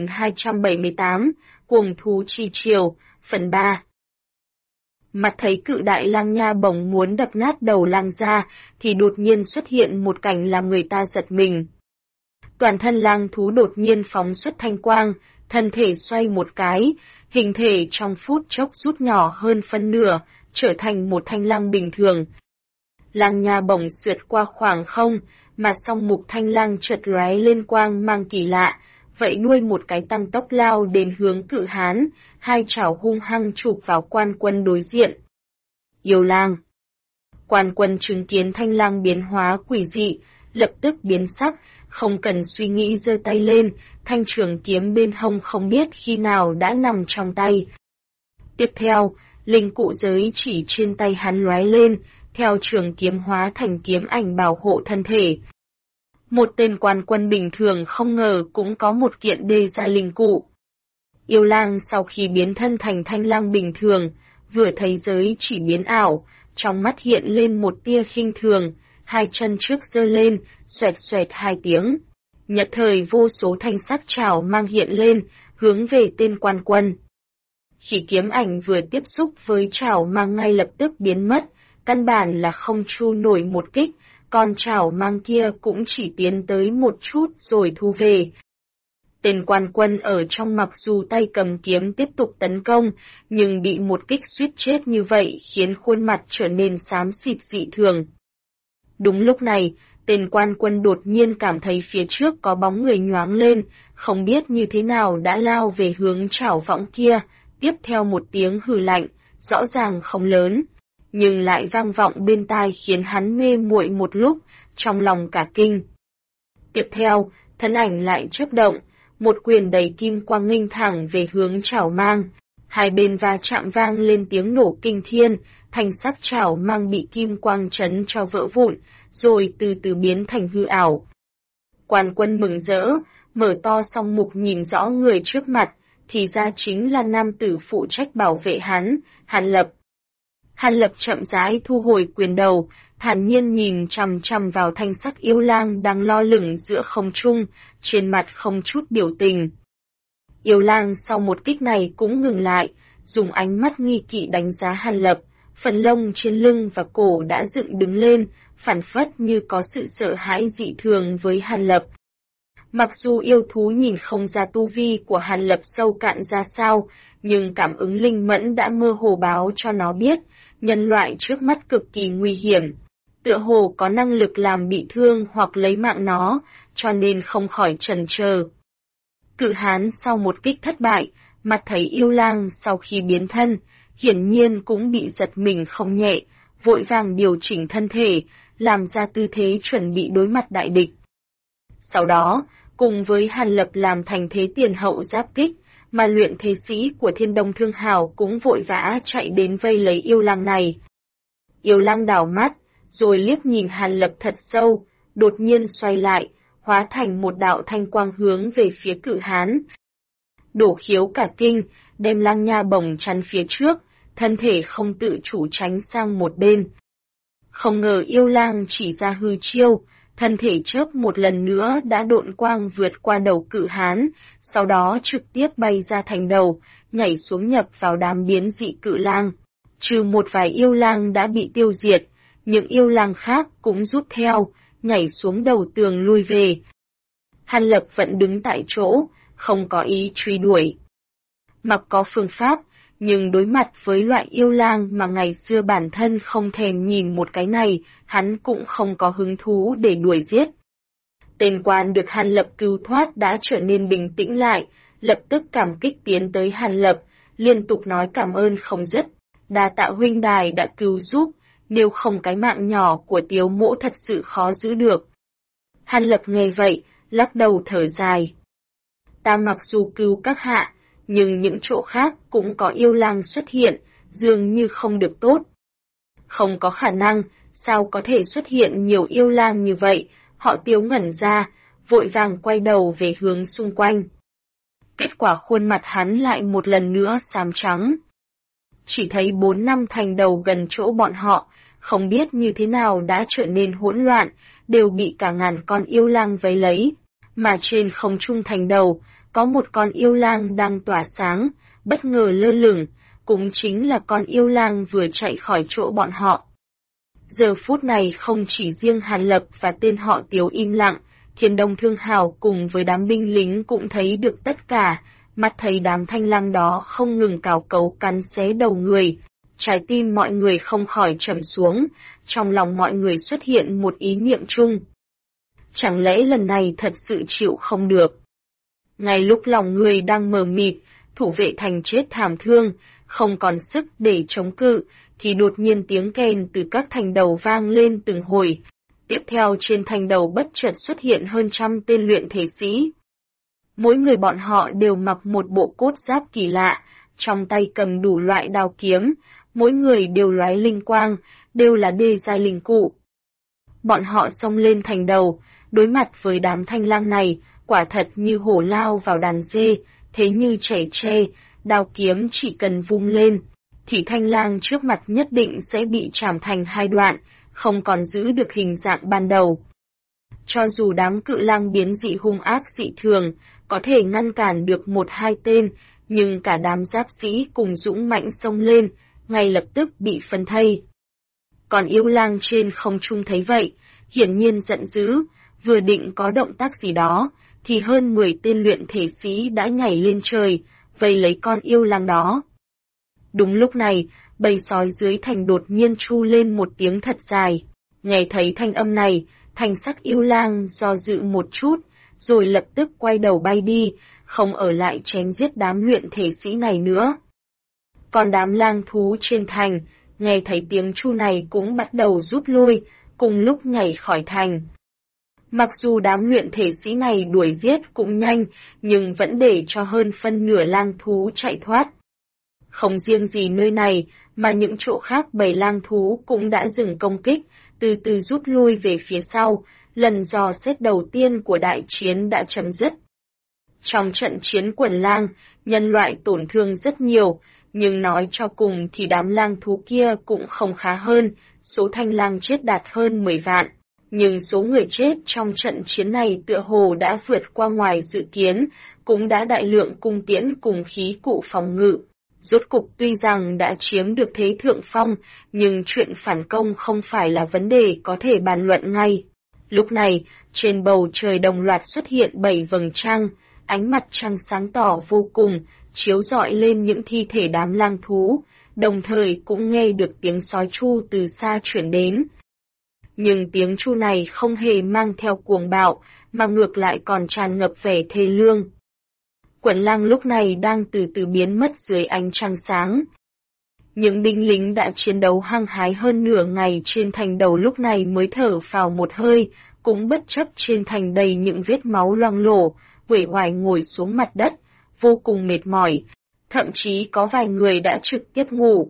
1278, Cuồng Thú Chi Triều, phần 3. Mặt thấy cự đại lang nha bổng muốn đập nát đầu lang ra, thì đột nhiên xuất hiện một cảnh làm người ta giật mình. Toàn thân lang thú đột nhiên phóng xuất thanh quang, thân thể xoay một cái, hình thể trong phút chốc rút nhỏ hơn phân nửa, trở thành một thanh lang bình thường. Lang nha bổng sượt qua khoảng không, mà song mục thanh lang chợt lóe lên quang mang kỳ lạ, vậy đuôi một cái tăng tốc lao đến hướng cự hán, 2 chảo hung hăng chụp vào quan quân đối diện. Yêu lang! Quan quân chứng kiến thanh lang biến hóa quỷ dị, lập tức biến sắc, không cần suy nghĩ giơ tay lên, thanh trường kiếm bên hông không biết khi nào đã nằm trong tay. Tiếp theo, linh cụ giới chỉ trên tay hắn lóe lên, theo trường kiếm hóa thành kiếm ảnh bảo hộ thân thể. Một tên quan quân bình thường không ngờ cũng có một kiện đê gia linh cụ. Yêu lang sau khi biến thân thành thanh lang bình thường, vừa thấy giới chỉ biến ảo, trong mắt hiện lên một tia khinh thường, 2 chân trước giơ lên, xoẹt xoẹt 2 tiếng. Nhất thời vô số thanh sắc chảo mang hiện lên, hướng về tên quan quân. Khi kiếm ảnh vừa tiếp xúc với chảo mang ngay lập tức biến mất, căn bản là không chu nổi một kích, còn chảo mang kia cũng chỉ tiến tới một chút rồi thu về. Tên quan quân ở trong mặc dù tay cầm kiếm tiếp tục tấn công, nhưng bị một kích suýt chết như vậy khiến khuôn mặt trở nên xám xịt dị thường. Đúng lúc này, tên quan quân đột nhiên cảm thấy phía trước có bóng người nhoáng lên, không biết như thế nào đã lao về hướng chảo võng kia, tiếp theo một tiếng hừ lạnh, rõ ràng không lớn, nhưng lại vang vọng bên tai khiến hắn mê muội một lúc, trong lòng cả kinh. Tiếp theo, thân ảnh lại chớp động, một quyền đầy kim quang nghênh thẳng về hướng chảo mang. 2 bên va chạm vang lên tiếng nổ kinh thiên, thanh sắc chảo mang bị kim quang chấn cho vỡ vụn, rồi từ từ biến thành hư ảo. Quan quân mừng rỡ, mở to song mục nhìn rõ người trước mặt, thì ra chính là nam tử phụ trách bảo vệ hắn, Hàn Lập. Hàn Lập chậm rãi thu hồi quyền đầu, thản nhiên nhìn chằm chằm vào thanh sắc yêu lang đang lo lửng giữa không trung, trên mặt không chút biểu tình. Yêu lang sau một kích này cũng ngừng lại, dùng ánh mắt nghi kỵ đánh giá Hàn Lập, phần lông trên lưng và cổ đã dựng đứng lên, phảng phất như có sự sợ hãi dị thường với Hàn Lập. Mặc dù yêu thú nhìn không ra tu vi của Hàn Lập sâu cạn ra sao, nhưng cảm ứng linh mẫn đã mơ hồ báo cho nó biết, nhân loại trước mắt cực kỳ nguy hiểm, tựa hồ có năng lực làm bị thương hoặc lấy mạng nó, cho nên không khỏi chần chờ. Cự hán sau một kích thất bại, mặt thấy yêu lang sau khi biến thân, hiển nhiên cũng bị giật mình không nhẹ, vội vàng điều chỉnh thân thể, làm ra tư thế chuẩn bị đối mặt đại địch. Sau đó, cùng với Hàn Lập làm thành thế tiền hậu giáp kích, mà luyện thế sĩ của Thiên Đông Thương Hào cũng vội vã chạy đến vây lấy yêu lang này. Yêu lang đảo mắt, rồi liếc nhìn Hàn Lập thật sâu, đột nhiên xoay lại, hóa thành một đạo thanh quang hướng về phía cự hán. Đổ khiếu cả kinh, đem lang nha bổng chắn phía trước, thân thể không tự chủ tránh sang một bên. Không ngờ yêu lang chỉ ra hư chiêu, thân thể chớp một lần nữa đã độn quang vượt qua đầu cự hán, sau đó trực tiếp bay ra thành đầu, nhảy xuống nhập vào đám biến dị cự lang. Trừ một vài yêu lang đã bị tiêu diệt, những yêu lang khác cũng rút theo, nhảy xuống đầu tường lui về. Hàn Lập vẫn đứng tại chỗ, không có ý truy đuổi. Mặc có phương pháp, nhưng đối mặt với loại yêu lang mà ngày xưa bản thân không thèm nhìn một cái này, hắn cũng không có hứng thú để đuổi giết. Tên quan được Hàn Lập cứu thoát đã trở nên bình tĩnh lại, lập tức cảm kích tiến tới Hàn Lập, liên tục nói cảm ơn không dứt. Đa tạ huynh đài đã cứu giúp, nếu không cái mạng nhỏ của Tiếu Mỗ thật sự khó giữ được. Hàn Lập nghe vậy, lắc đầu thở dài. Ta mặc dù cứu các hạ, nhưng những chỗ khác cũng có yêu lang xuất hiện, dường như không được tốt. Không có khả năng, sao có thể xuất hiện nhiều yêu lang như vậy, họ Tiếu ngẩn ra, vội vàng quay đầu về hướng xung quanh. Kết quả khuôn mặt hắn lại một lần nữa xám trắng. Chỉ thấy 4 năm thành đầu gần chỗ bọn họ, không biết như thế nào đã trở nên hỗn loạn, đều bị cả ngàn con yêu lang vây lấy. Mà trên không trung thành đầu, có một con yêu lang đang tỏa sáng, bất ngờ lơ lửng, cũng chính là con yêu lang vừa chạy khỏi chỗ bọn họ. Giờ phút này không chỉ riêng Hàn Lập và tên họ Tiếu im lặng, Thiên Đông Thương Hào cùng với đám binh lính cũng thấy được tất cả, mắt thấy đám thanh lang đó không ngừng cào cấu cắn xé đầu người. Trái tim mọi người không khỏi trầm xuống, trong lòng mọi người xuất hiện một ý niệm chung. Chẳng lẽ lần này thật sự chịu không được? Ngay lúc lòng người đang mờ mịt, thủ vệ thành chết thảm thương, không còn sức để chống cự, thì đột nhiên tiếng kèn từ các thành đầu vang lên từng hồi. Tiếp theo trên thành đầu bất chợt xuất hiện hơn 100 tên luyện thể sĩ. Mỗi người bọn họ đều mặc một bộ cốt giáp kỳ lạ, trong tay cầm đủ loại đao kiếm, mỗi người đều lóe linh quang, đều là đê giai linh cụ. Bọn họ xông lên thành đầu, đối mặt với đám thanh lang này, quả thật như hổ lao vào đàn dê, thế như chảy tre, đao kiếm chỉ cần vung lên, thì thanh lang trước mặt nhất định sẽ bị chảm thành hai đoạn, không còn giữ được hình dạng ban đầu. Cho dù đám cự lang biến dị hung ác dị thường, có thể ngăn cản được 1-2 tên, nhưng cả đám giáp sĩ cùng dũng mãnh xông lên, ngay lập tức bị phân thây. Còn yêu lang trên không trung thấy vậy, hiển nhiên giận dữ, vừa định có động tác gì đó, thì hơn 10 tên luyện thể sĩ đã nhảy lên trời, vây lấy con yêu lang đó. Đúng lúc này, bầy sói dưới thành đột nhiên tru lên một tiếng thật dài. Nghe thấy thanh âm này, thành sắc yêu lang do dự một chút, rồi lập tức quay đầu bay đi, không ở lại chém giết đám luyện thể sĩ này nữa. Còn đám lang thú trên thành, nghe thấy tiếng chu này cũng bắt đầu rút lui, cùng lúc nhảy khỏi thành. Mặc dù đám luyện thể sĩ này đuổi giết cũng nhanh, nhưng vẫn để cho hơn phân nửa lang thú chạy thoát. Không riêng gì nơi này, mà những chỗ khác bầy lang thú cũng đã dừng công kích, từ từ rút lui về phía sau, lần dò xét đầu tiên của đại chiến đã chấm dứt. Trong trận chiến quần lang, nhân loại tổn thương rất nhiều, nhưng nói cho cùng thì đám lang thú kia cũng không khá hơn, số thanh lang chết đạt hơn 10 vạn. Nhưng số người chết trong trận chiến này tựa hồ đã vượt qua ngoài dự kiến, cũng đã đại lượng cung tiễn cùng khí cụ phòng ngự. Rốt cục tuy rằng đã chiếm được thế thượng phong, nhưng chuyện phản công không phải là vấn đề có thể bàn luận ngay. Lúc này, trên bầu trời đồng loạt xuất hiện 7 vầng trăng, ánh mặt trăng sáng tỏ vô cùng, chiếu rọi lên những thi thể đám lang thú, đồng thời cũng nghe được tiếng sói tru từ xa chuyển đến. Nhưng tiếng chu này không hề mang theo cuồng bạo, mà ngược lại còn tràn ngập vẻ thê lương. Quần lang lúc này đang từ từ biến mất dưới ánh trăng sáng. Những binh lính đã chiến đấu hăng hái hơn nửa ngày trên thành đầu lúc này mới thở phào một hơi, cũng bất chấp trên thành đầy những vết máu loang lổ, uể oải ngồi xuống mặt đất, vô cùng mệt mỏi, thậm chí có vài người đã trực tiếp ngủ.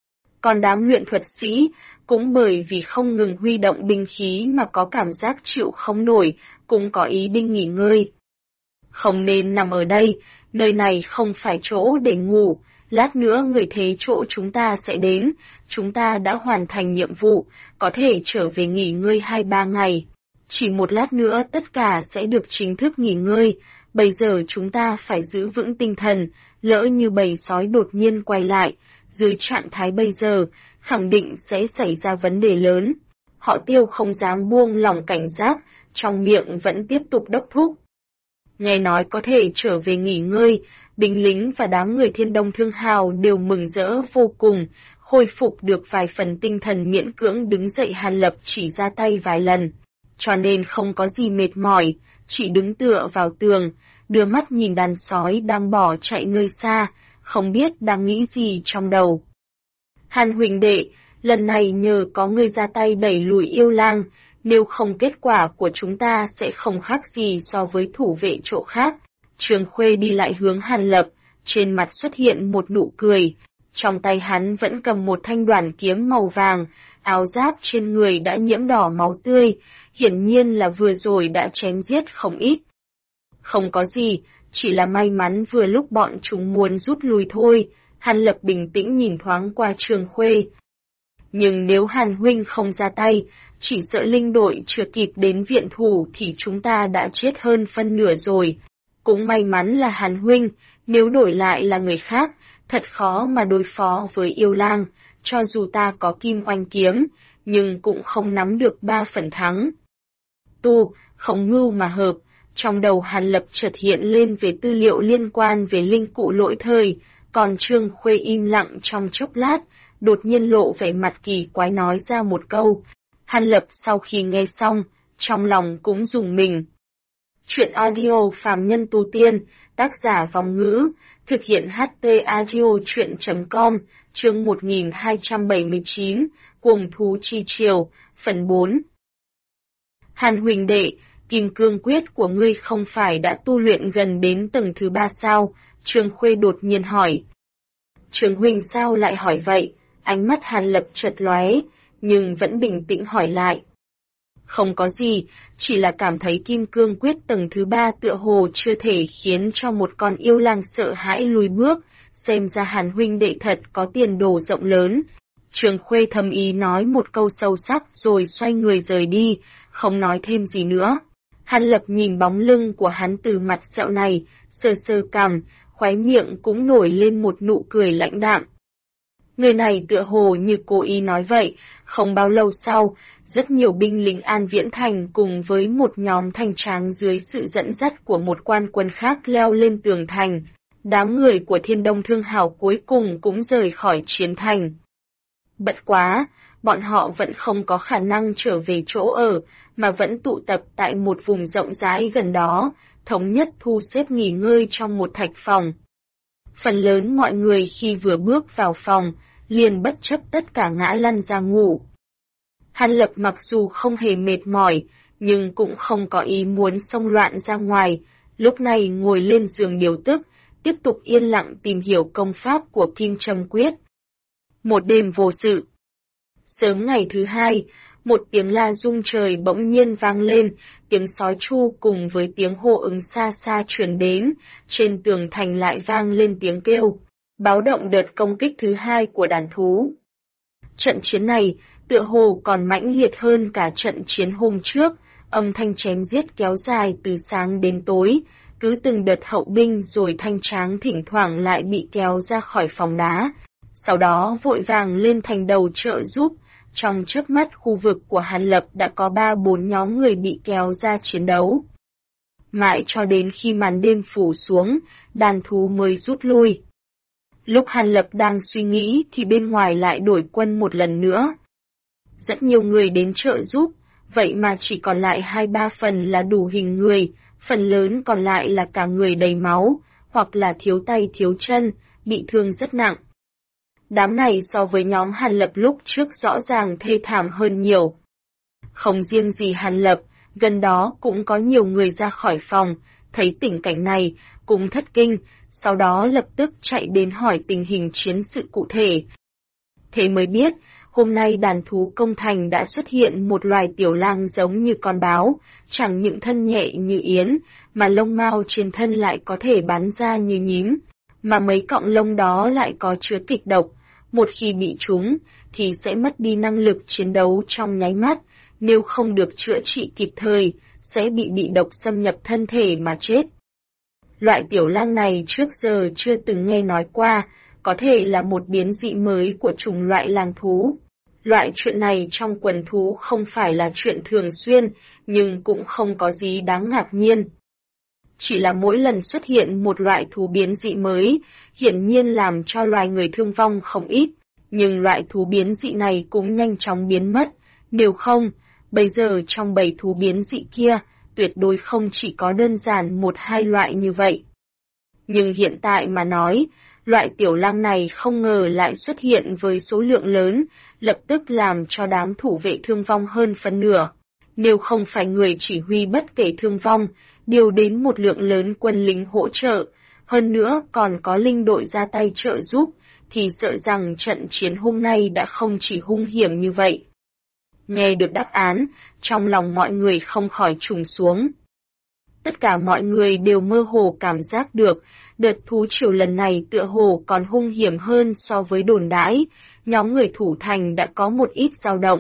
Còn đám luyện thuật sĩ, cũng bởi vì không ngừng huy động binh khí mà có cảm giác chịu không nổi, cũng có ý định nghỉ ngơi. Không nên nằm ở đây, nơi này không phải chỗ để ngủ, lát nữa người thế chỗ chúng ta sẽ đến, chúng ta đã hoàn thành nhiệm vụ, có thể trở về nghỉ ngơi 2-3 ngày. Chỉ một lát nữa tất cả sẽ được chính thức nghỉ ngơi, bây giờ chúng ta phải giữ vững tinh thần, lỡ như bầy sói đột nhiên quay lại, dưới trạng thái bây giờ, khẳng định sẽ xảy ra vấn đề lớn. Họ Tiêu không dám buông lỏng cảnh giác, trong miệng vẫn tiếp tục đốc thúc. Nghe nói có thể trở về nghỉ ngơi, binh lính và đám người Thiên Đông Thương Hào đều mừng rỡ vô cùng, khôi phục được vài phần tinh thần miễn cưỡng đứng dậy. Hàn Lập chỉ ra tay vài lần, cho nên không có gì mệt mỏi, chỉ đứng tựa vào tường, đưa mắt nhìn đàn sói đang bỏ chạy nơi xa, không biết đang nghĩ gì trong đầu. Hàn huynh đệ, lần này nhờ có ngươi ra tay đẩy lùi yêu lang, nếu không kết quả của chúng ta sẽ không khác gì so với thủ vệ chỗ khác. Trường Khuê đi lại hướng Hàn Lập, trên mặt xuất hiện một nụ cười, trong tay hắn vẫn cầm một thanh đoản kiếm màu vàng, áo giáp trên người đã nhiễm đỏ máu tươi, hiển nhiên là vừa rồi đã chém giết không ít. Không có gì, chỉ là may mắn vừa lúc bọn chúng muốn rút lui thôi. Hàn Lập bình tĩnh nhìn thoáng qua Trường Khuê. Nhưng nếu Hàn huynh không ra tay, chỉ sợ linh đội chưa kịp đến viện thủ thì chúng ta đã chết hơn phân nửa rồi. Cũng may mắn là Hàn huynh, nếu đổi lại là người khác, thật khó mà đối phó với yêu lang, cho dù ta có kim oanh kiếm, nhưng cũng không nắm được 3 phần thắng. Tu, không ngưu mà hợp, trong đầu Hàn Lập chợt hiện lên về tư liệu liên quan về linh cụ lỗi thời, còn Trương Khuê im lặng trong chốc lát, đột nhiên lộ vẻ mặt kỳ quái nói ra một câu. Hàn Lập sau khi nghe xong, trong lòng cũng rùng mình. Chuyện audio phàm nhân tu tiên, tác giả Vong Ngữ, thực hiện HT audio chuyện.com, chương 1279, Cuồng thú chi triều, phần 4. Hàn huynh đệ, Kim Cương Quyết của ngươi không phải đã tu luyện gần đến tầng thứ 3 sao? Trương Khuê đột nhiên hỏi. Trường huynh sao lại hỏi vậy? Ánh mắt Hàn Lập chợt lóe, nhưng vẫn bình tĩnh hỏi lại. Không có gì, chỉ là cảm thấy Kim Cương Quyết tầng thứ 3 tựa hồ chưa thể khiến cho một con yêu lang sợ hãi lùi bước, xem ra Hàn huynh đệ thật có tiền đồ rộng lớn. Trường Khuê thầm ý nói một câu sâu sắc rồi xoay người rời đi, không nói thêm gì nữa. Hàn Lập nhìn bóng lưng của hắn từ mặt sẹo này, sờ sờ cằm, khóe miệng cũng nổi lên một nụ cười lãnh đạm. Người này tựa hồ như cố ý nói vậy, không bao lâu sau, rất nhiều binh lính An Viễn Thành cùng với một nhóm thanh tráng dưới sự dẫn dắt của một quan quân khác leo lên tường thành. Đám người của Thiên Đông Thương Hào cuối cùng cũng rời khỏi chiến thành. Bất quá, bọn họ vẫn không có khả năng trở về chỗ ở, mà vẫn tụ tập tại một vùng rộng rãi gần đó, thống nhất thu xếp nghỉ ngơi trong một thạch phòng. Phần lớn mọi người khi vừa bước vào phòng, liền bất chấp tất cả ngã lăn ra ngủ. Hàn Lập mặc dù không hề mệt mỏi, nhưng cũng không có ý muốn xông loạn ra ngoài, lúc này ngồi lên giường điều tức, tiếp tục yên lặng tìm hiểu công pháp của Kim Trâm Quyết. Một đêm vô sự. Sớm ngày thứ hai, một tiếng la rung trời bỗng nhiên vang lên, tiếng sói chu cùng với tiếng hô ứng xa xa truyền đến, trên tường thành lại vang lên tiếng kêu, báo động đợt công kích thứ hai của đàn thú. Trận chiến này, tựa hồ còn mãnh liệt hơn cả trận chiến hôm trước, âm thanh chém giết kéo dài từ sáng đến tối, cứ từng đợt hậu binh rồi thanh tráng thỉnh thoảng lại bị kéo ra khỏi phòng đá, sau đó vội vàng lên thành đầu trợ giúp. Trong chớp mắt khu vực của Hàn Lập đã có 3-4 nhóm người bị kéo ra chiến đấu. Mãi cho đến khi màn đêm phủ xuống, đàn thú mới rút lui. Lúc Hàn Lập đang suy nghĩ thì bên ngoài lại đổi quân một lần nữa. Rất nhiều người đến trợ giúp, vậy mà chỉ còn lại 2-3 phần là đủ hình người, phần lớn còn lại là cả người đầy máu, hoặc là thiếu tay thiếu chân, bị thương rất nặng. Đám này so với nhóm Hàn Lập lúc trước rõ ràng thê thảm hơn nhiều. Không riêng gì Hàn Lập, gần đó cũng có nhiều người ra khỏi phòng, thấy tình cảnh này, cũng thất kinh, sau đó lập tức chạy đến hỏi tình hình chiến sự cụ thể. Thế mới biết, hôm nay đàn thú công thành đã xuất hiện một loài tiểu lang giống như con báo, chẳng những thân nhẹ như yến, mà lông mao trên thân lại có thể bắn ra như nhím, mà mấy cọng lông đó lại có chứa kịch độc, một khi bị trúng, thì sẽ mất đi năng lực chiến đấu trong nháy mắt, nếu không được chữa trị kịp thời, sẽ bị độc xâm nhập thân thể mà chết. Loại tiểu lang này trước giờ chưa từng nghe nói qua, có thể là một biến dị mới của chủng loại lang thú. Loại chuyện này trong quần thú không phải là chuyện thường xuyên, nhưng cũng không có gì đáng ngạc nhiên. Chỉ là mỗi lần xuất hiện một loại thú biến dị mới, hiển nhiên làm cho loài người thương vong không ít, nhưng loại thú biến dị này cũng nhanh chóng biến mất, nếu không, bây giờ trong bầy thú biến dị kia, tuyệt đối không chỉ có đơn giản một hai loại như vậy. Nhưng hiện tại mà nói, loại tiểu lang này không ngờ lại xuất hiện với số lượng lớn, lập tức làm cho đám thủ vệ thương vong hơn phân nửa. Nếu không phải người chỉ huy bất kể thương vong, điều đến một lượng lớn quân lính hỗ trợ, hơn nữa còn có linh đội ra tay trợ giúp, thì sợ rằng trận chiến hôm nay đã không chỉ hung hiểm như vậy. Nghe được đáp án, trong lòng mọi người không khỏi trùng xuống. Tất cả mọi người đều mơ hồ cảm giác được, đợt thú triều lần này tựa hồ còn hung hiểm hơn so với đồn đãi, nhóm người thủ thành đã có một ít dao động.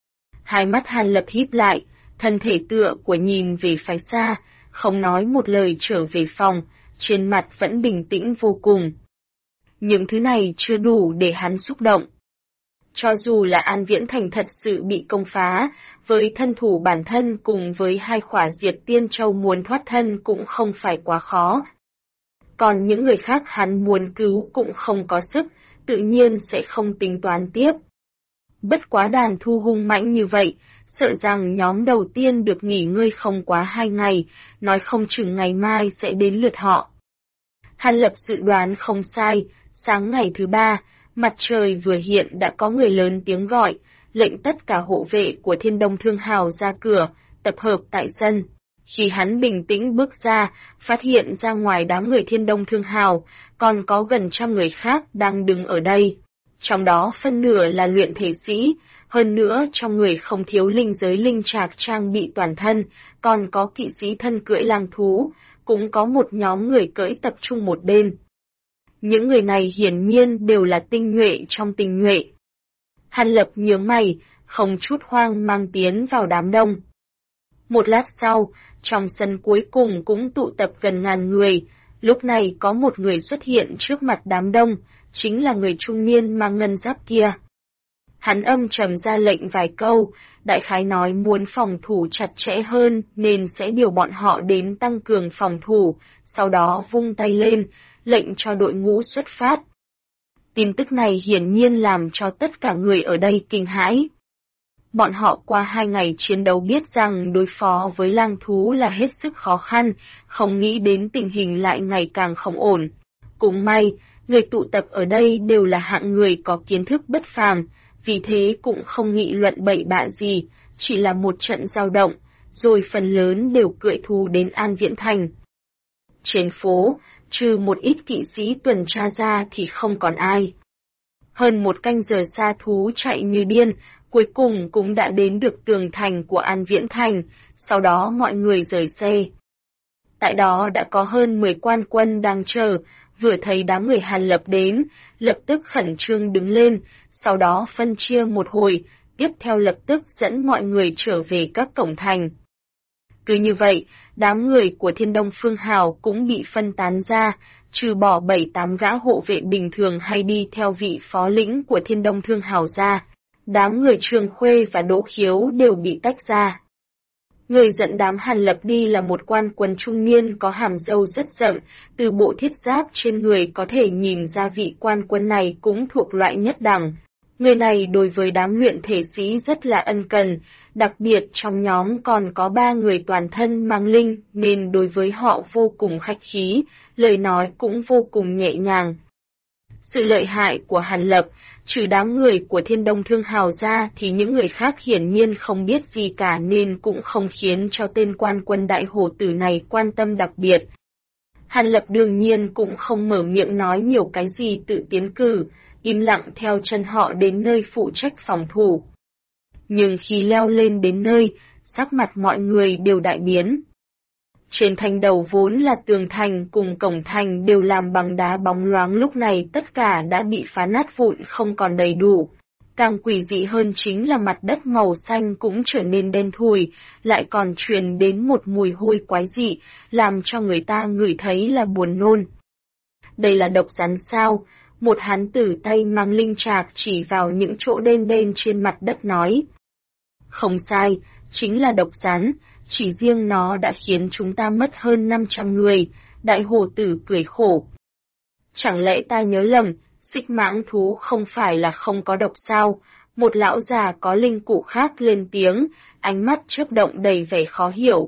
Hai mắt Hàn Lập híp lại, thân thể tựa của nhìn về phía xa, không nói một lời trở về phòng, trên mặt vẫn bình tĩnh vô cùng. Những thứ này chưa đủ để hắn xúc động. Cho dù là An Viễn Thành thật sự bị công phá, với thân thủ bản thân cùng với hai khỏa diệt tiên châu muốn thoát thân cũng không phải quá khó. Còn những người khác hắn muốn cứu cũng không có sức, tự nhiên sẽ không tính toán tiếp. Bất quá đàn thu hung mãnh như vậy, sợ rằng nhóm đầu tiên được nghỉ ngơi không quá 2 ngày, nói không chừng ngày mai sẽ đến lượt họ. Hàn Lập dự đoán không sai, sáng ngày thứ 3, mặt trời vừa hiện đã có người lớn tiếng gọi, lệnh tất cả hộ vệ của Thiên Đông Thương Hào ra cửa, tập hợp tại sân. Khi hắn bình tĩnh bước ra, phát hiện ra ngoài đám người Thiên Đông Thương Hào, còn có gần 100 người khác đang đứng ở đây. Trong đó phân nửa là luyện thể sĩ, hơn nữa trong người không thiếu linh giới linh trạc trang bị toàn thân, còn có kỵ sĩ thân cưỡi lang thú, cũng có một nhóm người cưỡi tập trung một bên. Những người này hiển nhiên đều là tinh nhuệ trong tinh nhuệ. Hàn Lập nhướng mày, không chút hoang mang tiến vào đám đông. Một lát sau, trong sân cuối cùng cũng tụ tập gần 1000 người, lúc này có một người xuất hiện trước mặt đám đông, chính là người trung niên mang ngân giáp kia. Hắn âm trầm ra lệnh vài câu, đại khái nói muốn phòng thủ chặt chẽ hơn nên sẽ điều bọn họ đến tăng cường phòng thủ, sau đó vung tay lên, lệnh cho đội ngũ xuất phát. Tin tức này hiển nhiên làm cho tất cả người ở đây kinh hãi. Bọn họ qua 2 ngày chiến đấu biết rằng đối phó với lang thú là hết sức khó khăn, không nghĩ đến tình hình lại ngày càng không ổn. Cũng may, người tụ tập ở đây đều là hạng người có kiến thức bất phàm, vì thế cũng không nghị luận bậy bạ gì, chỉ là một trận dao động, rồi phần lớn đều cưỡi thú đến An Viễn Thành. Trên phố, trừ một ít kỵ sĩ tuần tra ra thì không còn ai. Hơn 1 canh giờ xa thú chạy như điên, cuối cùng cũng đã đến được tường thành của An Viễn Thành, sau đó mọi người rời xe. Tại đó đã có hơn 10 quan quân đang chờ, vừa thấy đám người Hàn Lập đến, lập tức khẩn trương đứng lên, sau đó phân chia một hồi, tiếp theo lập tức dẫn mọi người trở về các cổng thành. Cứ như vậy, đám người của Thiên Đông Phương Hào cũng bị phân tán ra, trừ bỏ 7-8 gã hộ vệ bình thường hay đi theo vị phó lĩnh của Thiên Đông Thương Hào ra. Đám người Trường Khuê và Đỗ Khiếu đều bị tách ra. Người dẫn đám Hàn Lập đi là một quan quân trung niên có hàm râu rất rậm, từ bộ thiết giáp trên người có thể nhìn ra vị quan quân này cũng thuộc loại nhất đẳng. Người này đối với đám luyện thể sĩ rất là ân cần, đặc biệt trong nhóm còn có 3 người toàn thân mang linh nên đối với họ vô cùng khách khí, lời nói cũng vô cùng nhẹ nhàng. Sự lợi hại của Hàn Lập, trừ đám người của Thiên Đông Thương Hào ra thì những người khác hiển nhiên không biết gì cả nên cũng không khiến cho tên quan quân đại hổ tử này quan tâm đặc biệt. Hàn Lập đương nhiên cũng không mở miệng nói nhiều cái gì tự tiến cử, im lặng theo chân họ đến nơi phụ trách phòng thủ. Nhưng khi leo lên đến nơi, sắc mặt mọi người đều đại biến. Trên thành đầu vốn là tường thành cùng cổng thành đều làm bằng đá bóng loáng lúc này tất cả đã bị phá nát vụn không còn đầy đủ. Càng quỷ dị hơn chính là mặt đất màu xanh cũng trở nên đen thui, lại còn truyền đến một mùi hôi quái dị, làm cho người ta ngửi thấy là buồn nôn. Đây là độc rắn sao? Một hán tử tay mang linh trạc chỉ vào những chỗ đen đen trên mặt đất nói. Không sai, chính là độc rắn, chỉ riêng nó đã khiến chúng ta mất hơn 500 người, đại hổ tử cười khổ. Chẳng lẽ ta nhớ lầm, xích mãng thú không phải là không có độc sao? Một lão già có linh cụ khác lên tiếng, ánh mắt chớp động đầy vẻ khó hiểu.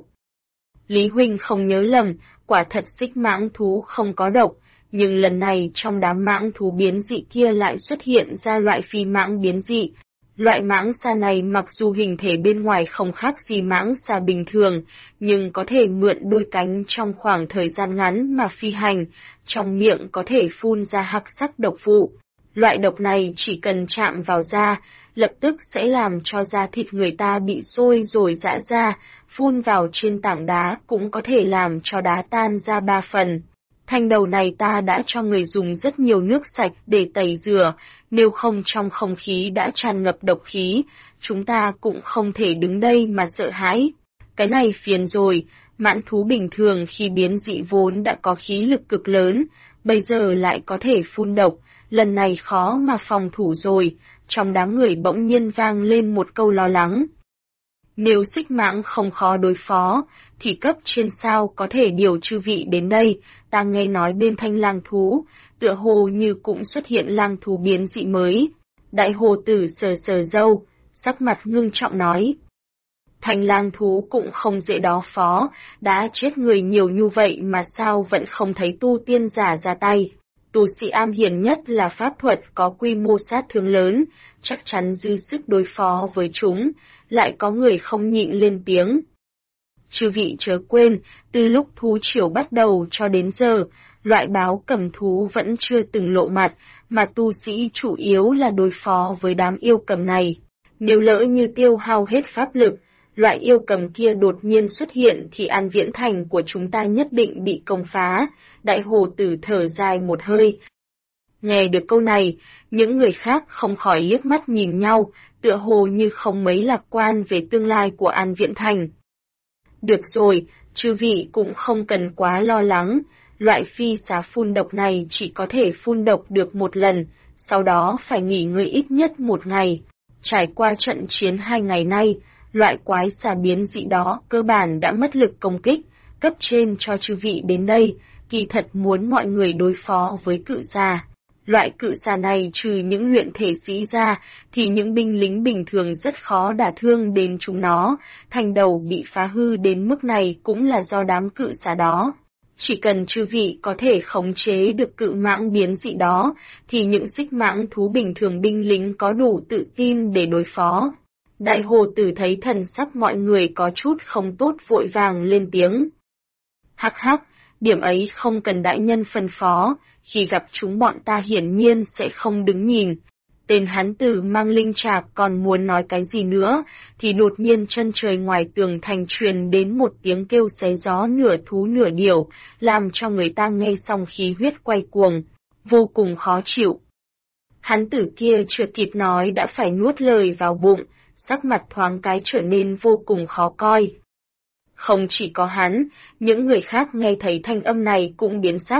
Lý huynh không nhớ lầm, quả thật xích mãng thú không có độc, nhưng lần này trong đám mãng thú biến dị kia lại xuất hiện ra loại phi mãng biến dị. Loại mãng xa này mặc dù hình thể bên ngoài không khác gì mãng xa bình thường, nhưng có thể mượn đôi cánh trong khoảng thời gian ngắn mà phi hành, trong miệng có thể phun ra hắc sắc độc vụ. Loại độc này chỉ cần chạm vào da, lập tức sẽ làm cho da thịt người ta bị sôi rồi giã ra, phun vào trên tảng đá cũng có thể làm cho đá tan ra 3 phần. Thanh đầu này ta đã cho người dùng rất nhiều nước sạch để tẩy rửa, nếu không trong không khí đã tràn ngập độc khí, chúng ta cũng không thể đứng đây mà sợ hãi. Cái này phiền rồi, mãn thú bình thường khi biến dị vốn đã có khí lực cực lớn, bây giờ lại có thể phun độc, lần này khó mà phòng thủ rồi, trong đám người bỗng nhiên vang lên một câu lo lắng. Nếu xích mãng không khó đối phó, thì cấp trên sao có thể điều chư vị đến đây, ta nghe nói bên thanh lang thú, tựa hồ như cũng xuất hiện lang thú biến dị mới. Đại hồ tử sờ sờ râu, sắc mặt ngưng trọng nói. Thanh lang thú cũng không dễ đó phó, đã chết người nhiều như vậy mà sao vẫn không thấy tu tiên giả ra tay. Tu sĩ am hiền nhất là pháp thuật có quy mô sát thương lớn, chắc chắn dư sức đối phó với chúng, lại có người không nhịn lên tiếng. Chư vị chớ quên, từ lúc thú triều bắt đầu cho đến giờ, loại báo cầm thú vẫn chưa từng lộ mặt, mà tu sĩ chủ yếu là đối phó với đám yêu cầm này. Nếu lỡ như tiêu hao hết pháp lực, loại yêu cầm kia đột nhiên xuất hiện thì An Viễn Thành của chúng ta nhất định bị công phá. Đại hồ tử thở dài một hơi. Nghe được câu này, những người khác không khỏi liếc mắt nhìn nhau, tựa hồ như không mấy lạc quan về tương lai của An Viễn Thành. Được rồi, chư vị cũng không cần quá lo lắng, loại phi xá phun độc này chỉ có thể phun độc được một lần, sau đó phải nghỉ ngơi ít nhất 1 ngày. Trải qua trận chiến 2 ngày nay, loại quái xà biến dị đó cơ bản đã mất lực công kích, cấp trên cho chư vị đến đây, kỳ thật muốn mọi người đối phó với cự xà. Loại cự xà này trừ những luyện thể sĩ ra, thì những binh lính bình thường rất khó đả thương đến chúng nó, thành đầu bị phá hư đến mức này cũng là do đám cự xà đó. Chỉ cần chư vị có thể khống chế được cự mãng biến dị đó, thì những xích mãng thú bình thường binh lính có đủ tự tin để đối phó. Đại hồ tử thấy thần sắc mọi người có chút không tốt vội vàng lên tiếng. Hắc hắc, điểm ấy không cần đại nhân phân phó, khi gặp chúng bọn ta hiển nhiên sẽ không đứng nhìn. Tên hán tử mang linh trạc còn muốn nói cái gì nữa, thì đột nhiên chân trời ngoài tường thành truyền đến một tiếng kêu xé gió nửa thú nửa điểu, làm cho người ta nghe xong khí huyết quay cuồng, vô cùng khó chịu. Hán tử kia chưa kịp nói đã phải nuốt lời vào bụng, sắc mặt thoáng cái trở nên vô cùng khó coi. Không chỉ có hắn, những người khác nghe thấy thanh âm này cũng biến sắc.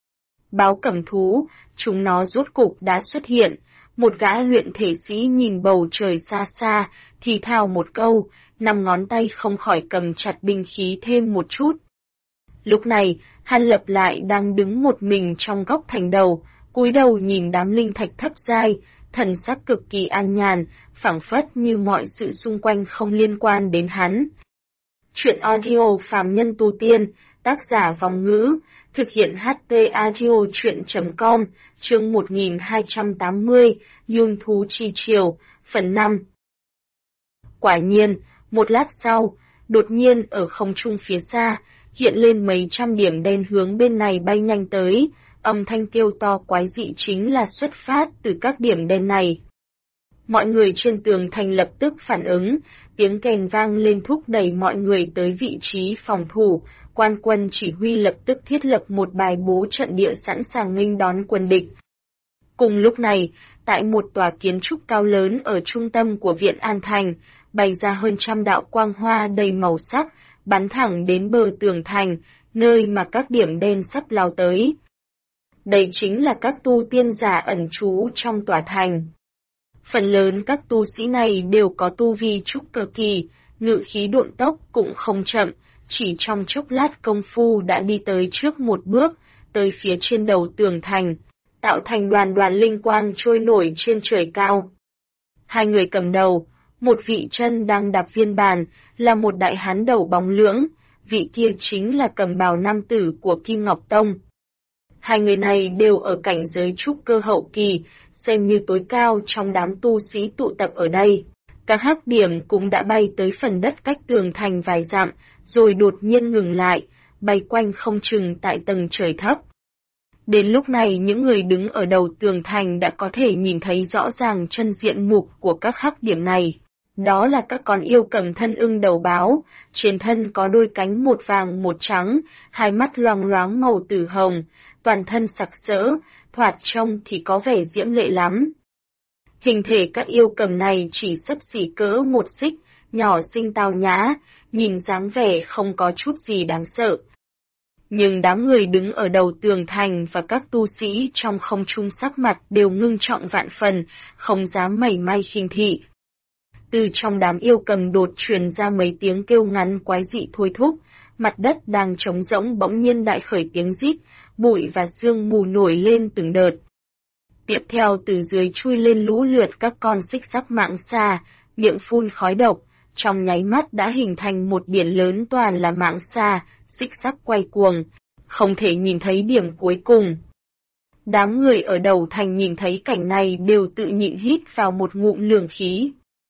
Báo cầm thú, chúng nó rốt cục đã xuất hiện. Một gã luyện thể sĩ nhìn bầu trời xa xa, thì thào một câu, 5 ngón tay không khỏi cầm chặt binh khí thêm một chút. Lúc này, Hàn Lập lại đang đứng một mình trong góc thành đầu, cúi đầu nhìn đám linh thạch thấp giai, thần sắc cực kỳ an nhàn, phảng phất như mọi sự xung quanh không liên quan đến hắn. Chuyện audio phàm nhân tu tiên, tác giả Vong Ngữ, thực hiện HT audio chuyện.com, chương 1280, Yun thú chi triều, phần 5. Quả nhiên, một lát sau, đột nhiên ở không trung phía xa, hiện lên mấy trăm điểm đen hướng bên này bay nhanh tới, âm thanh kêu to quái dị chính là xuất phát từ các điểm đen này. Mọi người trên tường thành lập tức phản ứng, tiếng kèn vang lên thúc đẩy mọi người tới vị trí phòng thủ, quan quân chỉ huy lập tức thiết lập một bài bố trận địa sẵn sàng nghênh đón quân địch. Cùng lúc này, tại một tòa kiến trúc cao lớn ở trung tâm của Viện An Thành, bày ra hơn trăm đạo quang hoa đầy màu sắc, bắn thẳng đến bờ tường thành, nơi mà các điểm đen sắp lao tới. Đây chính là các tu tiên giả ẩn trú trong tòa thành. Phần lớn các tu sĩ này đều có tu vi trúc cơ kỳ, ngự khí độn tốc cũng không chậm, chỉ trong chốc lát công phu đã đi tới trước một bước, tới phía trên đầu tường thành, tạo thành đoàn đoàn linh quang trôi nổi trên trời cao. Hai người cầm đầu, một vị chân đang đạp viên bàn, là một đại hán đầu bóng lưỡng, vị kia chính là cầm bào nam tử của Kim Ngọc Tông. Hai người này đều ở cảnh giới trúc cơ hậu kỳ, xem như tối cao trong đám tu sĩ tụ tập ở đây. Các hắc điểm cũng đã bay tới phần đất cách tường thành vài dặm, rồi đột nhiên ngừng lại, bay quanh không chừng tại tầng trời thấp. Đến lúc này những người đứng ở đầu tường thành đã có thể nhìn thấy rõ ràng chân diện mục của các hắc điểm này. Đó là các con yêu cầm thân ưng đầu báo, trên thân có đôi cánh một vàng một trắng, hai mắt loang loáng màu tử hồng, toàn thân sặc sỡ, thoạt trông thì có vẻ diễm lệ lắm. Hình thể các yêu cầm này chỉ xấp xỉ cỡ một xích, nhỏ xinh tao nhã, nhìn dáng vẻ không có chút gì đáng sợ. Nhưng đám người đứng ở đầu tường thành và các tu sĩ trong không trung sắc mặt đều ngưng trọng vạn phần, không dám mảy may khinh thị. Từ trong đám yêu cầm đột truyền ra mấy tiếng kêu ngắn quái dị thôi thúc, mặt đất đang trống rỗng bỗng nhiên đại khởi tiếng rít, bụi và sương mù nổi lên từng đợt. Tiếp theo từ dưới chui lên lũ lượt các con xích sắc mãng xà, miệng phun khói độc, trong nháy mắt đã hình thành một biển lớn toàn là mãng xà, xích sắc quay cuồng, không thể nhìn thấy điểm cuối cùng. Đám người ở đầu thành nhìn thấy cảnh này đều tự nhịn hít vào một ngụm lường khí.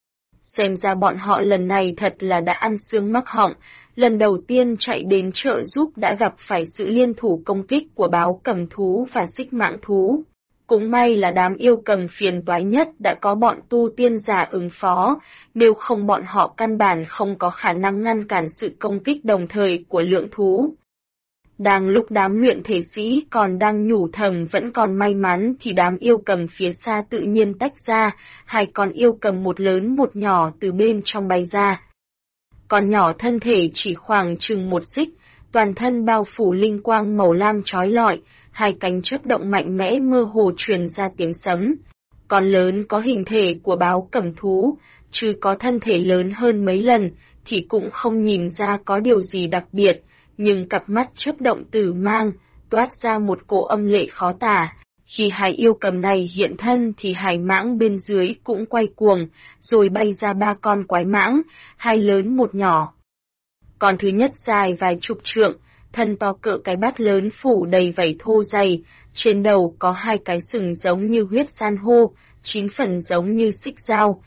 Xem ra bọn họ lần này thật là đã ăn xương mắc họng, lần đầu tiên chạy đến trợ giúp đã gặp phải sự liên thủ công kích của báo cầm thú và xích mãng thú. Cũng may là đám yêu cầm phiền toái nhất đã có bọn tu tiên giả ứng phó, nếu không bọn họ căn bản không có khả năng ngăn cản sự công kích đồng thời của lượng thú. Đang lúc đám luyện thể sĩ còn đang nhủ thầm vẫn còn may mắn thì đám yêu cầm phía xa tự nhiên tách ra, hai con yêu cầm một lớn một nhỏ từ bên trong bay ra. Con nhỏ thân thể chỉ khoảng chừng một xích, toàn thân bao phủ linh quang màu lam chói lọi, hai cánh chớp động mạnh mẽ mơ hồ truyền ra tiếng sấm. Con lớn có hình thể của báo cầm thú, chứ có thân thể lớn hơn mấy lần, thì cũng không nhìn ra có điều gì đặc biệt, nhưng cặp mắt chớp động tử mang, toát ra một cỗ âm lệ khó tả. Khi hai yêu cầm này hiện thân thì hải mãng bên dưới cũng quay cuồng, rồi bay ra ba con quái mãng, hai lớn một nhỏ. Con thứ nhất dài vài chục trượng, thân to cỡ cái bát lớn phủ đầy vảy thô dày, trên đầu có hai cái sừng giống như huyết san hô, 9 phần giống như xích dao.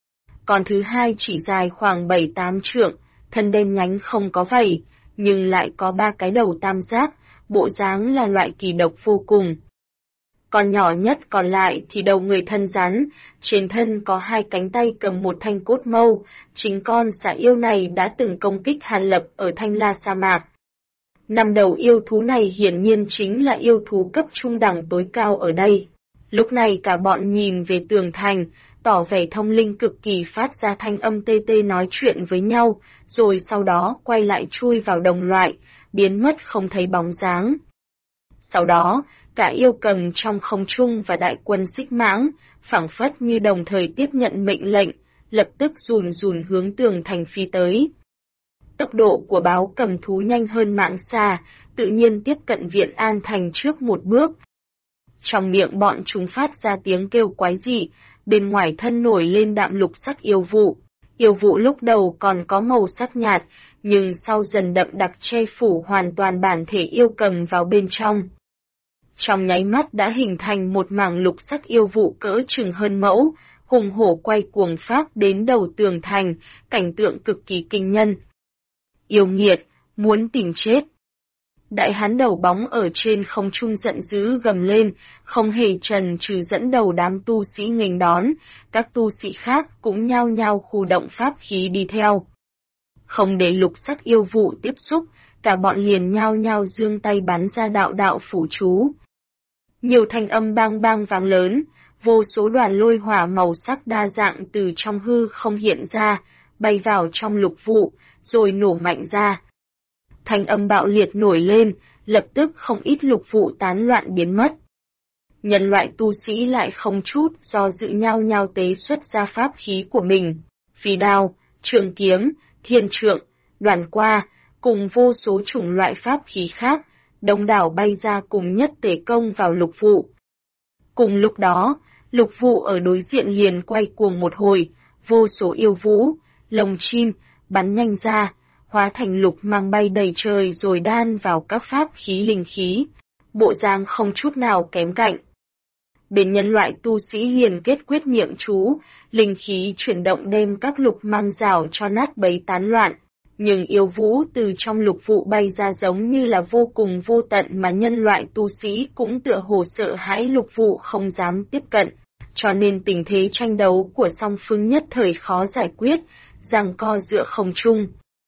Con thứ hai chỉ dài khoảng 7-8 trượng, thân đen nhánh không có vảy, nhưng lại có ba cái đầu tam giác, bộ dáng là loại kỳ độc vô cùng. Con nhỏ nhất còn lại thì đầu người thân rắn, trên thân có hai cánh tay cầm một thanh cốt mâu, chính con xà yêu này đã từng công kích Hàn Lập ở Thanh La sa mạc. Năm đầu yêu thú này hiển nhiên chính là yêu thú cấp trung đẳng tối cao ở đây. Lúc này cả bọn nhìn về tường thành, tỏ vẻ thông linh cực kỳ phát ra thanh âm tê tê nói chuyện với nhau, rồi sau đó quay lại chui vào đồng loại, biến mất không thấy bóng dáng. Sau đó, cả yêu cầm trong không trung và đại quân xích mãng, phảng phất như đồng thời tiếp nhận mệnh lệnh, lập tức rùn rùn hướng tường thành phi tới. Tốc độ của báo cầm thú nhanh hơn mãng xà, tự nhiên tiếp cận Viện An Thành trước một bước. Trong miệng bọn chúng phát ra tiếng kêu quái dị, bên ngoài thân nổi lên đạm lục sắc yêu vụ. Yêu vụ lúc đầu còn có màu sắc nhạt, nhưng sau dần đậm đặc che phủ hoàn toàn bản thể yêu cầm vào bên trong. Trong nháy mắt đã hình thành một mảng lục sắc yêu vụ cỡ chừng hơn mẫu, hùng hổ quay cuồng phác đến đầu tường thành, cảnh tượng cực kỳ kinh nhân. Yêu nghiệt, muốn tìm chết. Đại hán đầu bóng ở trên không trung giận dữ gầm lên, không hề chần chừ dẫn đầu đám tu sĩ nghênh đón, các tu sĩ khác cũng nhao nhao khu động pháp khí đi theo. Không để lục sắc yêu vụ tiếp xúc, cả bọn liền nhao nhao giương tay bắn ra đạo đạo phủ chú. Nhiều thanh âm bang bang vang lớn, vô số đoàn lôi hỏa màu sắc đa dạng từ trong hư không hiện ra, bay vào trong lục vụ, rồi nổ mạnh ra. Thanh âm bạo liệt nổi lên, lập tức không ít lục vụ tán loạn biến mất. Nhân loại tu sĩ lại không chút do dự nhao nhao tế xuất ra pháp khí của mình, phi đao, trường kiếm, thiên trượng, đoàn qua, cùng vô số chủng loại pháp khí khác, đông đảo bay ra cùng nhất tề công vào lục vụ. Cùng lúc đó, lục vụ ở đối diện liền quay cuồng một hồi, vô số yêu vũ, lồng chim, bắn nhanh ra, hóa thành lục mang bay đầy trời rồi đan vào các pháp khí linh khí, bộ dáng không chút nào kém cạnh. Bên nhân loại tu sĩ liền kết quyết niệm chú, linh khí chuyển động đem các lục mang rào cho nát bấy tán loạn, nhưng yêu vũ từ trong lục vụ bay ra giống như là vô cùng vô tận mà nhân loại tu sĩ cũng tựa hồ sợ hãi lục vụ không dám tiếp cận, cho nên tình thế tranh đấu của song phương nhất thời khó giải quyết, giằng co giữa không trung.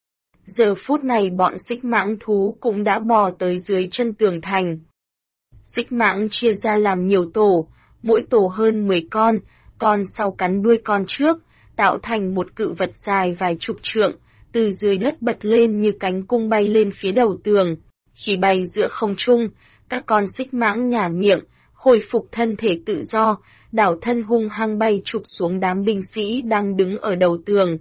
Giờ phút này bọn xích mãng thú cũng đã bò tới dưới chân tường thành. Xích mãng chia ra làm nhiều tổ, mỗi tổ hơn 10 con sau cắn đuôi con trước, tạo thành một cự vật dài vài chục trượng, từ dưới đất bật lên như cánh cung bay lên phía đầu tường. Khi bay giữa không trung, các con xích mãng nhả miệng, hồi phục thân thể tự do, đảo thân hung hăng bay chụp xuống đám binh sĩ đang đứng ở đầu tường.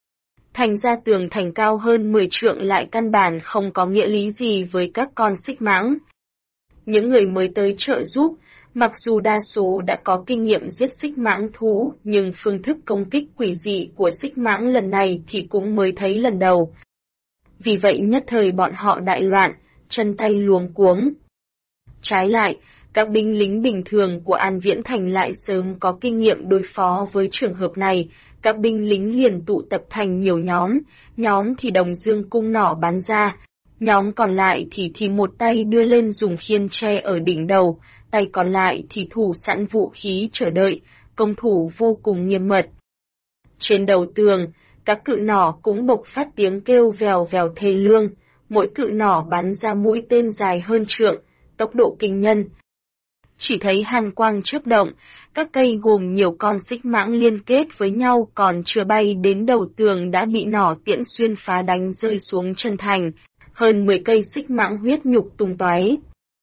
Thành ra tường thành cao hơn 10 trượng lại căn bản không có nghĩa lý gì với các con xích mãng. Những người mới tới trợ giúp, mặc dù đa số đã có kinh nghiệm giết xích mãng thú, nhưng phương thức công kích quỷ dị của xích mãng lần này thì cũng mới thấy lần đầu. Vì vậy nhất thời bọn họ đại loạn, chân tay luống cuống. Trái lại, các binh lính bình thường của An Viễn Thành lại sớm có kinh nghiệm đối phó với trường hợp này, các binh lính liền tụ tập thành nhiều nhóm thì đồng dương cung nỏ bắn ra, nhóm còn lại thì một tay đưa lên dùng khiên tre ở đỉnh đầu, tay còn lại thì thủ sẵn vũ khí chờ đợi, công thủ vô cùng nghiêm mật. Trên đầu tường, các cự nỏ cũng bộc phát tiếng kêu vèo vèo thê lương, mỗi cự nỏ bắn ra mũi tên dài hơn trượng, tốc độ kinh nhân. Chỉ thấy hàn quang chớp động, các cây gồm nhiều con xích mãng liên kết với nhau còn chưa bay đến đầu tường đã bị nỏ tiễn xuyên phá đánh rơi xuống chân thành, hơn 10 cây xích mãng huyết nhục tung tóe.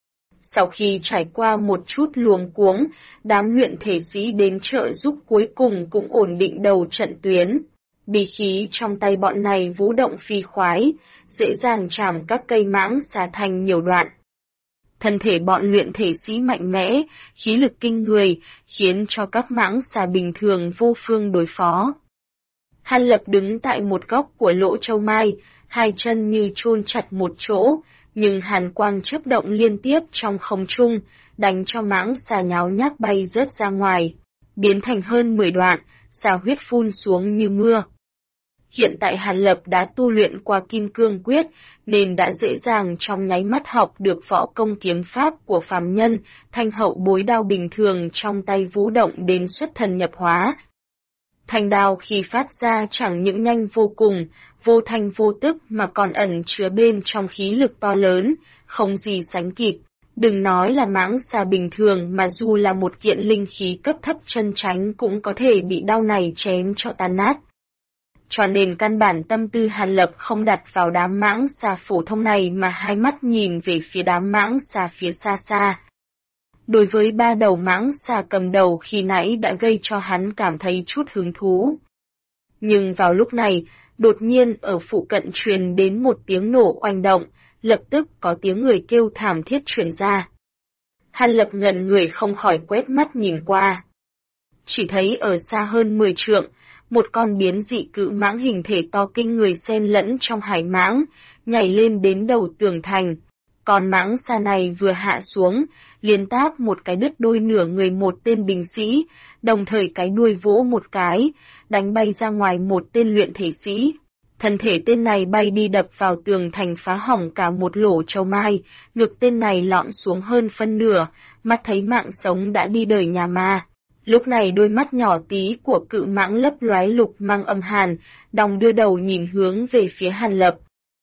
Sau khi trải qua một chút luống cuống, đám luyện thể sĩ đến trợ giúp cuối cùng cũng ổn định đầu trận tuyến. Bí khí trong tay bọn này vũ động phi khoái, dễ dàng chạm các cây mãng xà thành nhiều đoạn. Thân thể bọn luyện thể sĩ mạnh mẽ, khí lực kinh người, khiến cho các mãng xà bình thường vô phương đối phó. Hàn Lập đứng tại một góc của lỗ châu mai, hai chân như chôn chặt một chỗ, nhưng hàn quang chớp động liên tiếp trong không trung, đánh cho mãng xà nháo nhác bay rớt ra ngoài, biến thành hơn 10 đoạn, xà huyết phun xuống như mưa. Hiện tại Hàn Lập đã tu luyện qua Kim Cương Quyết, nên đã dễ dàng trong nháy mắt học được võ công kiếm pháp của phàm nhân, thanh hậu bối đao bình thường trong tay vũ động đến xuất thần nhập hóa. Thanh đao khi phát ra chẳng những nhanh vô cùng, vô thanh vô tức mà còn ẩn chứa bên trong khí lực to lớn, không gì sánh kịp. Đừng nói là mãng xà bình thường mà dù là một kiện linh khí cấp thấp chân chánh cũng có thể bị đao này chém cho tan nát. Cho nên căn bản tâm tư Hàn Lập không đặt vào đám mãng xà phổ thông này mà hai mắt nhìn về phía đám mãng xà phía xa xa. Đối với ba đầu mãng xà cầm đầu khi nãy đã gây cho hắn cảm thấy chút hứng thú. Nhưng vào lúc này, đột nhiên ở phụ cận truyền đến một tiếng nổ oanh động, lập tức có tiếng người kêu thảm thiết truyền ra. Hàn Lập ngẩn người không khỏi quét mắt nhìn qua. Chỉ thấy ở xa hơn 10 trượng, một con biến dị cự mãng hình thể to kinh người xen lẫn trong hải mãng, nhảy lên đến đầu tường thành. Con mãng xa này vừa hạ xuống, liền táp một cái đứt đôi nửa người một tên binh sĩ, đồng thời cái đuôi vỗ một cái, đánh bay ra ngoài một tên luyện thể sĩ. Thân thể tên này bay đi đập vào tường thành phá hỏng cả một lỗ châu mai, ngực tên này lõm xuống hơn phân nửa, mắt thấy mạng sống đã đi đời nhà ma. Lúc này đôi mắt nhỏ tí của cự mãng lấp lóe lục mang âm hàn, đong đưa đầu nhìn hướng về phía Hàn Lập.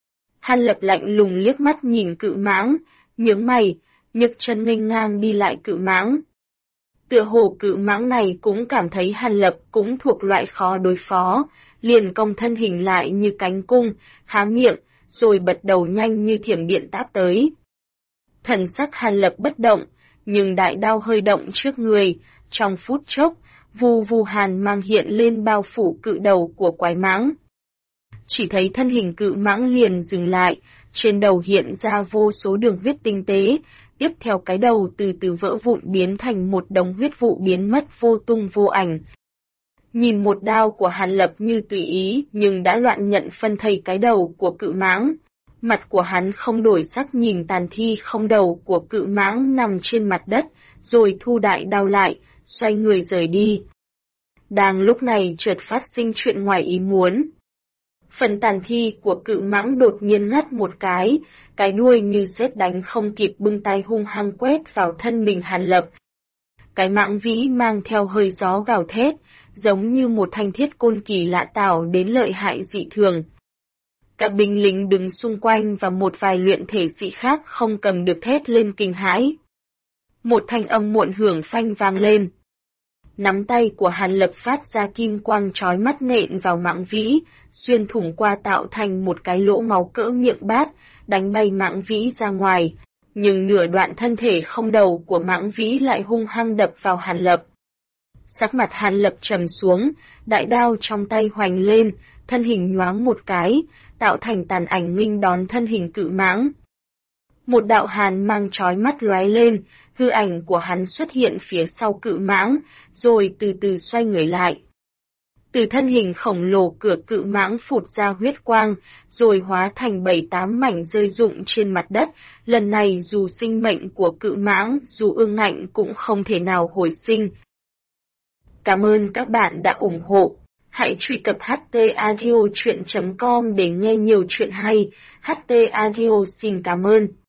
Hàn Lập lạnh lùng liếc mắt nhìn cự mãng, nhướng mày, nhấc chân nghênh ngang đi lại cự mãng. Tựa hồ cự mãng này cũng cảm thấy Hàn Lập cũng thuộc loại khó đối phó, liền cong thân hình lại như cánh cung, há miệng, rồi bật đầu nhanh như thiểm điện táp tới. Thần sắc Hàn Lập bất động, nhưng đại đao hơi động trước người, trong phút chốc, vù vù hàn mang hiện lên bao phủ cự đầu của quái mãng. Chỉ thấy thân hình cự mãng liền dừng lại, trên đầu hiện ra vô số đường huyết tinh tế, tiếp theo cái đầu từ từ vỡ vụn biến thành một đống huyết vụ biến mất vô tung vô ảnh. Nhìn một đao của Hàn Lập như tùy ý nhưng đã loạn nhận phân thây cái đầu của cự mãng. Mặt của hắn không đổi sắc nhìn tàn thi không đầu của cự mãng nằm trên mặt đất, rồi thu đại đao lại, xoay người rời đi. Đang lúc này chợt phát sinh chuyện ngoài ý muốn. Phần tàn thi của cự mãng đột nhiên ngắt một cái đuôi như sét đánh không kịp bưng tay hung hăng quét vào thân mình Hàn Lập. Cái mãng vĩ mang theo hơi gió gào thét, giống như một thanh thiết côn kỳ lạ tảo đến lợi hại dị thường. Các binh lính đứng xung quanh và một vài luyện thể sĩ khác không cầm được thét lên kinh hãi. Một thanh âm muộn hưởng phanh vang lên. Nắm tay của Hàn Lập phát ra kim quang chói mắt nện vào mãng vĩ, xuyên thủng qua tạo thành một cái lỗ máu cỡ miệng bát, đánh bay mãng vĩ ra ngoài. Nhưng nửa đoạn thân thể không đầu của mãng vĩ lại hung hăng đập vào Hàn Lập. Sắc mặt Hàn Lập trầm xuống, đại đao trong tay hoành lên, thân hình nhoáng một cái, tạo thành tàn ảnh nghênh đón thân hình cự mãng. Một đạo hàn mang chói mắt lóe lên, hư ảnh của hắn xuất hiện phía sau cự mãng, rồi từ từ xoay người lại. Từ thân hình khổng lồ cửa cự mãng phụt ra huyết quang, rồi hóa thành 7-8 mảnh rơi rụng trên mặt đất. Lần này dù sinh mệnh của cự mãng, dù ương ngạnh cũng không thể nào hồi sinh. Cảm ơn các bạn đã ủng hộ. Hãy truy cập htaudio.com để nghe nhiều chuyện hay. HT Audio xin cảm ơn.